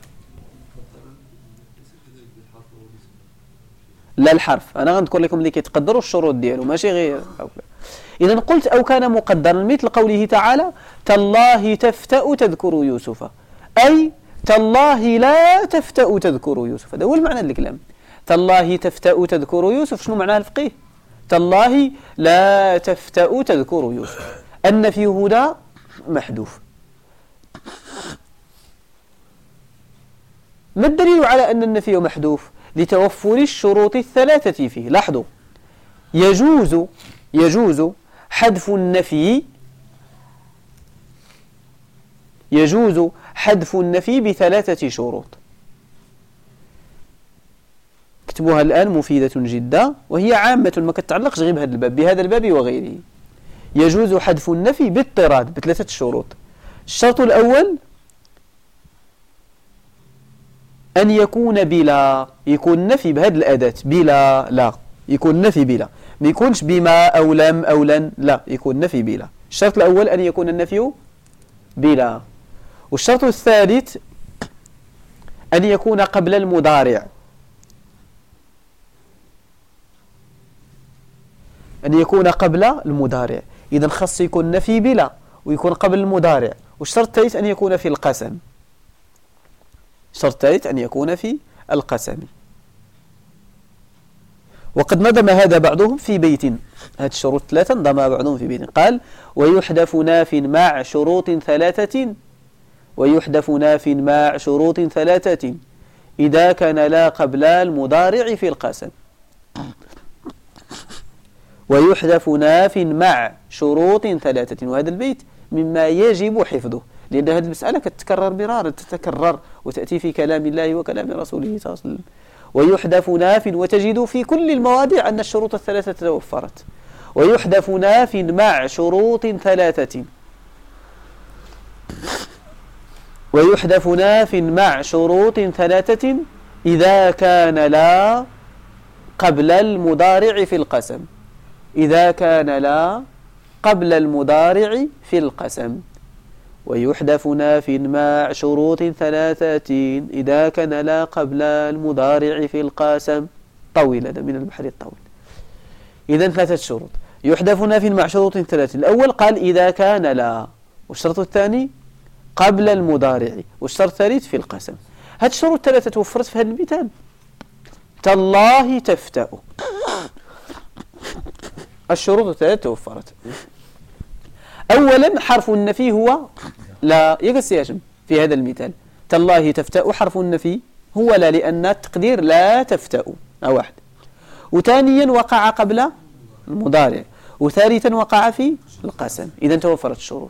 لا الحرف أنا غنذكر لكم اللي كيتقدروا الشروط ديالو ماشي غير إذا قلت أو كان مقدرا مثل قوله تعالى تالله تفتأ تذكر يوسف أي تالله لا تفتأ تذكر يوسف. هذا هو المعنى الكلام. تالله تفتأ تذكر يوسف شنو معناه الفقيه؟ تالله لا تفتأ تذكر يوسف. النفي هنا محذوف. ما الدليل على أن النفي محذوف؟ لتوفر الشروط الثلاثة فيه. لاحظوا يجوز حذف النفي بثلاثة شروط. اكتبوها الآن مفيدة جدا وهي عامة ما كتعلقش غير بهذا الباب وغيره. يجوز حذف النفي باضطراد بثلاثة شروط. الشرط الأول أن يكون بلا، يكون نفي بهذه الأداة بلا لا، يكون نفي بلا، ما يكونش بما أو لم أو لن، لا يكون نفي بلا. الشرط الأول أن يكون النفي بلا. والشرط الثالث أن يكون قبل المضارع، أن يكون قبل المضارع. إذا خاص يكون نفي بلا ويكون قبل المضارع. والشرط الثالث أن يكون في القسم. الشرط الثالث أن يكون في القسم. وقد نظم هذا بعضهم في بيت، هذه الشروط ثلاثة نظم بعضهم في بيت. قال ويحذف ناف مع شروط ثلاثة، ويحذف ناف مع شروط ثلاثة إذا كان لا قبل المضارع في القسم. ويحذف ناف مع شروط ثلاثة. وهذا البيت مما يجب حفظه، لأن هذه المسألة كتتكرر مرارا، تتكرر وتأتي في كلام الله وكلام رسوله صلى الله عليه وسلم. ويحذف ناف، وتجد في كل المواضع أن الشروط الثلاثة توفرت. ويحذف ناف مع شروط ثلاثة، ويحذف ناف مع شروط ثلاثة إذا كان لا قبل المضارع في القسم. إذا كان لا قبل المضارع في القسم. ويحذف ناف مع شروط ثلاثة إذا كان لا قبل المضارع في القسم. طويل هذا من البحر الطويل. إذا ثلاثة شروط. يحذف ناف مع شروط ثلاثة. الأول قال إذا كان لا، والشرط الثاني قبل المضارع، والشرط الثالث في القسم. هذه الشروط الثلاثة توفرت في هذا المثال. تالله تفتأ، الشروط الثلاثة توفرت. أولا حرف النفي هو لا، يقص ياشم في هذا المثال. تالله تفتأ حرف النفي هو لا، لأن التقدير لا تفتأ واحد. وثانيا وقع قبل المضارع، وثالثا وقع في القسم. إذا توفرت الشروط،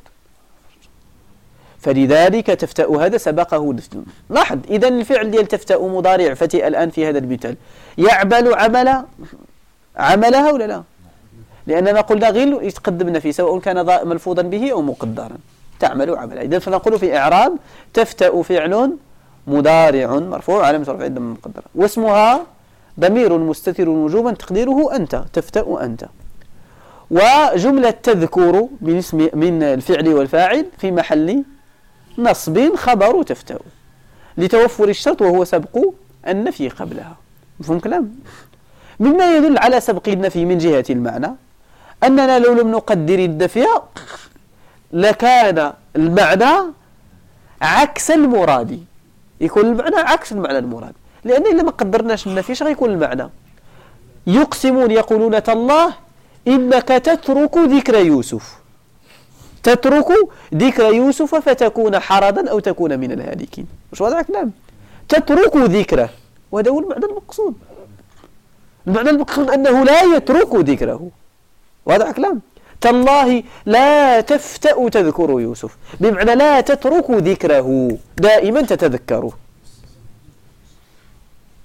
فلذلك تفتأ هذا سبقه دفن. لاحظ إذا الفعل ديال تفتأ مضارع فتئ الآن في هذا المثال يعمل عملها ولا لا؟ لأننا قلنا غير يتقدمنا فيه سواء كان ملفوظا به أو مقدرا تعمل عملا. إذا فنقول في إعراب تفتأ فعل مضارع مرفوع علامة رفعه الضمة المقدرة، واسمها ضمير مستتر وجوبا تقديره أنت، تفتأ أنت. وجملة تذكر من الفعل والفاعل في محل نصب خبر تفتأ لتوفر الشرط وهو سبق النفي قبلها. مفهوم كلام؟ مما يدل على سبق النفي من جهة المعنى أننا لو لم نقدر النفي لكان المعنى عكس المراد، يكون المعنى عكس المعنى المراد. لأن إذا ما قدرناش النفي اش غيكون المعنى؟ يقسمون يقولون تالله إنك تترك ذكر يوسف، تترك ذكر يوسف فتكون حرضا أو تكون من الهالكين. مش واضح الكلام؟ تترك ذكره، وهذا هو المعنى المقصود. المعنى المقصود أنه لا يترك ذكره. واضح الكلام؟ تالله لا تفتأ تذكر يوسف، بمعنى لا تترك ذكره، دائما تتذكره.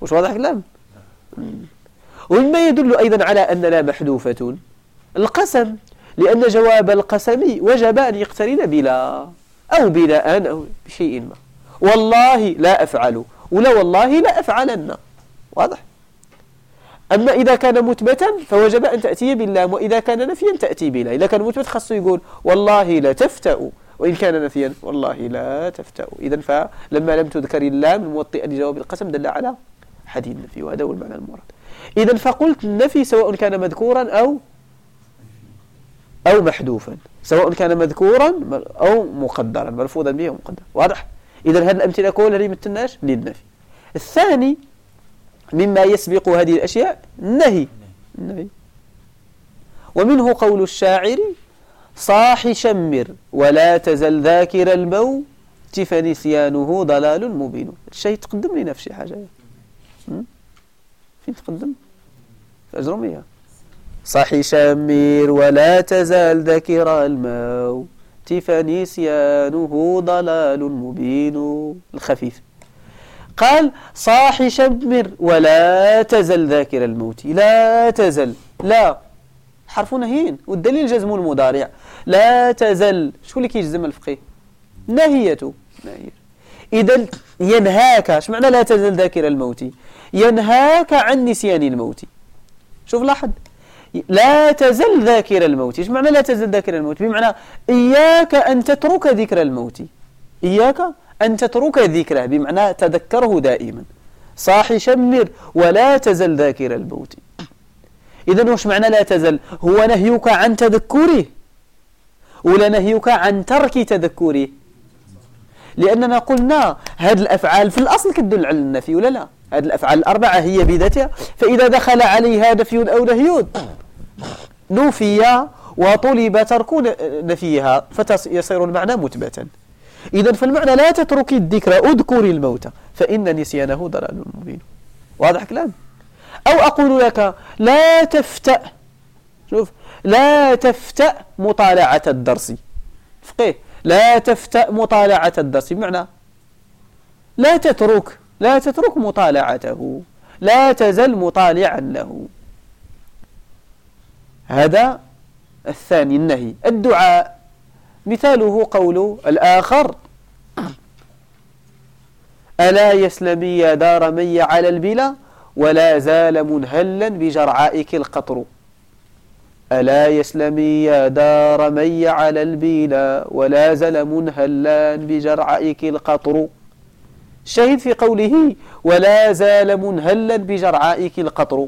وش واضح كلام؟ ومما يدل أيضا على أن لا محذوفة القسم، لأن جواب القسم وجب أن يقترن بلا أو بلا أن أو بشيء ما. والله لا أفعل، ولا والله لا أفعلن. واضح؟ أما إذا كان مثبتا فوجب أن تأتي باللام، وإذا كان نفيا تأتي بلا. إذا كان مثبت خاصه يقول والله لا تفتأ، وإن كان نفيا والله لا تفتأ. إذن فلما لم تذكر اللام الموطئة لجواب القسم دل على حديث النفي، وهذا هو المعنى المراد. إذن فقلت النفي سواء كان مذكورا أو محذوفا، سواء كان مذكورا أو مقدرا، ملفوظا به ومقدرا. واضح؟ إذن هذه الأمثلة كلها اللي مثلناش للنفي. الثاني مما يسبق هذه الأشياء النهي. ومنه قول الشاعر صاح شمر ولا تزل ذاكر الموت فنسيانه ضلال مبين. الشيء تقدم لنا في شي حاجة. فين تقدم؟ في أجرمية. صاح شمر ولا تزال ذاكر الموت فنسيانه ضلال مبين. الخفيف قال صاح شمر ولا تزل ذاكر الموت. لا تزل، لا حرف نهي، والدليل جزم المضارع. لا تزل شو اللي كيجزم الفقيه؟ ناهيته. إذا ينهاك، ايش معنى لا تزل ذاكر الموت؟ ينهاك عن نسيان الموت. شوف لاحظ، لا تزل ذاكر الموت، ايش معنى لا تزل ذاكر الموت؟ بمعنى إياك أن تترك ذكر الموت، إياك أن تترك ذكره، بمعنى تذكره دائما. صاح شمر ولا تزل ذاكر الموت. إذن وش معنى لا تزل؟ هو نهيك عن تذكره ولا نهيك عن ترك تذكره؟ لأننا قلنا هذه الأفعال في الأصل كتدل على النفي ولا لا؟ هذه الأفعال الأربعة هي بذاتها، فإذا دخل عليها نفي أو نهي نفي وطلب ترك نفيها فيصير المعنى مثبتا. إذن فالمعنى لا تترك الذكر، اذكر الموت فإن نسيانه ضلال مبين. واضح كلام؟ أو أقول لك لا تفتأ، شوف، لا تفتأ مطالعة الدرس. فقيه لا تفتأ مطالعة الدرس بمعنى لا تترك مطالعته، لا تزل مطالعا له. هذا الثاني النهي. الدعاء مثاله قول الآخر ألا يسلمي يا دار مي على البلا ولا زال منهلا بجرعائك القطر. ألا يسلمي يا دار مي على البلا ولا زال منهلا بجرعائك القطر. الشاهد في قوله ولا زال منهلا بجرعائك القطر،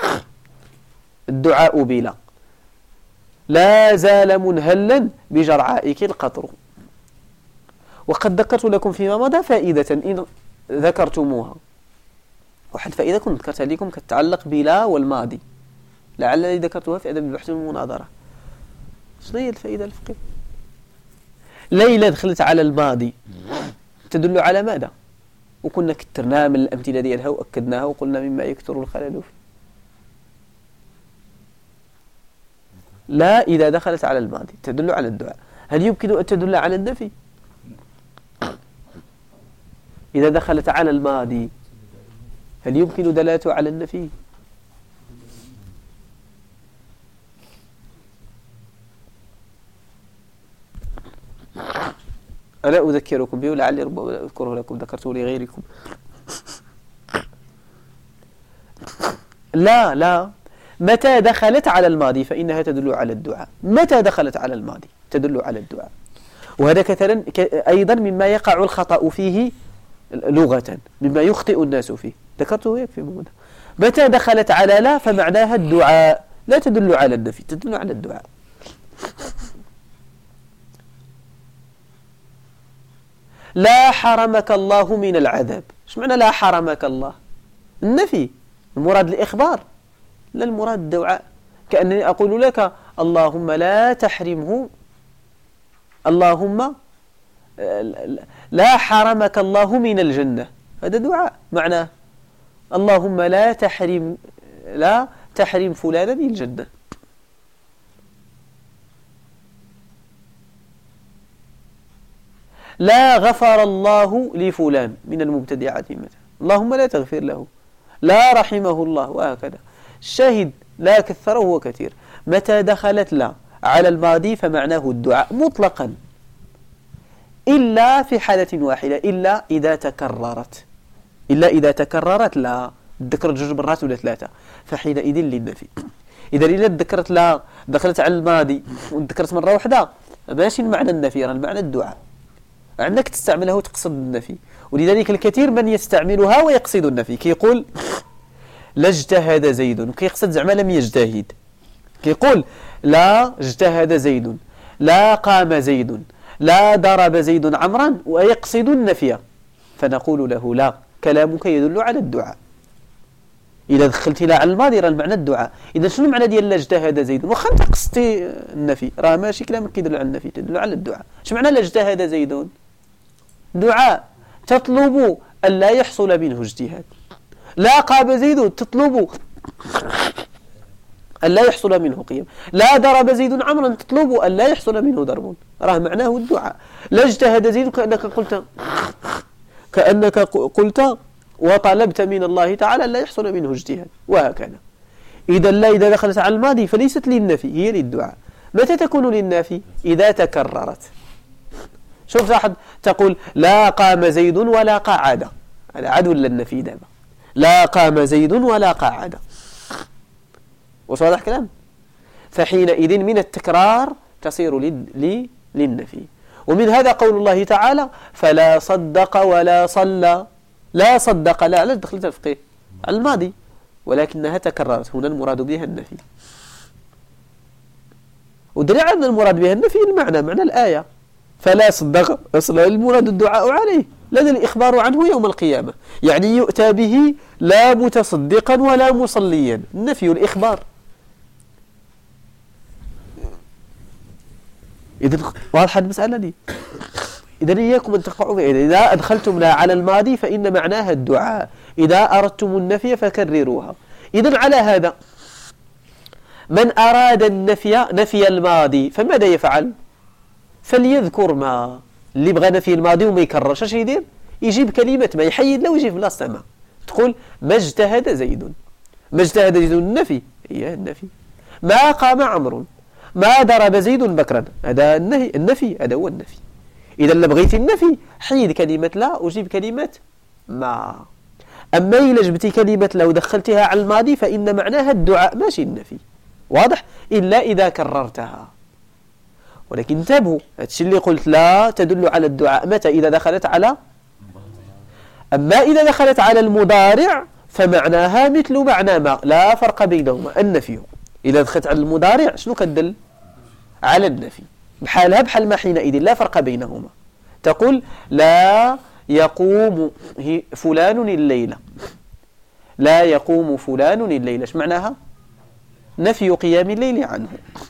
الدعاء بلا، لا زال منهلا بجرعائك القطر. وقد ذكرت لكم فيما مضى فائدة إن ذكرتموها، واحد فائدة كنت ذكرتها لكم كتتعلق بلا والماضي، لعلني ذكرتها في أدب البحث والمناظرة. شنو هي الفائدة الفقهية؟ ليلى دخلت على الماضي تدل على ماذا؟ وكنا كترناها من الأمثلة ديالها وأكدناها وقلنا مما يكثر الخلل فيه. لا إذا دخلت على الماضي تدل على الدعاء. هل يمكن أن تدل على النفي؟ إذا دخلت على الماضي هل يمكن دلالته على النفي؟ ألا أذكركم به ولعلي ربما أذكره لكم، ذكرته لغيركم. لا متى دخلت على الماضي فإنها تدل على الدعاء. متى دخلت على الماضي تدل على الدعاء. وهذا كثيرا أيضا مما يقع الخطأ فيه لغة، مما يخطئ الناس فيه، ذكرته هيك في موضع. متى دخلت على لا فمعناها الدعاء، لا تدل على النفي، تدل على الدعاء. لا حرمك الله من العذاب. ايش معنى لا حرمك الله؟ النفي، المراد الإخبار، لا المراد الدعاء. كأنني أقول لك اللهم لا تحرمه، اللهم لا حرمك الله من الجنة، هذا دعاء معناه اللهم لا تحرم فلانا من الجنة. لا غفر الله لفلان من المبتدعات مثلا، اللهم لا تغفر له. لا رحمه الله وهكذا. الشاهد لا كثره وكثير. متى دخلت لا على الماضي فمعناه الدعاء مطلقا، إلا في حالة واحدة، إلا إذا تكررت لا ذكرت 2 مرات ولا 3 فحينئذ للنفي. إذا ذكرت لا دخلت على الماضي وذكرت مرة واحدة ماشي المعنى النفي، راه المعنى الدعاء، عندك تستعملها وتقصد النفي. ولذلك الكثير من يستعملها ويقصد النفي، كيقول لا اجتهد زيد وكيقصد زعما لم يجتهد، كيقول لا اجتهد زيد، لا قام زيد، لا ضرب زيد عمرا، ويقصد النفي. فنقول له لا، كلامك يدل على الدعاء. إذا دخلت لا على الماضي راه المعنى الدعاء. إذا شنو المعنى ديال لا اجتهد زيد؟ واخا انت قصدتي النفي راه ماشي كلامك يدل على النفي، تدل على الدعاء. اش معنى لا اجتهد زيد؟ دعاء، تطلب أن لا يحصل منه اجتهاد. لا قام زيد، تطلب أن لا يحصل منه قيام. لا ضرب زيد عمرا، تطلب أن لا يحصل منه ضرب. راه معناه الدعاء. لا اجتهد زيد كأنك قلت وطلبت من الله تعالى لا يحصل منه اجتهاد، وهكذا. إذا لا إذا دخلت على الماضي فليست للنفي، هي للدعاء. متى تكون للنفي؟ إذا تكررت. شوف واحد تقول لا قام زيد ولا قعد، هذا عدو للنفي دابا. لا قام زيد ولا قعد، واش واضح كلام؟ فحينئذ من التكرار تصير للنفي. ومن هذا قول الله تعالى فلا صدق ولا صلى. لا صدق لا، علاش دخلت الفقه على الماضي ولكنها تكررت، هنا المراد بها النفي. ودليل على المراد بها النفي المعنى، معنى الآية فلا صدق أصلا المراد الدعاء عليه لا الإخبار عنه يوم القيامة، يعني يؤتى به لا متصدقا ولا مصليا، النفي الإخبار. إذن واضحة المسألة دي. إذن إياكم أن تقعوا فيها. إذا أدخلتم لا على الماضي فإن معناها الدعاء، إذا أردتم النفي فكرروها. إذن على هذا من أراد نفي الماضي فماذا يفعل؟ فليذكر ما، اللي بغى نفي الماضي وما يكررش اش يدير؟ يجيب كلمة ما، يحيد له ويجيب بلاصة ما. تقول ما اجتهد زيد، ما اجتهد زيد النفي، هي النفي. ما قام عمرو، ما ضرب زيد بكرا، هذا النفي، هذا هو النفي. إذا لبغيتي النفي حيد كلمة لا وجيب كلمة ما. أما إذا جبتي كلمة لا ودخلتها على الماضي فإن معناها الدعاء ماشي النفي، واضح؟ إلا إذا كررتها. ولكن انتبهوا، هادشي اللي قلت لا تدل على الدعاء متى؟ إذا دخلت على، أما إذا دخلت على المضارع فمعناها مثل معنى ما، لا فرق بينهما، النفي. إذا دخلت على المضارع شنو كدل؟ على النفي، بحالها بحال ما حينئذ لا فرق بينهما. تقول لا يقوم فلان الليلة، لا يقوم فلان الليلة، ايش معناها؟ نفي قيام الليل عنه.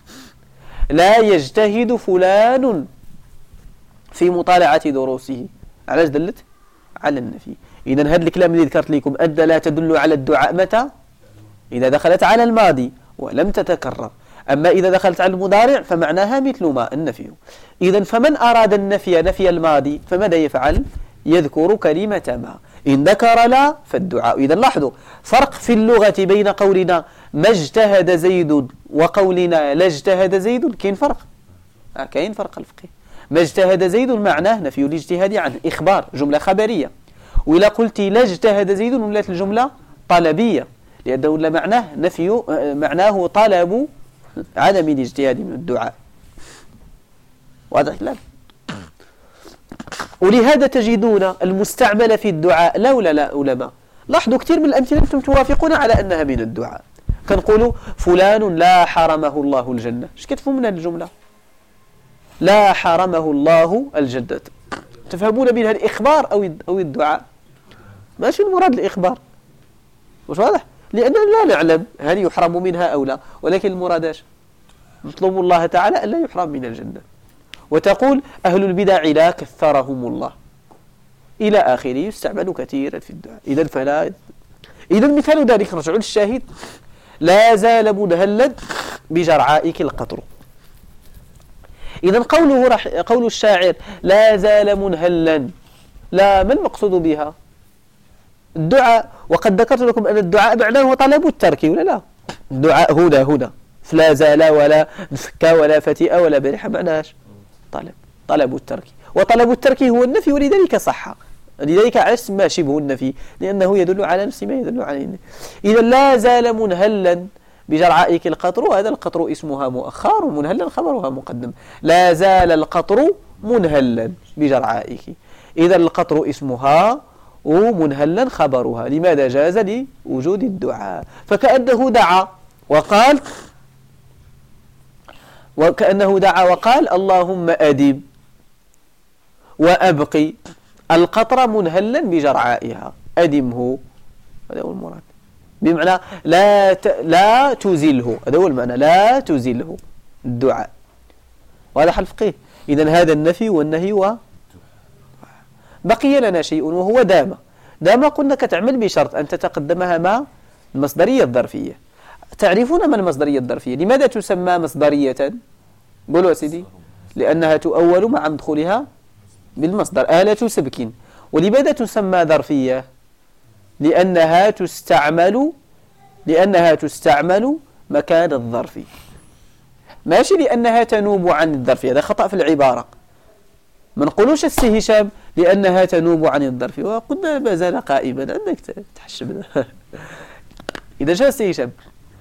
لا يجتهد فلان في مطالعة دروسه، علاش دلت؟ على النفي. إذن هذا الكلام اللي ذكرت لكم أن لا تدل على الدعاء متى؟ إذا دخلت على الماضي ولم تتكرر. أما إذا دخلت على المضارع فمعناها مثل ما، النفي. إذن فمن أراد نفي الماضي فماذا يفعل؟ يذكر كلمة ما. إن ذكر لا فالدعاء. إذن لاحظوا فرق في اللغة بين قولنا ما اجتهد زيد وقولنا لا اجتهد زيد، كاين فرق؟ كاين فرق الفقهي. ما اجتهد زيد معناه نفي الاجتهاد عنه، إخبار، جملة خبرية. وإلا قلت لا اجتهد زيد ولات الجملة طلبية، لأنه لا معناه نفي، معناه طلب عدم الاجتهاد من الدعاء. واضح الكلام؟ ولهذا تجدون المستعمل في الدعاء لولا لا علماء. لاحظوا كثير من الأمثلة أنتم توافقون على أنها من الدعاء. كنقولوا فلان لا حرمه الله الجنة، اش كتفهموا من هذه الجملة؟ لا حرمه الله الجنة، تفهمون منها الإخبار أو الدعاء؟ ماشي المراد الإخبار، واش واضح؟ لأننا لا نعلم هل يحرم منها أو لا، ولكن المراد ايش؟ نطلب الله تعالى ألا يحرم من الجنة. وتقول أهل البدع لا كثرهم الله إلى آخره، يستعمل كثيرا في الدعاء. إذن مثال ذلك رجعوا للشاهد لا زال منهلا بجرعائك القطر. إذن قول الشاعر لا زال منهلا، لا ما المقصود بها؟ الدعاء، وقد ذكرت لكم أن الدعاء معناه طلب الترك ولا لا؟ الدعاء هنا فلا زال ولا نفكى ولا فتئ ولا برح معناش طلب الترك، وطلب الترك هو النفي، ولذلك صح، لذلك عرفت ما شبه النفي، لأنه يدل على نفس ما يدل عليه. إذا لا زال منهلا بجرعائك القطر، هذا القطر اسمها مؤخر، ومنهلا خبرها مقدم. لا زال القطر منهلا بجرعائك، إذا القطر اسمها ومنهلا خبرها. لماذا جاز؟ لوجود الدعاء. فكأنه دعا وقال اللهم أدب وأبقي القطر منهلا بجرعائها، أدمه، هذا هو المراد، بمعنى لا تزله، هذا هو المعنى، لا تزله الدعاء، وهذا حل فقيه. إذن هذا النفي والنهي. بقي لنا شيء وهو دام قلنا كتعمل بشرط أن تتقدمها مع المصدرية الظرفية. تعرفون ما المصدرية الظرفية؟ لماذا تسمى مصدرية؟ قولوا سيدي. لأنها تؤول مع مدخولها بالمصدر، آلة سبك. ولماذا تسمى ظرفية؟ لأنها تستعمل مكان الظرف، ماشي لأنها تنوب عن الظرف، هذا خطأ في العبارة. ما نقولوش السي هشام لأنها تنوب عن الظرف، وقلنا ما زال قائما، عندك تحشبنا. إذا جاء السي هشام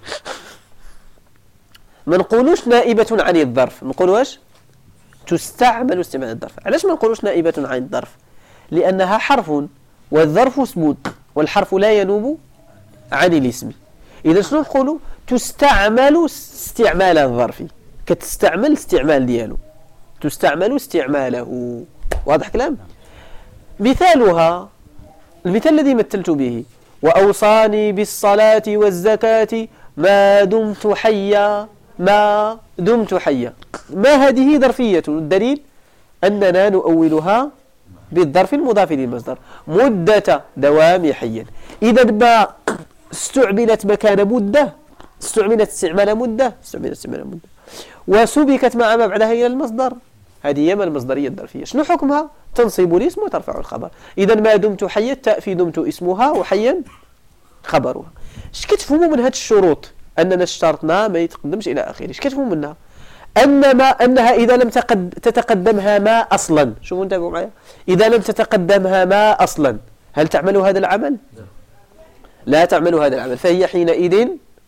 ما نقولوش نائبة عن الظرف، نقول واش تستعمل استعمال الظرف. علاش ما نقولوش نائبة عن الظرف؟ لأنها حرف والظرف اسم، والحرف لا ينوب عن الاسم. إذا شنو نقولوا؟ تستعمل استعمال الظرف، كتستعمل استعمال ديالو، تستعمل استعماله. واضح كلام؟ مثالها المثال الذي مثلت به: وأوصاني بالصلاة والزكاة ما دمت حيا. ما هذه ظرفية، الدليل أننا نؤولها بالظرف المضاف للمصدر، مدة دوام حيا. إذا ما استعملت مكان مدة، استعملت استعمال مدة، وسبكت مع ما بعدها إلى المصدر، هذه هي المصدرية الظرفية. شنو حكمها؟ تنصب الاسم وترفع الخبر. إذا ما دمت حيا تأفي دمت اسمها وحيا خبرها. اش كتفهموا من هذه الشروط؟ أننا اشترطنا ما يتقدمش إلى آخره. اش كتفهموا منها؟ أنها إذا لم تتقدمها ما أصلا، شوفوا انتبهوا معايا، إذا لم تتقدمها ما أصلا هل تعمل هذا العمل؟ لا تعمل هذا العمل، فهي حينئذ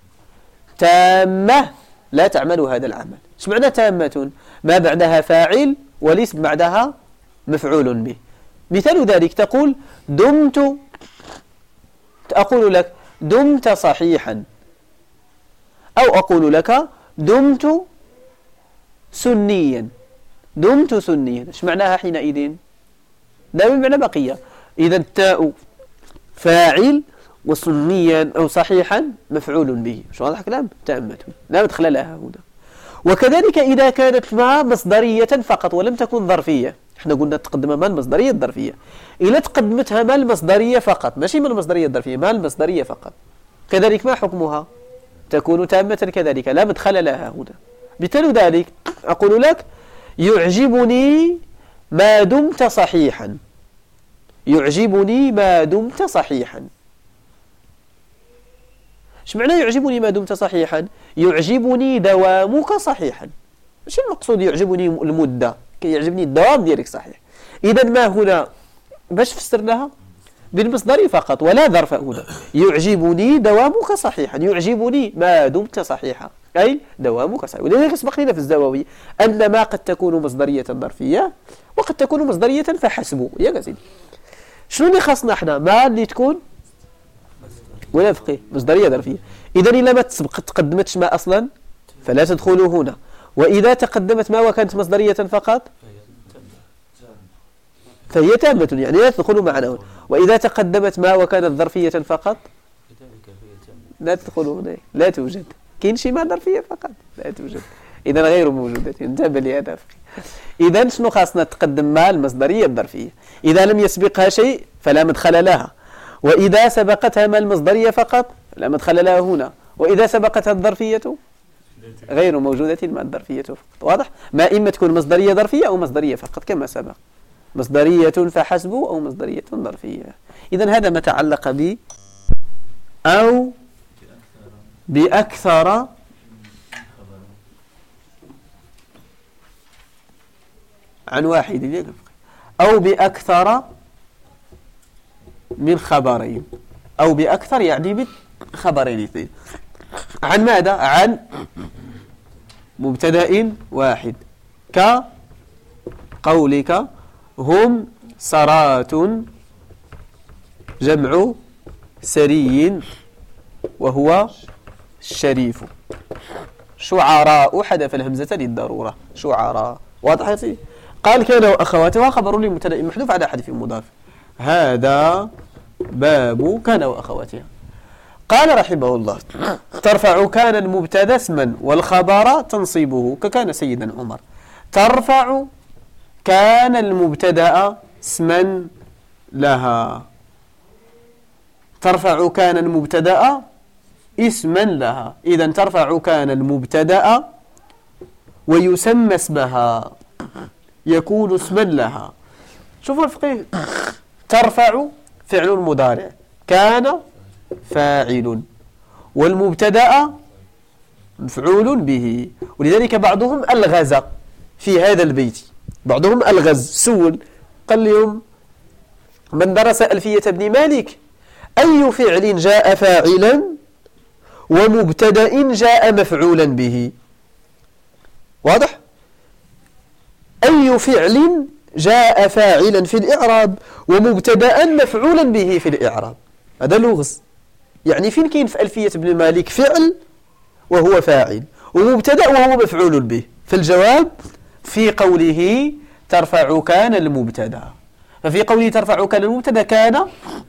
تامة لا تعمل هذا العمل. ايش معنى تامة؟ ما بعدها فاعل والاسم بعدها مفعول به. مثال ذلك تقول أقول لك دمت صحيحا، أو أقول لك دمت سنيا. ايش معناها حينئذ؟ دائما معنى بقية. إذا التاء فاعل وسنيا أو صحيحا مفعول به. شو واضح كلام؟ تامة لا مدخل لها هنا. وكذلك إذا كانت ما مصدرية فقط ولم تكن ظرفية، احنا قلنا تقدم ما المصدرية الظرفية، إذا تقدمتها ما المصدرية فقط، ماشي ما المصدرية الظرفية، ما المصدرية فقط، كذلك ما حكمها؟ تكون تامة كذلك لا مدخل لها هنا. مثال ذلك أقول لك يعجبني ما دمت صحيحا. يعجبني ما دمت صحيحا. ايش معنى يعجبني ما دمت صحيحا؟ يعجبني دوامك صحيحا. مش المقصود يعجبني المدة، يعجبني الدوام ديالك صحيح. إذا ما هنا باش فسرناها بالمصدر فقط ولا ظرف هنا. يعجبني دوامك صحيحا، يعجبني ما دمت صحيحا، أي دوامك صحيح. ولذلك سبق لنا في الزواوي أن ما قد تكون مصدرية ظرفية وقد تكون مصدرية فحسب. يا سيدي شنو اللي خاصنا احنا؟ ما اللي تكون ولا فقيه مصدرية ظرفية. إذا إلا ما تقدمتش ما أصلا فلا تدخلوا هنا، وإذا تقدمت ما وكانت مصدرية فقط فهي تامة، يعني لا تدخلوا معنا. وإذا تقدمت ما وكانت ظرفية فقط لا تدخلوا هنا، لا توجد. كاين شي ما ظرفية فقط لا توجد، إذا غير موجودة. انتبه لهذا. إذا شنو خاصنا؟ تقدم ما المصدرية الظرفية. إذا لم يسبقها شيء فلا مدخل لها، وإذا سبقتها ما المصدرية فقط لا مدخل لها هنا، وإذا سبقتها الظرفية غير موجودة ما الظرفية فقط. واضح؟ ما إما تكون مصدرية ظرفية أو مصدرية فقط كما سبق. مصدرية فحسب أو مصدرية ظرفية. إذن هذا ما تعلق ب أو بأكثر عن واحد أو بأكثر من خبرين، أو بأكثر يعني بخبرين اثنين. عن ماذا؟ عن مبتدأ واحد، كقولك هم سرات جمع سري وهو الشريف، شعراء حذف الهمزة للضرورة، شعراء. واضح يا سيدي؟ قال كان وأخواتها خبر لمبتدأ محذوف على حذف مضاف، هذا باب كان وأخواتها. قال رحمه الله ترفع كان المبتدا اسما والخبر تنصيبه ككان سيدا عمر. ترفع كان المبتدا اسما لها، ترفع كان المبتدا اسما لها. إذا ترفع كان المبتدا ويسمى اسمها، يكون اسما لها. شوفوا الفقيه، ترفع فعل مضارع، كان فاعل، والمبتدا مفعول به. ولذلك بعضهم ألغز في هذا البيت، بعضهم ألغز سول، قال لهم من درس ألفية ابن مالك أي فعل جاء فاعلا ومبتدا جاء مفعولا به؟ واضح؟ أي فعل جاء فاعلا في الإعراب ومبتدا مفعولا به في الإعراب؟ هذا لغز. يعني فين كاين في ألفية ابن مالك فعل وهو فاعل ومبتدا وهو مفعول به؟ فالجواب في قوله ترفع كان المبتدا. ففي قوله ترفع كان المبتدا كان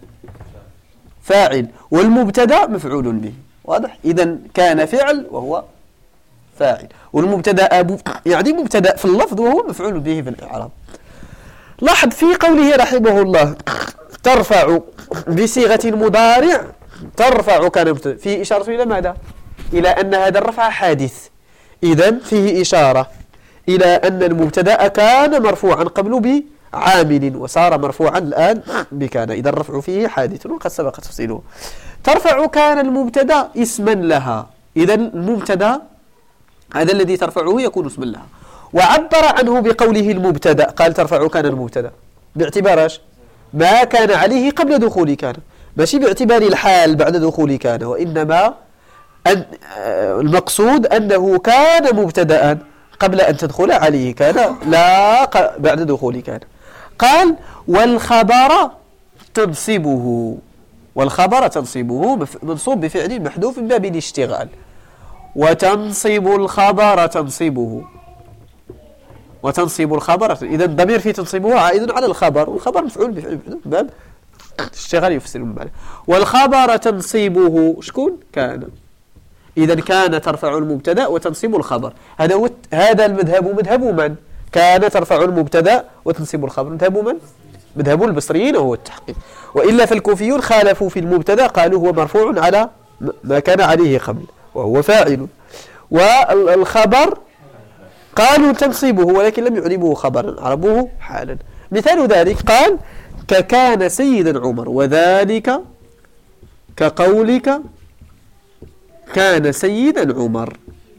فاعل والمبتدا مفعول به. واضح؟ إذن كان فعل وهو فاعل، والمبتدا يعني مبتدا في اللفظ وهو مفعول به في الإعراب. لاحظ في قوله رحمه الله ترفع بصيغة المضارع، ترفع كان مبتدا، فيه إشارة إلى ماذا؟ إلى أن هذا الرفع حادث. إذن فيه إشارة إلى أن المبتدا كان مرفوعا قبل بعامل وصار مرفوعا الآن بكان، إذا الرفع فيه حادث وقد سبق تفصيله. ترفع كان المبتدا اسما لها، إذن المبتدا هذا الذي ترفعه يكون اسما لها. وعبر عنه بقوله المبتدا، قال ترفع كان المبتدا باعتبار ما كان عليه قبل دخول كان، ماشي باعتبار الحال بعد دخول كان، وإنما المقصود أنه كان مبتدا قبل أن تدخل عليه كان، لا بعد دخول كان. قال والخبر تنصبه، والخبر تنصبه منصوب بفعل محذوف من باب الاشتغال. وتنصب الخبر تنصبه، وتنصب الخبر، إذا الضمير في تنصبه عائد على الخبر، والخبر مفعول بفعل محذوف من باب اشتغال يفسر من بعد. والخبر تنصبه شكون؟ كان. إذا كان ترفع المبتدا وتنصب الخبر. هذا المذهب مذهب من؟ كان ترفع المبتدا وتنصب الخبر، مذهب من؟ مذهب البصريين وهو التحقيق. وإلا فالكوفيون خالفوا في المبتدا، قالوا هو مرفوع على ما كان عليه قبل وهو فاعل. والخبر قالوا تنصيبه ولكن لم يعربوه خبرا، عربوه حالا. مثال ذلك قال ككان سيدا عمر، وذلك كقولك كان سيدا عمر،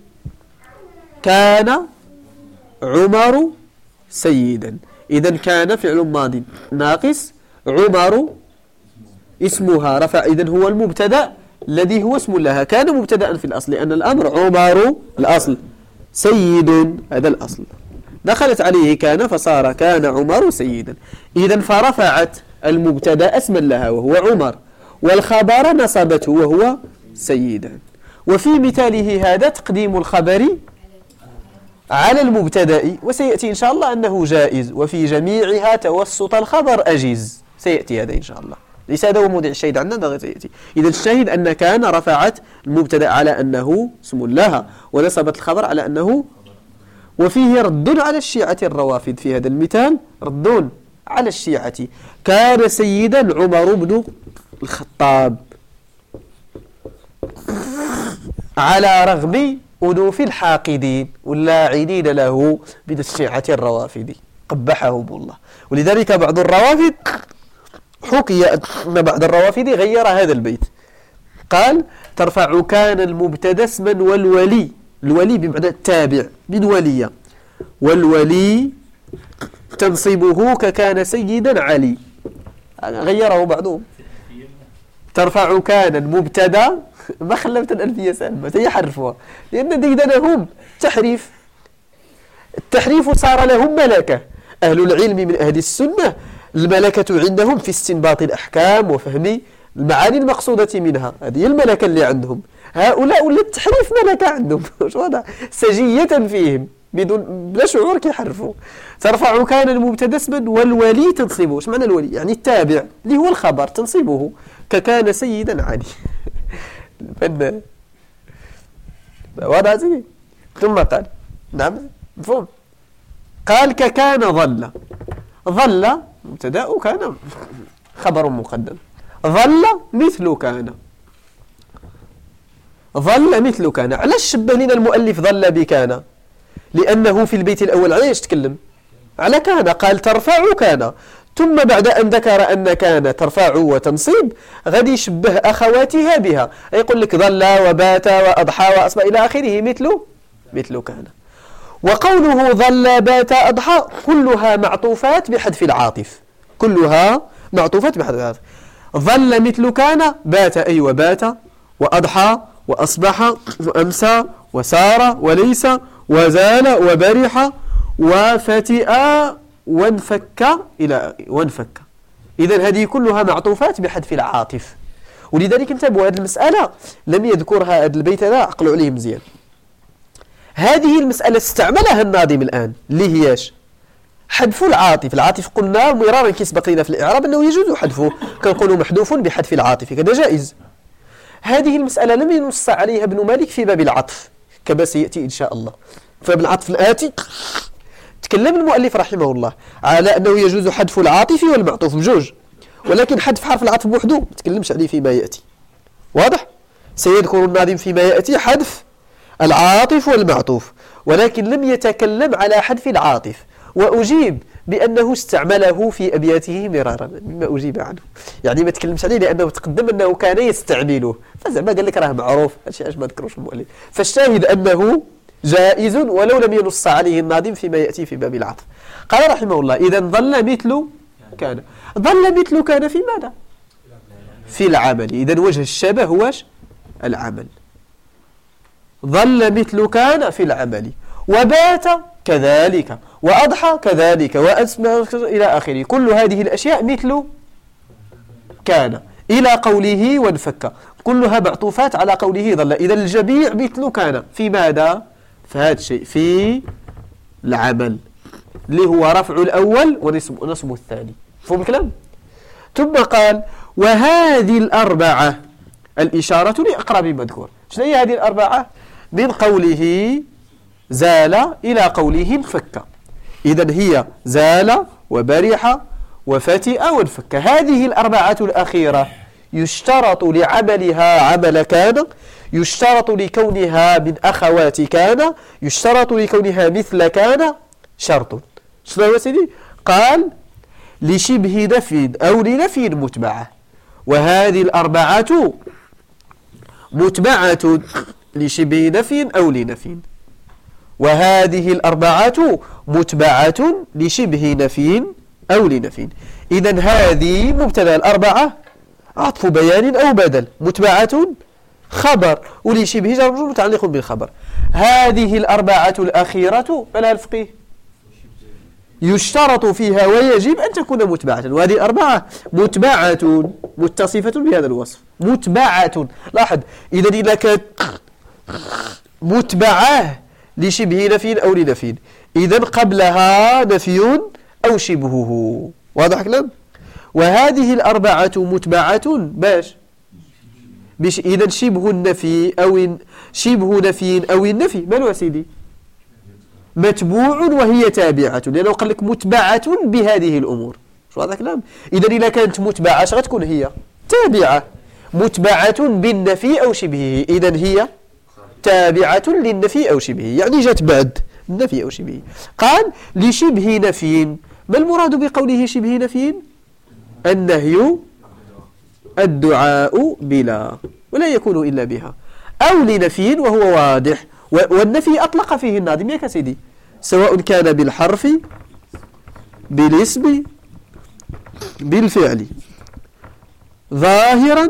كان عمر سيدا. إذن كان فعل ماضي ناقص، عمر اسمها رفع، إذن هو المبتدا الذي هو اسم لها. كان مبتدا في الأصل لأن الأمر عمر الأصل، سيد هذا الأصل، دخلت عليه كان فصار كان عمر سيدا. إذن فرفعت المبتدا اسما لها وهو عمر، والخبر نصبته وهو سيدا. وفي مثاله هذا تقديم الخبر على المبتدا، وسيأتي إن شاء الله أنه جائز، وفي جميعها توسط الخبر أجيز، سيأتي هذا إن شاء الله، ليس هذا هو موضع الشاهد عندنا، سيأتي. إذا الشاهد أن كان رفعت المبتدا على أنه اسم لها ونصبت الخبر على أنه. وفيه رد على الشيعة الروافد في هذا المثال، رد على الشيعة. كان سيدا عمر بن الخطاب على رغم أنوف الحاقدين واللاعنين له من الشيعة الروافد قبحهم الله. ولذلك بعض الروافد حكي أن بعض الروافد غير هذا البيت، قال ترفع كان المبتدا اسما والولي، الولي بمعنى التابع من ولي، والولي تنصبه ككان سيدا علي، غيره بعضهم. ترفع كان المبتدا، ما خلفت الألفية سالمة يحرفوها، لأن ديدنا هم تحريف، التحريف صار لهم ملكة. أهل العلم من أهل السنة الملكة عندهم في استنباط الأحكام وفهم المعاني المقصودة منها، هذه الملكة اللي عندهم. هؤلاء ولا التحريف ملكة عندهم سجية فيهم بدون بلا شعور كيحرفوا. ترفع كان المبتدا اسما والولي تنصبه. ايش معنى الولي؟ يعني التابع اللي هو الخبر تنصبه ككان سيدا علي. واضح زي. ثم قال نعم مفهوم. قال ككان ظل، ظل مبتدا وكان خبر مقدم، ظل مثل كان، ظل مثل كان. علاش شبه لنا المؤلف ظل بكان؟ لأنه في البيت الأول على ايش تكلم؟ على كان، قال ترفع كان، ثم بعد أن ذكر أن كان ترفع وتنصيب غادي يشبه أخواتها بها، يقول لك ظل وبات وأضحى وأصبح إلى آخره مثل كان. وقوله ظل بات أضحى كلها معطوفات بحذف العاطف، كلها معطوفات بحذف العاطف. ظل مثل كان بات أي وبات وأضحى وأصبح وأمسى وسار وليس وزال وبرح وفتئ وانفك إلى وانفك. إذن هذه كلها معطوفات بحذف العاطف. ولذلك انتبهوا هذه المسألة لم يذكرها هذا البيت هذا، عقلوا عليه مزيان. هذه المسألة استعملها الناظم الآن اللي هياش حذف العاطف. العاطف قلنا مرارا كيسبق لنا في الإعراب أنه يجوز حذفه، كنقولوا محذوف بحذف العاطف، هذا جائز. هذه المسألة لم ينص عليها ابن مالك في باب العطف كما سيأتي إن شاء الله. فباب العطف الآتي تكلم المؤلف رحمه الله على أنه يجوز حذف العاطف والمعطوف بجوج، ولكن حذف حرف العطف بوحده ما تكلمش عليه فيما يأتي. واضح؟ سيذكر الناظم فيما يأتي حذف العاطف والمعطوف، ولكن لم يتكلم على حذف العاطف، وأجيب بأنه استعمله في أبياته مرارا مما أجيب عنه. يعني ما تكلمش عليه لأنه تقدم أنه كان يستعمله، فزعما قال لك راه معروف، هادشي علاش ما ذكروش المؤلف. فالشاهد أنه جائز ولو لم ينص عليه الناظم فيما يأتي في باب العطف. قال رحمه الله إذا ظل مثل كان، ظل مثل كان في ماذا؟ في العمل. إذا وجه الشبه هو العمل. ظل مثل كان في العمل، وبات كذلك، وأضحى كذلك، وأسمى إلى آخره. كل هذه الأشياء مثل كان إلى قوله وانفك، كلها معطوفات على قوله ظل. إذا الجميع مثل كان في ماذا؟ فهذا الشيء في العمل اللي هو رفع الأول ونصب الثاني. فهم الكلام؟ ثم قال وهذه الأربعة، الإشارة لأقرب مذكور. شنو هي هذه الأربعة؟ من قوله زال إلى قوله انفك. إذن هي زال وبرح وفتئ وانفك. هذه الأربعة الأخيرة يشترط لعملها عمل كان، يشترط لكونها من أخوات كان، يشترط لكونها مثل كان شرط. شنو هو سيدي؟ قال لشبه نفي أو لنفي متبعة، وهذه الأربعة متبعة لشبه نفي أو لنفي، وهذه الأربعة متبعة لشبه نفي أو لنفي. إذن هذه مبتدأ الأربعة عطف بيان أو بدل، متبعة خبر، ولشبه جر مجرور متعلق بالخبر. هذه الأربعة الأخيرة فلا الفقيه يشترط فيها ويجب أن تكون متبعة، وهذه الأربعة متبعة متصفة بهذا الوصف، متبعة. لاحظ إذن إذا كانت متبعة لشبه نفي أو لنفي، إذن قبلها نفي أو شبهه. واضح كلام؟ وهذه الأربعة متبعة باش إذن شبه النفي أو شبه نفي أو النفي مالو سيدي؟ متبوع وهي تابعة، لأنه قال لك متبعة بهذه الأمور. شو هذا كلام؟ إذن إذا كانت متبعة غتكون هي تابعة، متبعة بالنفي أو شبهه، إذن هي تابعة للنفي أو شبهه، يعني جات بعد النفي أو شبهه. قال لشبه نفي ما المراد بقوله شبه نفي؟ النهي الدعاء بلا ولا يكون إلا بها، أو لنفي وهو واضح، والنفي أطلق فيه الناظم يا كسيدي سواء كان بالحرف بالاسم بالفعل ظاهرا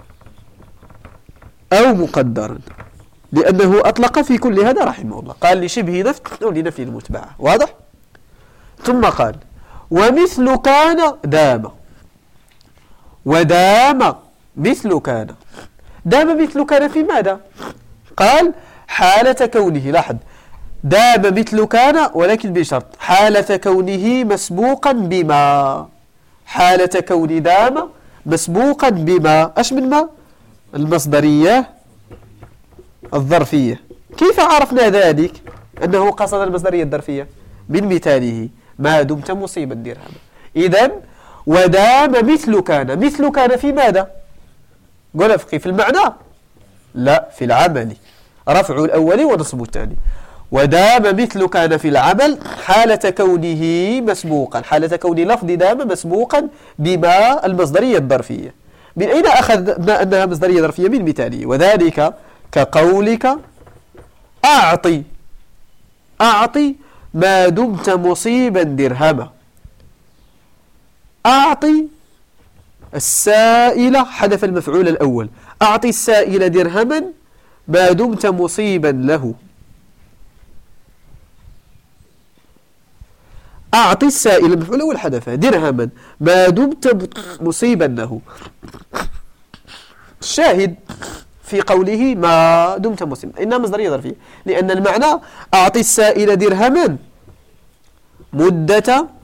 أو مقدرا، لأنه أطلق في كل هذا رحمه الله. قال لشبه نفي أو لنفي المتبعة، واضح؟ ثم قال ومثل كان دام، ودام مثل كان، دام مثل كان في ماذا؟ قال حالة كونه، لاحظ دام مثل كان ولكن بشرط حالة كونه مسبوقا بما، حالة كون دام مسبوقا بما، أش من ما؟ المصدرية الظرفية. كيف عرفنا ذلك؟ أنه قصد المصدرية الظرفية من مثاله ما دمت مصيبا درهم. إذن ودام مثل كان، مثل كان في ماذا؟ قول فقي في المعنى؟ لا، في العمل، رفع الأول ونصب الثاني. ودام مثل كان في العمل حالة كونه مسبوقا، حالة كون لفظ دام مسبوقا بما المصدرية الظرفية. من أين أخذنا أنها مصدرية ظرفية؟ من مثاله، وذلك كقولك أعطي، أعطي ما دمت مصيبا درهما. أعطي السائل، حذف المفعول الأول، أعطي السائل درهما ما دمت مصيبا له. أعطي السائل المفعول الأول حذفه، درهما ما دمت مصيبا له. الشاهد في قوله ما دمت مصيبا إنها مصدرية ظرفية، لأن المعنى أعطي السائل درهما مدة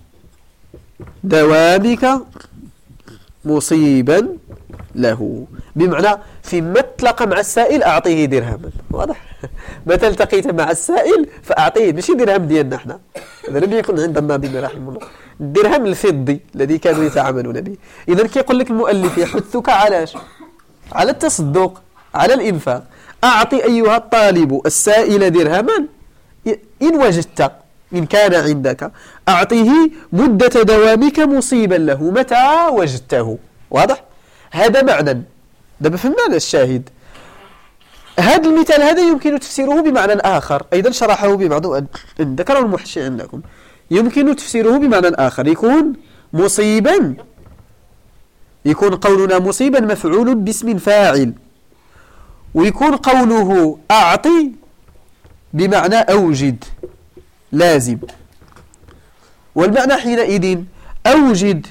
دوامك مصيبا له، بمعنى فيما اطلق مع السائل أعطيه درهما، واضح؟ متى التقيت مع السائل فأعطيه، ماشي درهم ديالنا احنا، هذا لم يكن عند الناظم رحمه الله، الدرهم الفضي الذي كانوا يتعاملون به. إذا كيقول لك المؤلف يحثك علاش؟ على التصدق، على الإنفاق. أعطي أيها الطالب السائل درهما إن وجدت، إن كان عندك، أعطيه مدة دوامك مصيبا له متى وجدته، واضح؟ هذا معنى. دابا فهمنا الشاهد. هذا المثال هذا يمكن تفسيره بمعنى آخر، أيضا شرحه ببعض ذكره المحشي عندكم. يمكن تفسيره بمعنى آخر، يكون مصيبا، يكون قولنا مصيبا مفعول باسم فاعل، ويكون قوله أعطي بمعنى أوجد لازم، والمعنى حينئذ أوجد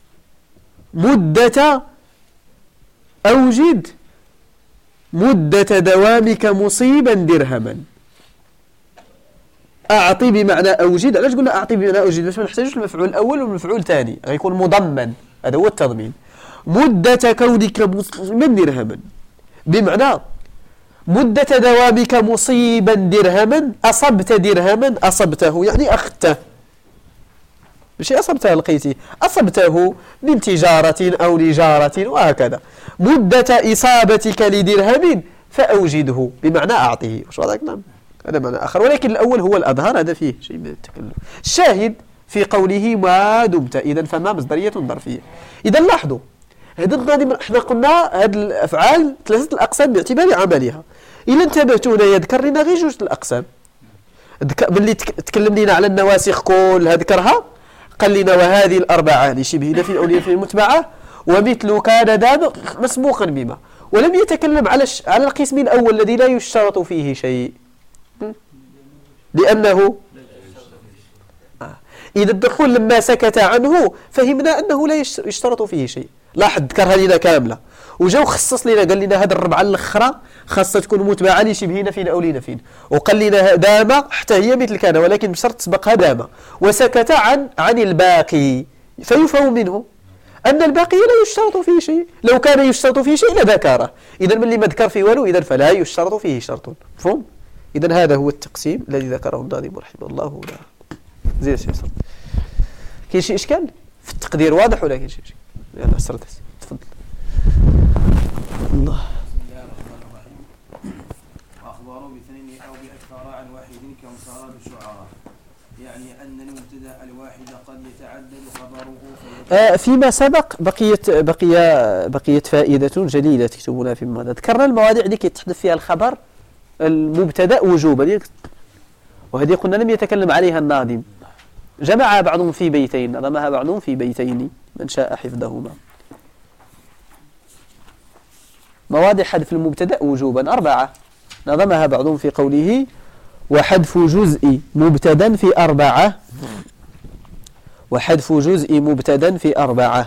مدة دوامك مصيبا درهما. أعطي بمعنى أوجد، علاش قلنا أعطي بمعنى أوجد؟ باش ما نحتاجوش المفعول الأول والمفعول الثاني، غيكون مضمن، هذا هو التضمين. مدة كونك مصيبا درهما بمعنى مدة دوامك مصيبا درهما، أصبت درهما، أصبته يعني أخذته، ماشي أصبته لقيتي، أصبته من تجارة أو نجارة وهكذا. مدة إصابتك لدرهم فأوجده بمعنى أعطيه، وش هذا؟ نعم، هذا معنى آخر، ولكن الأول هو الأظهر، هذا فيه شيء من التكلم. الشاهد في قوله ما دمت، إذن فما مصدرية ظرفية. إذا لاحظوا هذا الناظم، احنا قلنا هذه الأفعال ثلاثة الأقسام باعتبار عملها. إلا انتبهتوا هنا يذكر لنا غير جوج الأقسام. ملي تكلم لنا على النواسخ كلها ذكرها، قال لنا وهذه الأربعة لشبه نفي أو لنفي المتبعة، ومثل كان دام مسبوقا بما، ولم يتكلم على القسم الأول الذي لا يشترط فيه شيء، لأنه إذا الدخول لما سكت عنه فهمنا أنه لا يشترط فيه شيء. لاحظ ذكرها لنا كاملة، وجاو خصص لنا قال لنا هذه الربعة الأخرى خاصة تكون متبعة لشبه نفي أو لنفي، وقال لنا دام حتى هي مثل كان ولكن بشرط تسبقها دام، وسكت عن الباقي، فيفهم منه أن الباقي لا يشترط فيه شيء، لو كان يشترط فيه شيء لذكره، إذا من اللي ما ذكر فيه والو إذا فلا يشترط فيه شرط. مفهوم؟ إذا هذا هو التقسيم الذي ذكره الناظم رحمه الله. لا زي الشيء صار. كاين شي إشكال في التقدير واضح ولا كاين شي إشكال؟ يلا أسرت تفضل. الله. بسم الله الرحمن الرحيم. وأخبروا باثنين أو بأكثر عن واحد كمصارى الشعراء. يعني أن المبتدأ الواحد قد يتعدد خبره فيما سبق بقيت فائدة جليلة تكتبونها في ماذا ذكرنا المواضيع اللي يتحدث فيها الخبر المبتدأ وجوبا، وهذه قلنا لم يتكلم عليها الناظم، جمع بعضهم في بيتين، نظمها بعضهم في بيتين من شاء حفظهما. مواضع حذف المبتدأ وجوبا 4 نظمها بعضهم في قوله: وحذف جزء مبتدا في 4، وحذف جزء مبتدا في 4.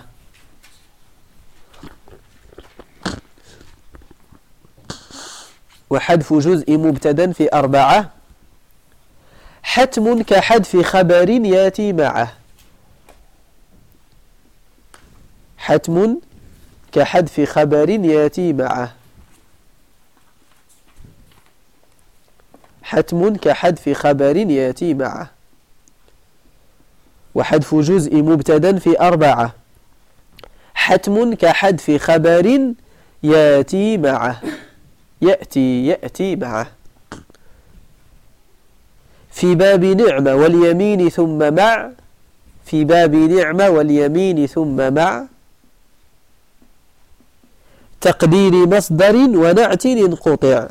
وحذف جزء مبتدا في 4 حتم كحذف خبر ياتي معه. حتم كحذف خبر ياتي معه. حتم كحذف خبر ياتي معه. وحذف جزء مبتدا في 4 حتم كحذف خبر ياتي معه. يأتي معه. في باب نعمة واليمين ثم مع. في باب نعمة واليمين ثم مع تقدير مصدر ونعت انقطع.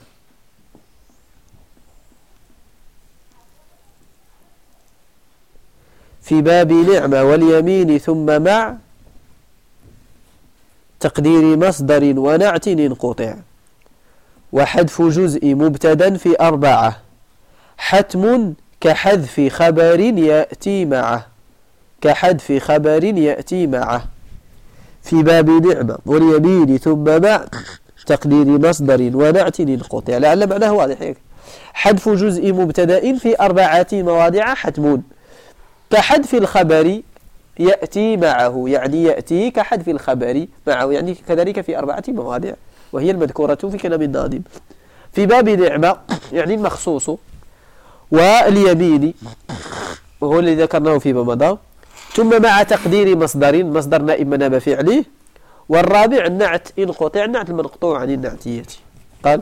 في باب نعمة واليمين ثم مع تقدير مصدر ونعت انقطع. وحذف جزء مبتدا في 4 حتم كحذف خبر يأتي معه. كحذف خبر يأتي معه. في باب نعمة واليمين ثم مع تقدير مصدر ونعت انقطع. لعل معناه واضح. حذف جزء مبتدا في 4 مواضع حتم كحذف الخبر يأتي معه، يعني يأتي كحذف الخبر معه، يعني كذلك في 4 مواضع، وهي المذكورة في كلام الناظم. في باب نعمة يعني المخصوص، واليمين وهو الذي ذكرناه فيما مضى، ثم مع تقدير مصدر نائب مناب فعله، والرابع النعت انقطع، النعت المنقطوع عن النعتية. قال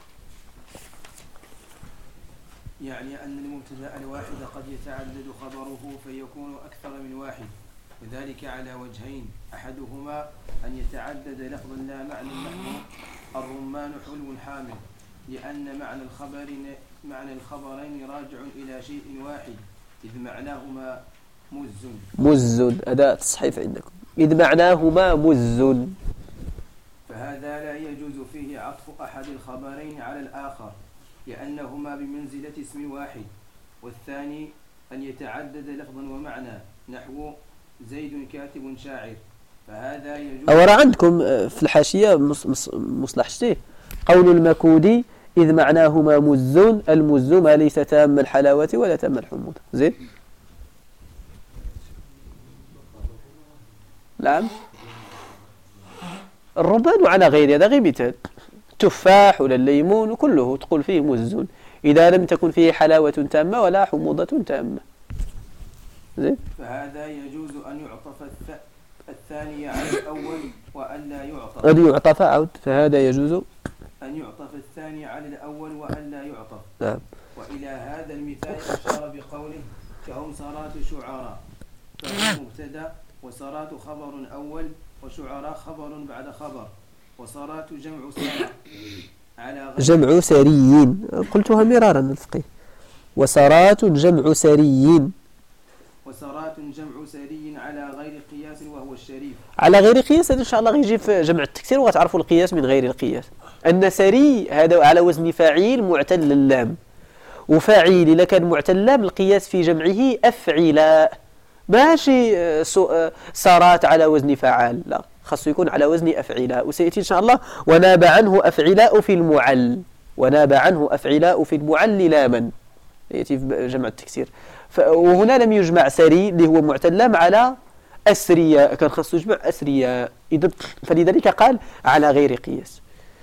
يعني أن المبتدأ الواحد قد يتعدد خبره فيكون أكثر من واحد، وذلك على وجهين: أحدهما أن يتعدد لفظا لا معنى نحو الرمان حلو حامل، لأن معنى الخبرين راجع إلى شيء واحد، إذ معناهما مز أداة تصحيف عندكم، إذ معناهما مز. فهذا لا يجوز فيه عطف أحد الخبرين على الآخر، لأنهما بمنزلة اسم واحد. والثاني أن يتعدد لفظا ومعنى نحو زيد كاتب شاعر، فهذا يجوز. أورا عندكم في الحاشية مصلح شتيه قول المكودي: إذ معناهما مز، المز ما ليس تام الحلاوة ولا تام الحموضة. زين. نعم. الرمان وعلى غير هذا غير مثال، تفاح ولا الليمون وكله تقول فيه مز إذا لم تكن فيه حلاوة تامة ولا حموضة تامة. زين. فهذا يجوز أن يعطف الثاني على الأول وأن لا يعطف. أن يعطف عود. فهذا يجوز أن يعطف الثاني على الأول وأن لا يعطف. نعم. وإلى هذا المثال أشار بقوله: كهم صارات شعراء، فهو مبتدأ، وصارات خبر أول، وشعراء خبر بعد خبر، وصارات جمع سارة على غير جمع سريين، قلتها مرارا الفقيه. وصارات جمع سريين، وصارات جمع سري على غير قياس وهو الشريف. على غير قياس هذا إن شاء الله غيجي في جمع التكسير وغتعرفوا القياس من غير القياس. أن سري هذا على وزن فاعل معتل اللام، وفاعل إذا كان معتل اللام القياس في جمعه أفعلاء، ماشي صارات على وزن فعال، لا، خاصه يكون على وزن أفعلاء. وسيأتي إن شاء الله: وناب عنه أفعلاء في المعل. وناب عنه أفعلاء في المعل لاما، يأتي في جمع التكسير. وهنا لم يجمع سري اللي هو معتل لام على أسرياء، كان خاصه يجمع أسرياء، فلذلك قال على غير قياس.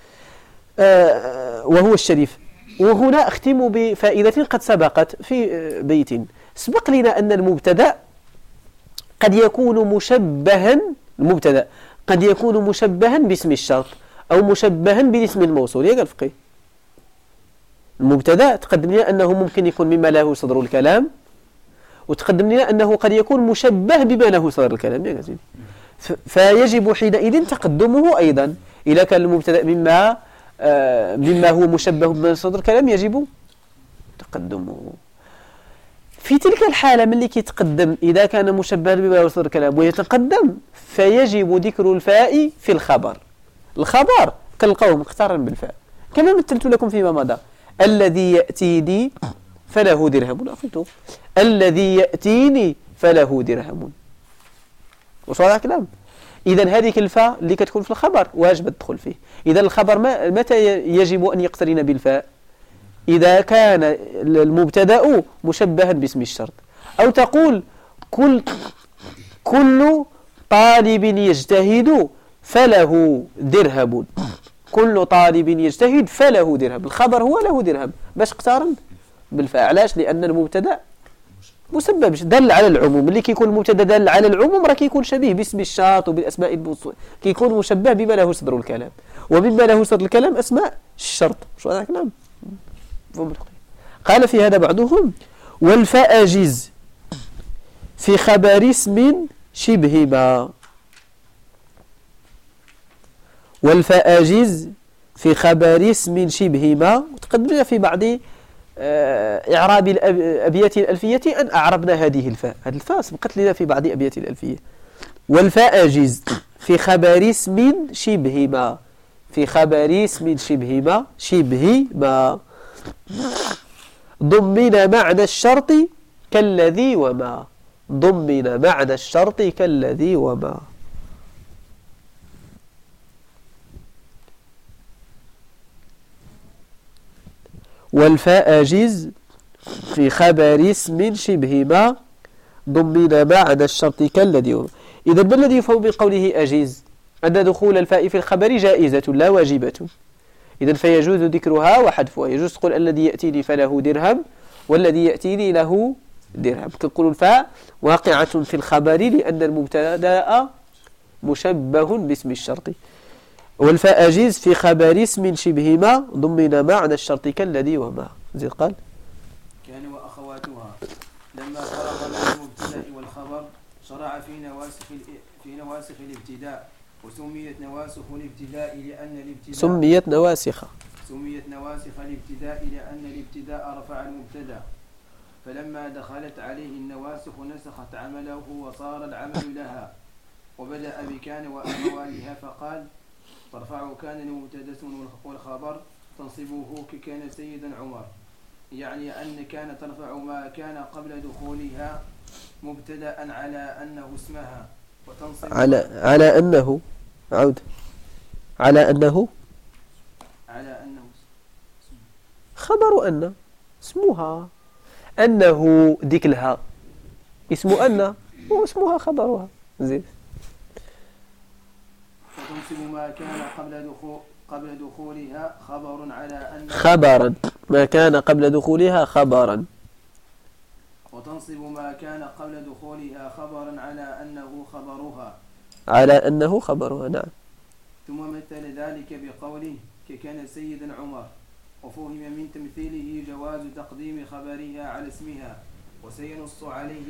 وهو الشريف. وهنا أختم بفائدة قد سبقت في بيت. سبق لنا أن المبتدأ قد يكون مشبها، المبتدأ قد يكون مشبها باسم الشرط أو مشبها باسم الموصول. يا الفقيه المبتدأ تقدم لنا أنه ممكن يكون مما له صدر الكلام، وتقدم لنا أنه قد يكون مشبه بما له صدر الكلام يا سيدي. فيجب حينئذ تقدمه أيضا. إذا كان المبتدأ مما هو مشبه بما صدر الكلام يجب تقدمه. في تلك الحالة من اللي كيتقدم إذا كان مشبه بما له صدر الكلام ويتقدم فيجب ذكر الفاء في الخبر. الخبر كالقوم مقترن بالفاء كما مثلت لكم فيما مضى. الذي يأتيني فله درهم أخذته. الذي يأتيني فله درهم. وش هذا الكلام؟ إذا هذه الفاء اللي كتكون في الخبر واجب تدخل فيه. إذا الخبر متى يجب أن يقترن بالفاء؟ إذا كان المبتدأ مشبها باسم الشرط. أو تقول كل طالب يجتهد فله درهم. كل طالب يجتهد فله درهم. الخبر هو له درهم باش اقترن بالفاء. علاش؟ لأن المبتدأ مسبب دل على العموم. اللي كيكون المبتدا دل على العموم راه كيكون شبيه باسم الشرط وبالاسماء الموصوله. كيكون مشبه بما له صدر الكلام. ومما له صدر الكلام اسماء الشرط. شو هذا الكلام؟ قال في هذا بعضهم والفاء أجز في خبر اسم شبه ما. والفاء أجز في خبر اسم شبه ما. وتقدمنا في بعض إعراب الأبيات الألفية أن أعربنا هذه الفاء. هذه الفاء سبقت لنا في بعض أبيات الألفية. والفاء أجز في خبر اسم شبه ما. في خبر اسم شبه ما ضمن معنى الشرط كالذي وما. ضمن معنى الشرط كالذي وما. والفاء أجز في خبر اسم شبه ما ضمن معنى الشرط كالذي وما. إذا ما الذي يفهم بقوله أجز؟ أن دخول الفاء في الخبر جائزة لا واجبة. إذن فيجوز ذكرها وحذفها. يجوز تقول الذي يأتيني فله درهم والذي يأتيني له درهم. تقول الفاء واقعة في الخبر لأن المبتدأ مشبه باسم الشرط. والفاء أجز في خبر اسم شبه ما ضمن معنى الشرط كالذي وما. زيد قال كان وأخواتها لما فرغ من المبتدأ والخبر شرع في نواسخ الابتداء. وسميت نواسخ الابتداء لأن الابتداء سميت نواسخ الابتداء لأن الابتداء رفع المبتدأ. فلما دخلت عليه النواسخ نسخت عمله وصار العمل لها. وبدأ بكان وأخواتها فقال ترفع كان المبتدأ والخبر تنصبه ككان سيدا عمر. يعني أن كان ترفع ما كان قبل دخولها مبتدأ على أنه اسمها وتنصب على أنه عود على أنه خبر أن اسمها أنه ديك لها اسم أن واسمها خبرها. زين وتنصب ما كان قبل دخولها خبر على أن خبرا ما كان قبل دخولها خبرا. وتنصب ما كان قبل دخولها خبرا على أنه خبرها. على أنه خبرها. نعم. ثم مثل ذلك بقوله ككان سيدا عمر. وفهم من تمثيله جواز تقديم خبرها على اسمها وسينص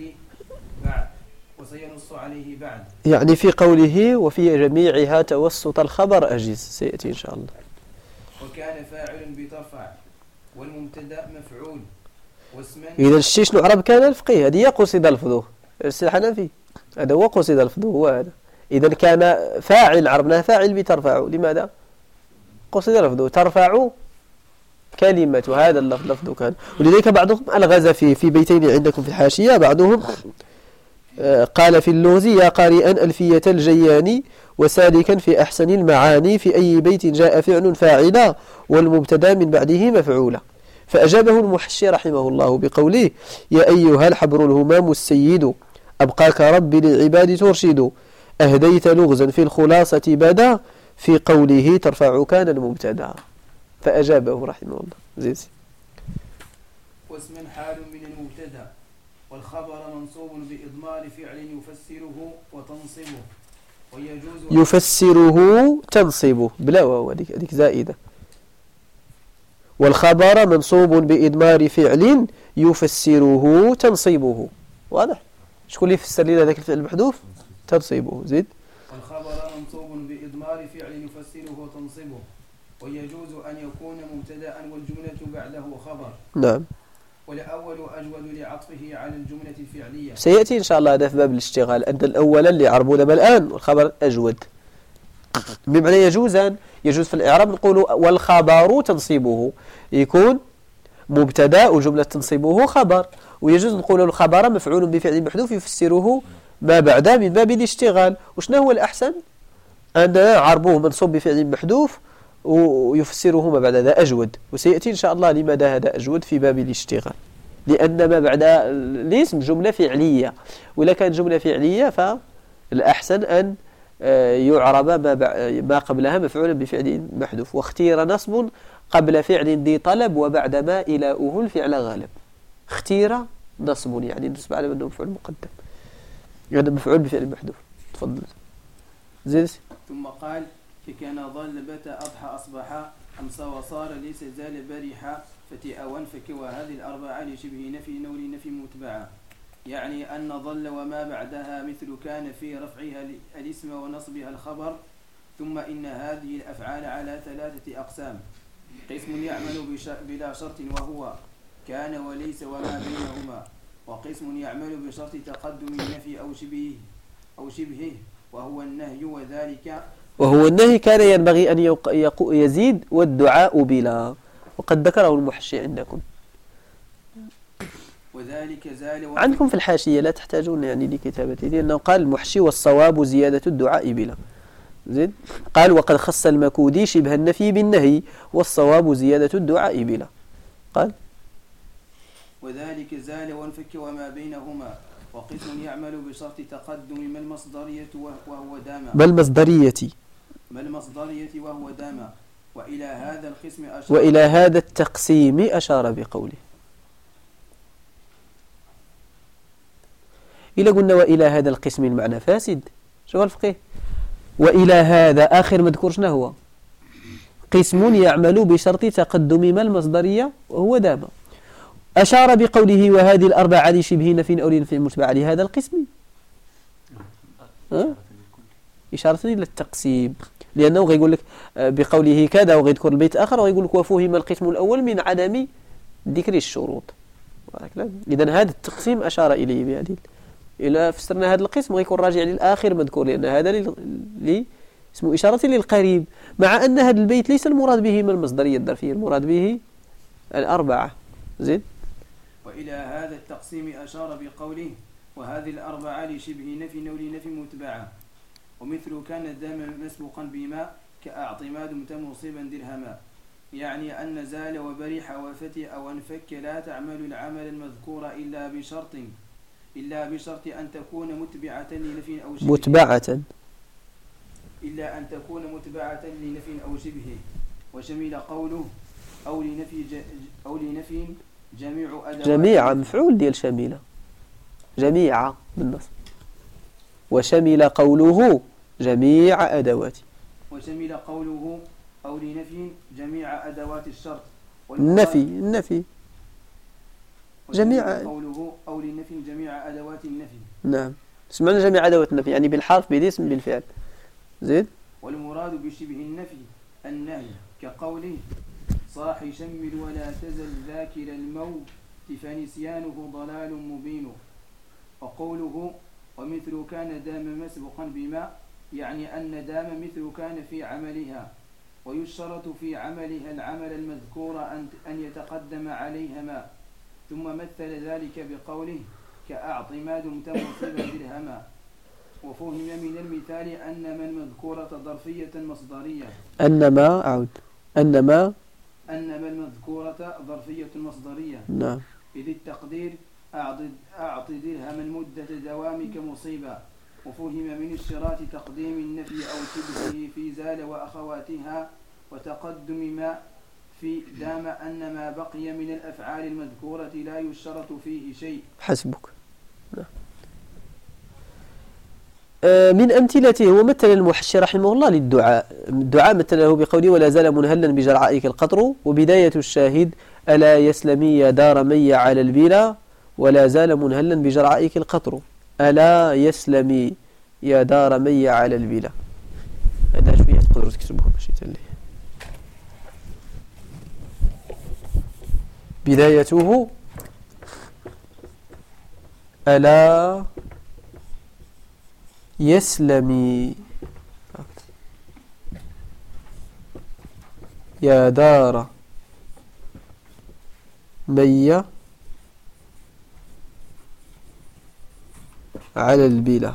عليه بعد. يعني في قوله وفي جميعها توسط الخبر أجز سيأتي إن شاء الله. وكان فاعل بترفع والمبتدا مفعول واسما. إذا الشيء شنو عرب كان الفقيه هذه قصد لفظه الحنفي هذا هو قصد لفظه هو هذا. إذا كان فاعل عربنا فاعل بترفع. لماذا؟ قصد لفظه ترفع كلمة هذا اللفظ لفظ كان. ولذلك بعضهم ألغز في بيتين عندكم في الحاشية. بعضهم قال في اللغز يا قارئا ألفية الجياني وسالكا في أحسن المعاني في أي بيت جاء فعل فاعلا والمبتدا من بعده مفعولا. فأجابه المحشي رحمه الله بقوله يا أيها الحبر الهمام السيد أبقاك ربي للعباد ترشد. أهديت لغزا في الخلاصة بدا في قوله ترفع كان المبتدا. فأجابه رحمه الله. زيد. واسم حال من المبتدا والخبر منصوب بإضمار فعل يفسره وتنصبه ويجوز يفسره تنصبه بلا واو هذيك زائدة. والخبر منصوب بإضمار فعل يفسره تنصبه. واضح؟ شكون اللي يفسر لنا ذاك الفعل المحذوف؟ تنصيبه. زيد. والخبر منصوب بإضمار فعل يفسره تنصبه، ويجوز أن يكون مبتدأ والجملة بعده خبر. نعم. والأول أجود لعطفه على الجملة الفعلية. سيأتي إن شاء الله هذا في باب الاشتغال أن الأول اللي عربونا الآن والخبر أجود. بمعنى يجوز في الإعراب نقول والخبر تنصيبه يكون مبتدأ وجملة تنصيبه خبر، ويجوز نقول الخبر مفعول بفعل محذوف يفسره ما بعد من باب الاشتغال. وشنا هو الأحسن؟ أن عربوه منصوب بفعل محذوف ويفسره ما بعد هذا أجود، وسيأتي إن شاء الله لماذا هذا أجود في باب الاشتغال، لأن ما بعد الاسم جملة فعلية، وإذا كانت جملة فعلية فالأحسن أن يعرب ما قبلها مفعولا بفعل محذوف. واختير نصب قبل فعل ذي طلب وبعد ما إلاؤه الفعل غالب. اختير نصب يعني نصب على أنه مفعول مقدم، يعني مفعول بفعل محذوف. تفضل. زيد. ثم قال كان ظل بات أضحى أصبح أمسى وصار ليس زال برح فتئ وانفك، وهذه الأربعة لشبه نفي نول نفي متبعة، يعني أن ظل وما بعدها مثل كان في رفعها الاسم ونصبها الخبر. ثم إن هذه الأفعال على 3 أقسام: قسم يعمل بلا شرط وهو كان وليس وما بينهما، وقسم يعمل بشرط تقدم النفي أو شبهه وهو النهي، وهو النهي كان ينبغي أن يزيد والدعاء بلا، وقد ذكره المحشي عندكم. وذلك زال عندكم في الحاشية لا تحتاجون يعني لكتابته، لأنه قال المحشي والصواب زيادة الدعاء بلا. زيد. قال وقد خص المكودي شبه النفي بالنهي والصواب زيادة الدعاء بلا. قال وذلك زال وانفك وما بينهما، وقسم يعمل بشرط تقدم ما المصدرية وهو دام وهو دام. وإلى هذا القسم أشار، وإلى هذا التقسيم أشار بقوله. إلا قلنا وإلى هذا القسم المعنى فاسد، شو الفقيه؟ وإلى هذا آخر مذكور شنو هو؟ قسم يعمل بشرط تقدم ما المصدرية وهو دام. أشار بقوله وهذه الأربعة لشبه نفي أو لنفي متبع لهذا القسم، إشارة إلى التقسيم، لأنه غيقول لك بقوله كذا وغيذكر البيت آخر وغيقول لك وفهم القسم الأول من عدم ذكر الشروط. إذن هذا التقسيم أشار إليه بهذه. إذا فسرنا هذا القسم غيكون راجع للآخر مذكور، لأن هذا اسمه إشارة للقريب، مع أن هذا البيت ليس المراد به من المصدرية الظرفية، المراد به الأربعة. زيد. وإلى هذا التقسيم أشار بقوله وهذه الأربعة لشبه نفي أو لنفي متبعة، ومثل كان دام مسبوقا بما كأعط ما دمت مصيبا درهما، يعني أن زال وبرح وفتئ وانفك لا تعمل العمل المذكور إلا بشرط أن تكون متبعة لنفي أو شبه، إلا أن تكون متبعة لنفي أو شبه. وشمل قوله أو لنفي جميع أدوات، جميع مفعول ديال شميلة، جميع بالنص. وشمل قوله جميع أدوات، وشمل قوله أو لنفي جميع أدوات الشرط النفي جميع قوله أو لنفي جميع أدوات النفي. نعم. اسمعنا جميع أدوات النفي يعني بالحرف بالاسم بالفعل. زيد. والمراد بشبه النفي النهي، كقوله صاح شمل ولا تزل ذاكر الموت فنسيانه ضلال مبين. وقوله ومثل كان دام مسبقا بما، يعني أن دام مثل كان في عملها، ويشترط في عملها العمل المذكور أن يتقدم عليها ما. ثم مثل ذلك بقوله كأعط ما دمت مصيبا درهما. وفهم من المثال أن من مذكورة ظرفية مصدرية، أنما المذكورة ظرفية مصدرية. نعم. إذ التقدير أعط درهما مدة دوامك مصيبة. وفهم من اشتراط تقديم النفي أو شبهه في زال وأخواتها وتقدم ما في دام أن ما بقي من الأفعال المذكورة لا يشترط فيه شيء. حسبك. من أمثلته ومثل المحشي رحمه الله للدعاء مثله بقوله ولا زال منهلا بجرعائك القطر. وبداية الشاهد ألا يسلمي دار مي على البلا ولا زال منهلا بجرعائك القطر ألا يسلمي يا دار مي على البلا. هذا شوية تقدروا تكتبوه ماشي تلي. بدايته ألا يسلمي يا دار مي على البلا.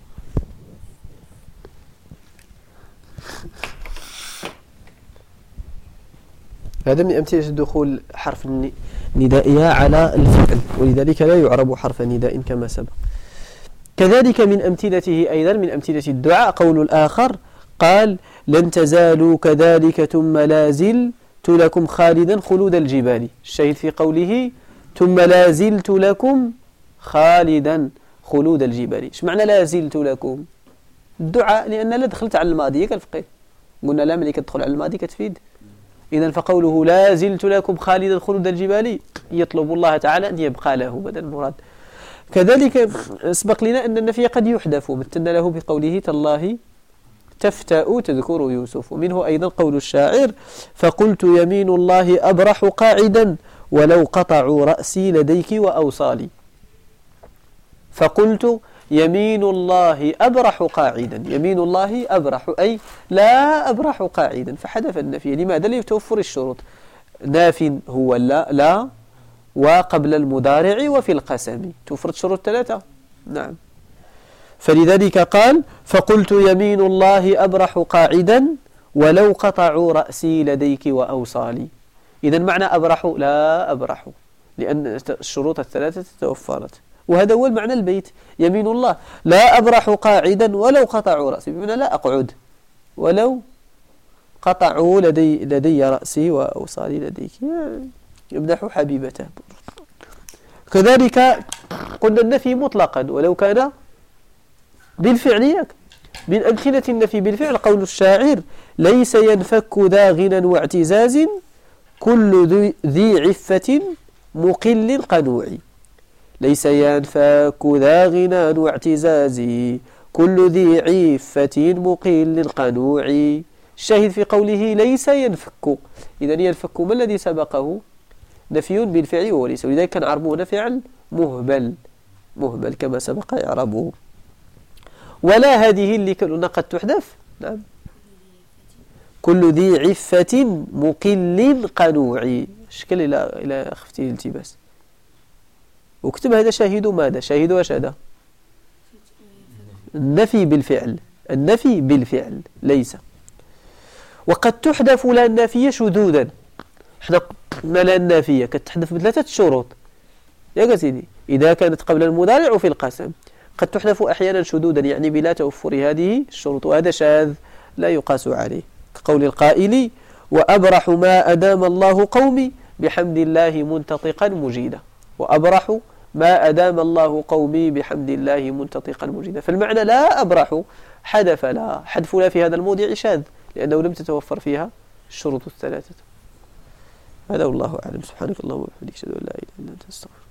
هذا من أمثلة دخول حرف الندائية على الفعل، ولذلك لا يعرب حرف نداء كما سبق. كذلك من أمثلته أيضا من أمثلة الدعاء قول الآخر قال لن تزالوا كذلك ثم لا زلت لكم خالدا خلود الجبال. الشاهد في قوله ثم لا زلت لكم خالدا خلود الجبال. ايش معنى لا زلت لكم؟ الدعاء لأن لا دخلت على الماضي كالفقه، قلنا لا ملي كتدخل على الماضي كتفيد. إذن فقوله لا زلت لكم خالدا خلود الجبال يطلب الله تعالى أن يبقى له بدل المراد. كذلك سبق لنا أن النفي قد يحذف، مثلنا له بقوله تالله تفتأ تذكر يوسف. ومنه أيضا قول الشاعر فقلت يمين الله أبرح قاعدا ولو قطعوا رأسي لديك وأوصالي. فقلت يمين الله أبرح قاعدا، يمين الله أبرح أي لا أبرح قاعدا، فحذف النفي. لماذا؟ لتوفر الشروط. ناف هو لا وقبل المضارع وفي القسم توفرت شروط ثلاثة. نعم. فلذلك قال فقلت يمين الله أبرح قاعدا ولو قطعوا رأسي لديك وأوصالي. إذن معنى أبرح لا أبرح لأن الشروط الثلاثة توفرت، وهذا هو المعنى البيت. يمين الله لا أبرح قاعدا ولو قطعوا رأسي، بمعنى لا أقعد ولو قطعوا لدي رأسي وأوصالي لديك. يمدح حبيبته. كذلك قلنا النفي مطلقا ولو كان بالفعل. من أمثلة النفي بالفعل قول الشاعر ليس ينفك ذا غنى واعتزاز كل ذي عفة مقل قنوع. ليس ينفك ذا غنى واعتزاز كل ذي عفة مقل قنوع. الشاهد في قوله ليس ينفك، إذن ينفك ما الذي سبقه؟ نفي بالفعل وهو ليس، ولذلك كان عربه فعل مهبل كما سبق إعرابه. ولا هذه اللي كنا قد تحذف. نعم. كل ذي عفة مقل قنوع. شكل إلى خفتي الالتباس. واكتب هذا شاهد ماذا؟ شاهد وش هذا؟ النفي بالفعل ليس. وقد تحذف لا النافية شذوذا. احنا قلنا لا النافية كتحذف بثلاثة شروط يا سيدي إذا كانت قبل المضارع وفي القسم. قد تحذف أحيانا شذوذا يعني بلا توفر هذه الشروط، وهذا شاذ لا يقاس عليه، كقول القائل وأبرح ما أدام الله قومي بحمد الله منتطقا مجيدا. وأبرح ما أدام الله قومي بحمد الله منتطقا مجيدا. فالمعنى لا أبرح حذف لا، حذف لا في هذا الموضع شاذ لأنه لم تتوفر فيها الشروط الثلاثة. هذا والله أعلم. سبحانك اللهم وبحمدك أشهد أن لا إله إلا أنت أستغفرك.